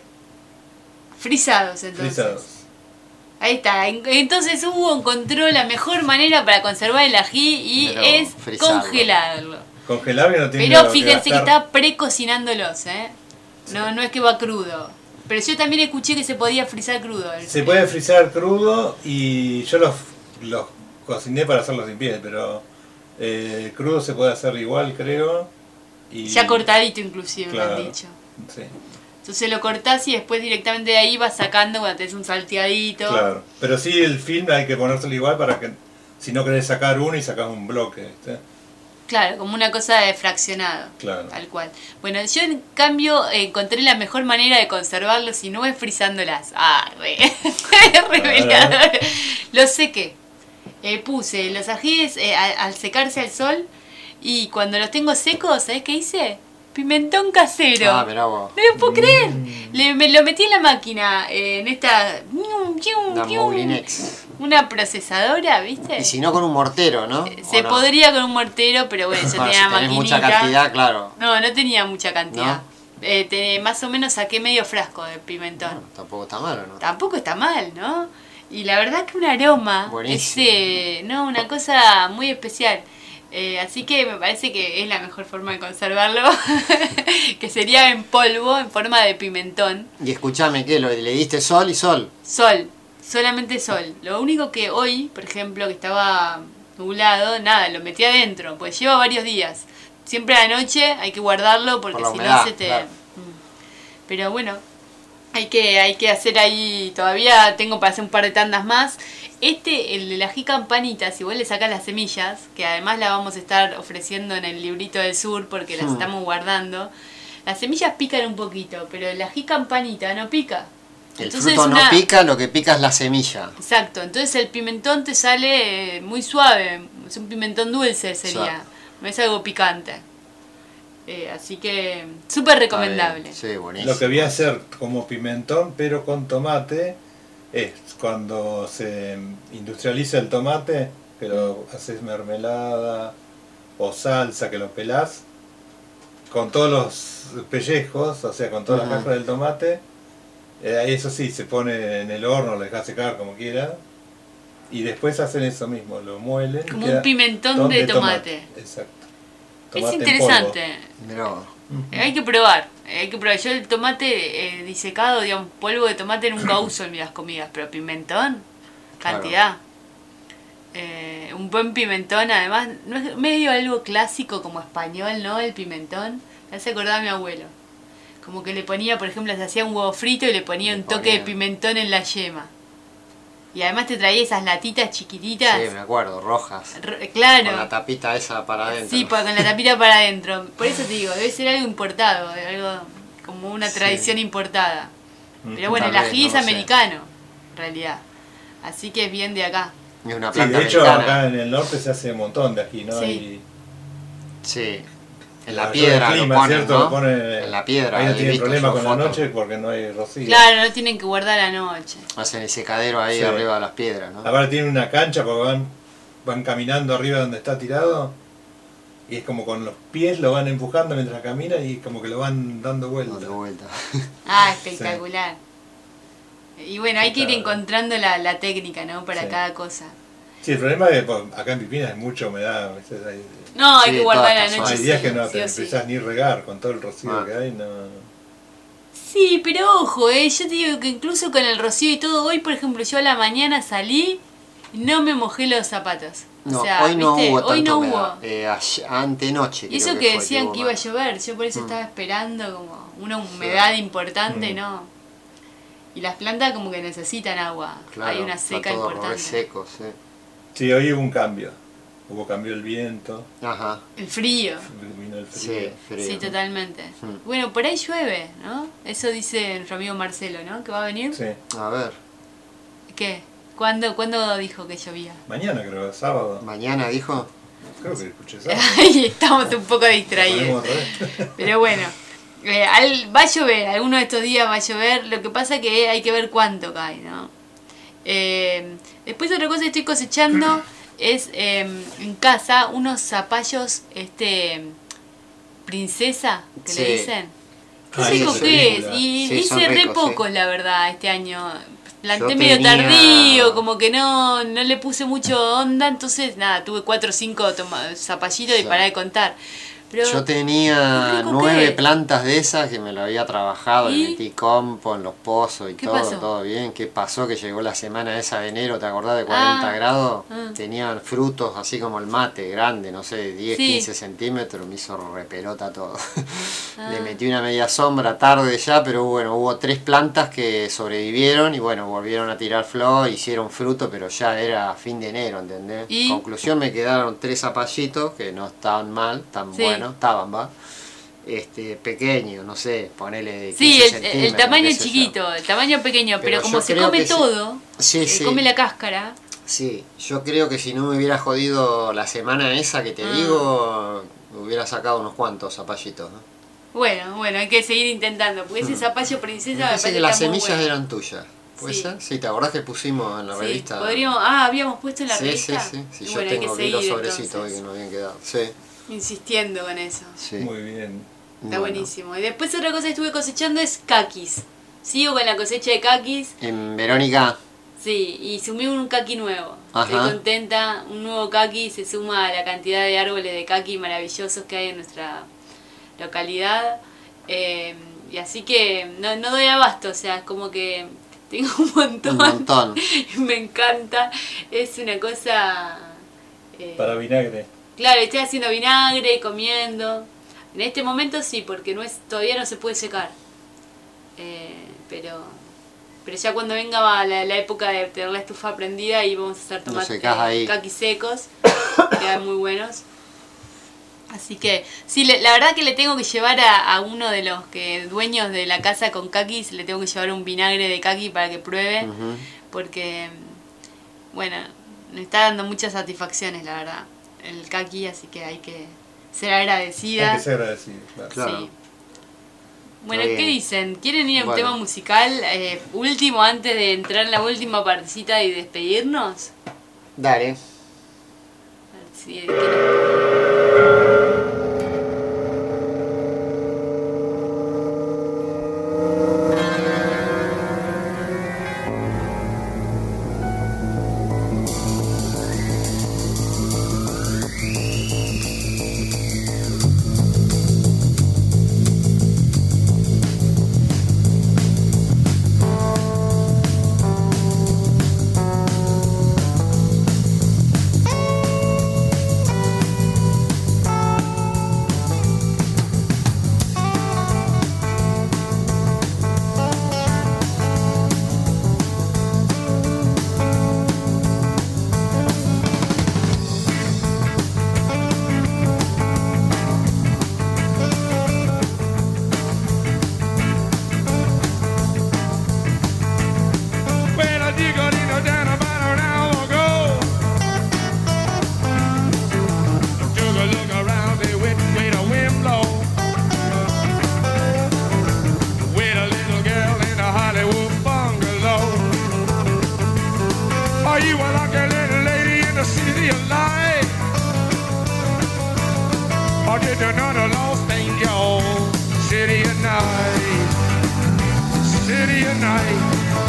frisados entonces. frisados. Ahí está, En- entonces Hugo encontró la mejor manera para conservar el ají y Pero es frizarlo. congelarlo. Congelar, que no tiene Pero que fíjense que gastar- está precocinándolos, ¿eh? No, no es que va crudo. Pero yo también escuché que se podía frizar crudo. el- Se puede frizar crudo y yo los, los cociné para hacerlos sin piel, pero eh, crudo se puede hacer igual, creo. Y, Ya cortadito inclusive, me Claro. han dicho. Sí, Entonces lo cortás y después directamente de ahí vas sacando cuando tenés un salteadito. claro. Pero sí, el film hay que ponérselo igual para que si no querés sacar uno y sacás un bloque, ¿viste? Claro, como una cosa de fraccionado. Claro. Tal cual. Bueno, yo en cambio eh, encontré la mejor manera de conservarlos y no es frizándolas. Ah, re, revelador. Los sequé. Eh, puse los ajíes eh, a- al secarse al sol y cuando los tengo secos, ¿sabés qué hice? Pimentón casero. Ah, mirá vos. No lo puedo creer. Le, me lo metí en la máquina, eh, en esta... Una Moulinex. Una procesadora, ¿viste? Y si no con un mortero, ¿no? Se ¿O no? podría con un mortero, pero bueno, yo Bueno, tenía si la tenés maquinita. mucha cantidad, claro. No, no tenía mucha cantidad. ¿No? Eh, te- más o menos saqué medio frasco de pimentón. Tampoco está mal, ¿o no? Tampoco está mal, ¿no? Y la verdad que un aroma, Buenísimo. ese, no, una cosa muy especial. Eh, así que me parece que es la mejor forma de conservarlo, que sería en polvo, en forma de pimentón. Y escuchame, ¿qué? Lo- Le diste sol y sol. Sol, solamente sol. Lo único que hoy, por ejemplo, que estaba nublado, nada, lo metí adentro, pues lleva varios días. Siempre a la noche hay que guardarlo porque Por la si humedad, no se te... claro. Mm. Pero bueno, hay que, hay que hacer ahí, todavía tengo para hacer un par de tandas más. Este, el de la ají campanita, si vos le sacas las semillas, que además la vamos a estar ofreciendo en el librito del sur porque las Hmm. estamos guardando, las semillas pican un poquito, pero el ají campanita no pica. El Entonces fruto una- no pica, lo que pica es la semilla. Exacto, entonces el pimentón te sale eh, muy suave, es un pimentón dulce sería, Exacto. no es algo picante. Eh, así que súper recomendable. Sí, buenísimo. Lo que voy a hacer como pimentón, pero con tomate, es cuando se industrializa el tomate, que lo haces mermelada o salsa que los pelás, con todos los pellejos, o sea, con toda la Ajá. cáscara del tomate, eh, ahí eso sí, se pone en el horno, lo dejás secar como quiera, y después hacen eso mismo, lo muelen. y Como queda un pimentón ton de tomate. Exacto. Es Tomate en interesante. Mirá. Eh, Hay que probar, eh, hay que probar. Yo el tomate eh, disecado, digamos, polvo de tomate nunca uso en mis comidas, pero pimentón, cantidad. Eh, un buen pimentón, además, no es medio algo clásico como español, ¿no? El pimentón. Me hace acordar a mi abuelo. Como que le ponía, por ejemplo, se hacía un huevo frito y le ponía un toque de ponía. pimentón en la yema. Y además te traía esas latitas chiquititas. Sí, me acuerdo, rojas. R- claro. Con la tapita esa para adentro. Sí, pa- con la tapita para adentro. Por eso te digo, debe ser algo importado, algo como una Sí. tradición importada. Mm. Pero bueno, el Tal vez, ají no es lo sé. americano, en realidad. Así que es bien de acá. Es una Sí, planta de hecho americana. acá en el norte se hace un montón de ají, ¿no? Sí. Y Sí. En la la piedra clima, lo ponen, ¿cierto? ¿no? Lo ponen, En la piedra. ahí no he tienen visto problema yo con la fotos. noche porque no hay rocío. Claro, no tienen que guardar la noche. Hacen el secadero ahí Sí. arriba de las piedras, ¿no? Aparte tienen una cancha porque van, van caminando arriba donde está tirado y es como con los pies lo van empujando mientras caminan y como que lo van dando vueltas. Dando vuelta. Ah, espectacular. Y bueno, hay que ir Claro. encontrando la, la técnica, ¿no? Para Sí. cada cosa. Sí, el problema es que pues, acá en Pipina hay mucha humedad. ¿viste? Hay, No, hay Sí, que guardar todas la estas noche. hay días sí, que no sí te o sí. empezás ni regar con todo el rocío Ah. que hay. No. Sí, pero ojo, eh, yo te digo que incluso con el rocío y todo, hoy por ejemplo yo a la mañana salí y no me mojé los zapatos. O No, sea, hoy no ¿viste? hubo Hoy tanto no humedad. hubo. Eh, ayer- antenoche Y creo eso que que fue decían hubo que iba a más. llover, yo por eso Mm. estaba esperando como una humedad importante, Mm. ¿no? Y las plantas como que necesitan agua, Claro, hay una está seca todo re importante. seco, sí. Sí, hoy hubo un cambio. Hubo cambio el viento, Ajá. El frío, vino el frío. Sí, frío. sí, totalmente. Mm. Bueno, por ahí llueve, ¿no? Eso dice nuestro amigo Marcelo, ¿no? Que va a venir. Sí. A ver, ¿Qué? ¿Cuándo, ¿Cuándo dijo que llovía? Mañana creo, sábado. mañana dijo. Creo que escuché sábado. Ay, estamos un poco Lo distraídos. ponemos otra vez. Pero bueno, eh, al- va a llover, alguno de estos días va a llover, lo que pasa que hay que ver cuánto cae, ¿no? Eh, después otra cosa que estoy cosechando es eh, en casa unos zapallos, este, princesa, que Sí. le dicen. No Ah, sé sí, con sí, qué sí, es, y sí, son hice re ricos, pocos sí. la verdad este año. Planté Yo medio tenía- tardío, como que no, no le puse mucho onda, entonces nada, tuve cuatro o cinco toma- zapallitos y Sí. paré de contar. Pero Yo tenía rico nueve que- plantas de esas que me lo había trabajado, ¿Y? le metí compo en los pozos y ¿Qué todo, pasó? todo bien. ¿Qué pasó? Que llegó la semana esa de enero, ¿te acordás de cuarenta Ah, grados? ah. Tenían frutos así como el mate, grande, no sé, diez, Sí. quince centímetros, me hizo repelota todo. Ah. Le metí una media sombra tarde ya, pero bueno, hubo tres plantas que sobrevivieron y bueno, volvieron a tirar flor, hicieron fruto, pero ya era fin de enero, ¿entendés? ¿Y? Conclusión, me quedaron tres zapallitos que no estaban mal, tan Sí. buenos, estaban, va. Este, pequeño, no sé, ponele de sí, quince el, el centímetros, tamaño qué es sé yo. chiquito, el tamaño pequeño, pero, Pero como yo se creo come que sí. todo, Sí, eh, sí. come la cáscara. Sí, yo creo que si no me hubiera jodido la semana esa que te Ah. digo, hubiera sacado unos cuantos zapallitos, ¿no? Bueno, bueno, hay que seguir intentando, porque ese zapallo princesa Me me parece parece que las está muy semillas bueno. eran tuyas. ¿Puede Sí. ser? Sí, ¿te acordás que pusimos en la Sí, revista? podríamos, ah, habíamos puesto en la sí, revista. sí, sí, sí. Y Yo bueno, hay tengo que vi los seguir sobrecitos hoy entonces, que no habían quedado. Sí, insistiendo con eso. sí. Muy bien. Está Bueno. buenísimo. Y después otra cosa que estuve cosechando es caquis. Sigo con la cosecha de caquis. En Verónica, Sí, y sumí un caqui nuevo. Ajá. Estoy contenta. Un nuevo caqui se suma a la cantidad de árboles de caqui maravillosos que hay en nuestra localidad. Eh, y así que no, no doy abasto, o sea, es como que tengo un montón. un montón. Me encanta. Es una cosa... eh, Para vinagre. Claro, estoy haciendo vinagre, comiendo. En este momento sí, porque no es todavía no se puede secar. Eh, pero pero ya cuando venga va la, la época de tener la estufa prendida y vamos a hacer Lo tomates, secás ahí. caquis secos, quedan muy buenos. Así que sí, le- la verdad que le tengo que llevar a, a uno de los que dueños de la casa con caquis, le tengo que llevar un vinagre de caqui para que pruebe, Ujú. porque bueno, me está dando muchas satisfacciones, la verdad, el caqui, así que hay que ser agradecida. Hay que ser agradecido. Claro. Claro. Sí. Bueno, Está ¿qué bien. dicen? ¿Quieren ir a un Bueno. tema musical eh, último antes de entrar en la última partecita y despedirnos? Dale. A ver si quieren- a Los Angeles, city at night, city at night,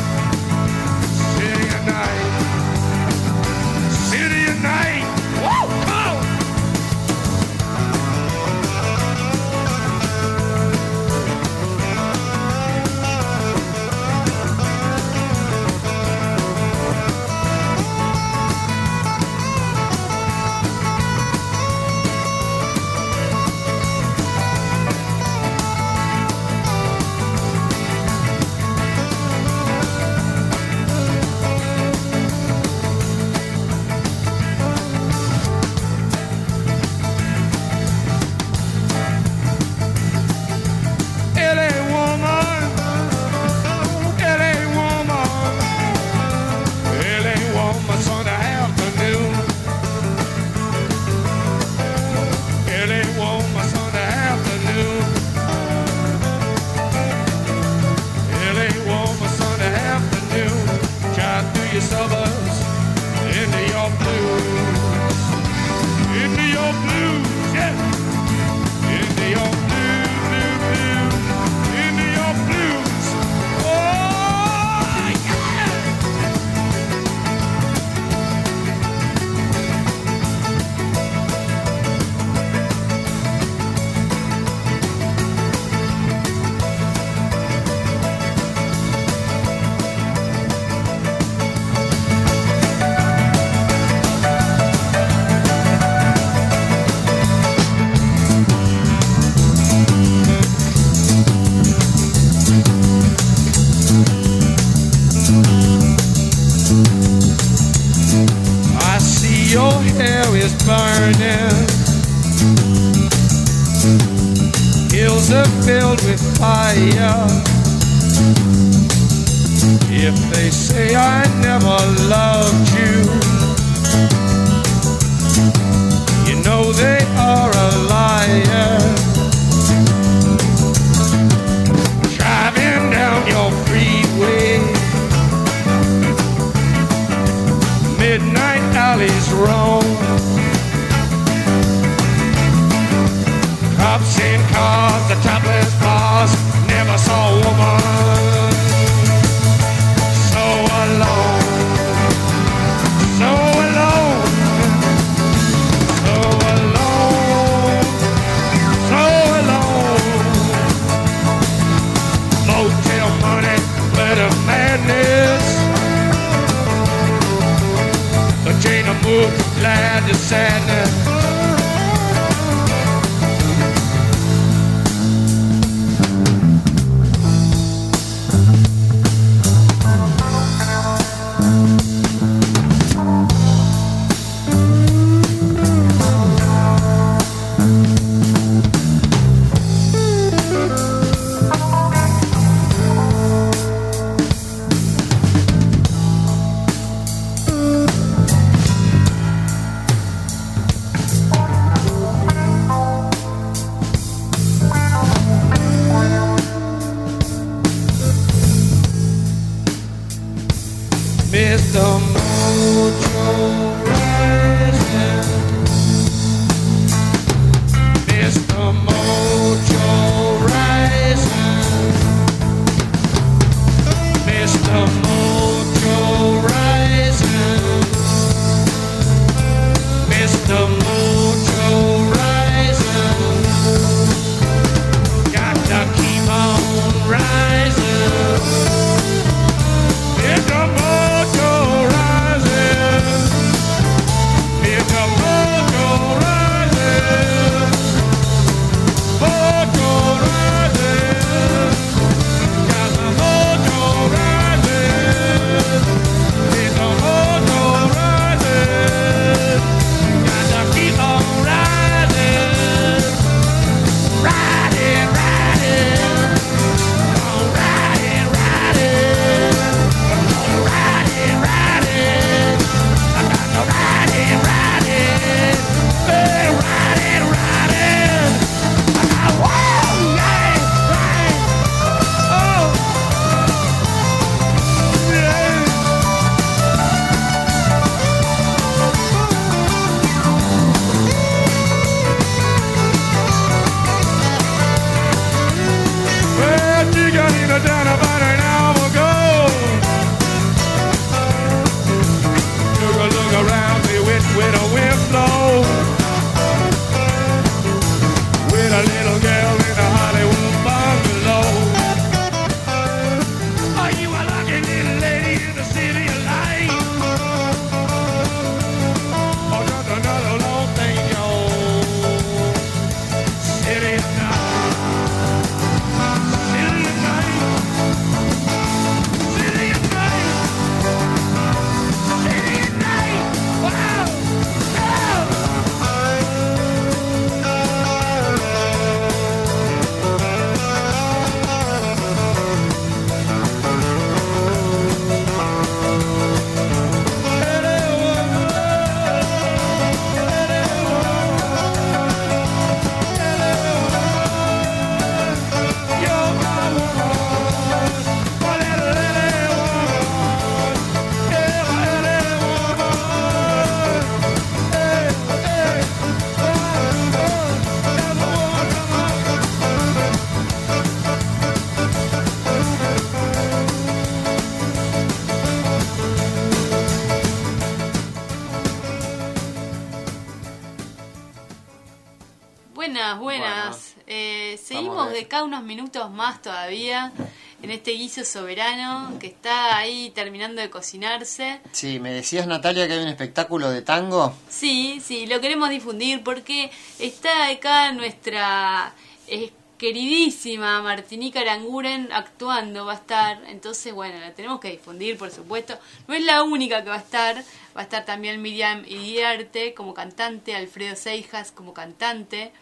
city at night, city at night. Woo! Come on! Suburbs into your blues, into your blues, yeah, into your blue, blue, blue, into your blues. Oh, your hair is burning, hills are filled with fire. If they say I never loved you, you know they are a liar. Driving down your freeway, midnight alleys roam, cops in cars, the topless bars, never saw a woman so alone, so alone, so alone, so alone. Motel money, better madness. A chain of mood, glad to sadness. Mister Mojo Rising, Mister Mojo Rising, Mister Mojo Rising, Mister Mojo Rising, got to keep on rising. Mister Mojo Rising. Buenas. Eh, seguimos Estamos de- de acá unos minutos más todavía en este guiso soberano que está ahí terminando de cocinarse. Sí, me decías, Natalia, que hay un espectáculo de tango. Sí, sí, lo queremos difundir porque está acá nuestra eh, queridísima Martinica Aranguren actuando, va a estar. Entonces, bueno, la tenemos que difundir, por supuesto. No es la única que va a estar, va a estar también Miriam Iriarte como cantante, Alfredo Seijas como cantante,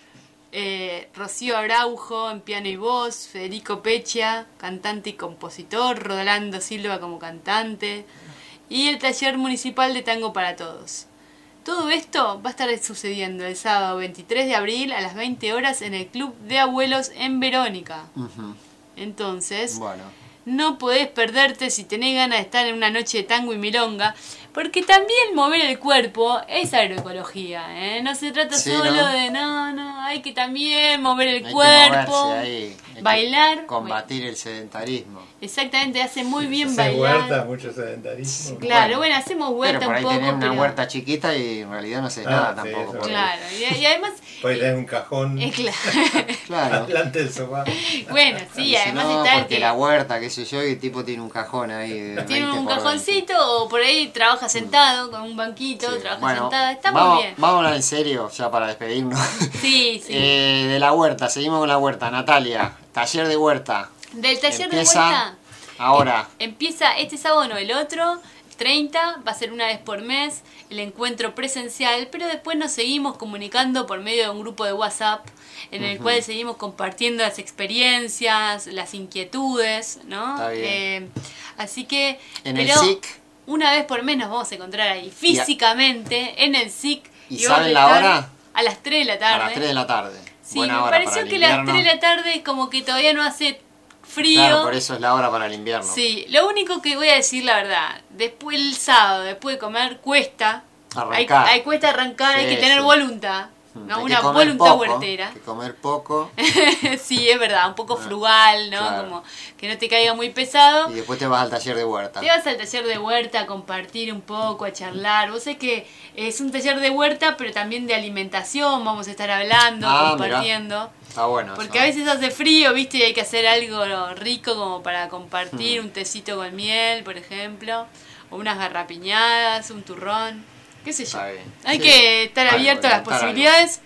eh, Rocío Araujo en piano y voz, Federico Pecha, cantante y compositor, Rolando Silva como cantante, y el taller municipal de tango para todos. Todo esto va a estar sucediendo el sábado veintitrés de abril a las veinte horas en el Club de Abuelos en Verónica. Ujú. Entonces, Bueno. no podés perderte si tenés ganas de estar en una noche de tango y milonga, porque también mover el cuerpo es agroecología, ¿eh? No se trata Sí, solo ¿no? de, no, no, hay que también mover el Hay cuerpo, que moverse ahí, hay que bailar. combatir el sedentarismo. Exactamente, hace muy bien Haces bailar. huerta, mucho sedentarismo. Claro, bueno, hacemos huerta Pero por ahí un poco, tenés una pero- huerta chiquita y en realidad no haces Ah, nada sí, tampoco. eso por ahí. Claro, y, y además, Puedes tener un cajón es claro. Claro. delante del sofá. Bueno, sí, Y si además no, está el porque que la huerta, qué sé yo, y el tipo tiene un cajón ahí de tiene veinte un por cajoncito o por ahí trabaja sentado con un banquito, veinte. trabaja Bueno, sentada, está vamos, muy bien. vamos a hablar en serio, ya para despedirnos. Sí, sí. Eh, de la huerta, seguimos con la huerta. Natalia, taller de huerta. Del taller Empieza de huerta ahora. eh, empieza este sábado, no el otro, treinta, va a ser una vez por mes el encuentro presencial, pero después nos seguimos comunicando por medio de un grupo de WhatsApp en el Ujú. cual seguimos compartiendo las experiencias, las inquietudes, ¿no? Está bien. Eh, así que, En el pero S I C. una vez por mes nos vamos a encontrar ahí físicamente en el S I C. ¿Y vamos saben a la estar hora? A las tres de la tarde. A las tres de la tarde. Sí, Buena me hora pareció para el que las invierno. tres de la tarde como que todavía no hace frío. Claro, por eso es la hora para el invierno. Sí, lo único que voy a decir la verdad, después el sábado, después de comer, cuesta. Hay, Arrancar. hay cuesta arrancar, hay Sí, que tener sí. voluntad. Mm, ¿no? hay que Una comer voluntad poco, huertera. Hay que comer poco Sí, es verdad, un poco frugal, ¿no? claro. Como que no te caiga muy pesado. y después te vas al taller de huerta. Te vas al taller de huerta a compartir un poco, a charlar. Vos sabés que es un taller de huerta, pero también de alimentación. Vamos a estar hablando, Ah, compartiendo. Está bueno. Porque eso. a veces hace frío, ¿viste? Y hay que hacer algo rico como para compartir. Un tecito con miel, por ejemplo. O unas garrapiñadas, un turrón. ¿Qué sé yo? Está bien. Hay Sí. que estar Algo, abierto a las inventar posibilidades.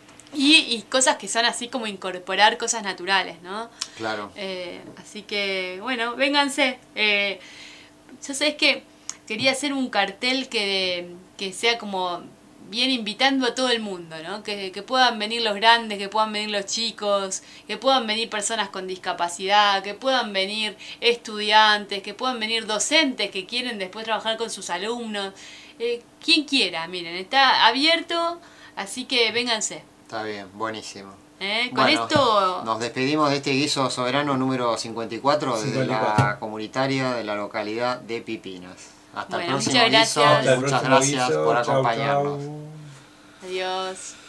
Y, y cosas que son así como incorporar cosas naturales, ¿no? Claro. Eh, así que, bueno, vénganse. Eh, yo sabés que quería hacer un cartel que, que sea como bien invitando a todo el mundo, ¿no? Que, que puedan venir los grandes, que puedan venir los chicos, que puedan venir personas con discapacidad, que puedan venir estudiantes, que puedan venir docentes que quieren después trabajar con sus alumnos. Eh, quien quiera, miren, está abierto, así que vénganse. Está bien, buenísimo. ¿eh? Con Bueno, esto... nos despedimos de este guiso soberano número cincuenta y cuatro de cincuenta y la cuatro. comunitaria de la localidad de Pipinas. Hasta Bueno, el próximo muchas guiso. gracias. Hasta el Muchas próximo gracias guiso. por Chau, acompañarnos. chau. Adiós.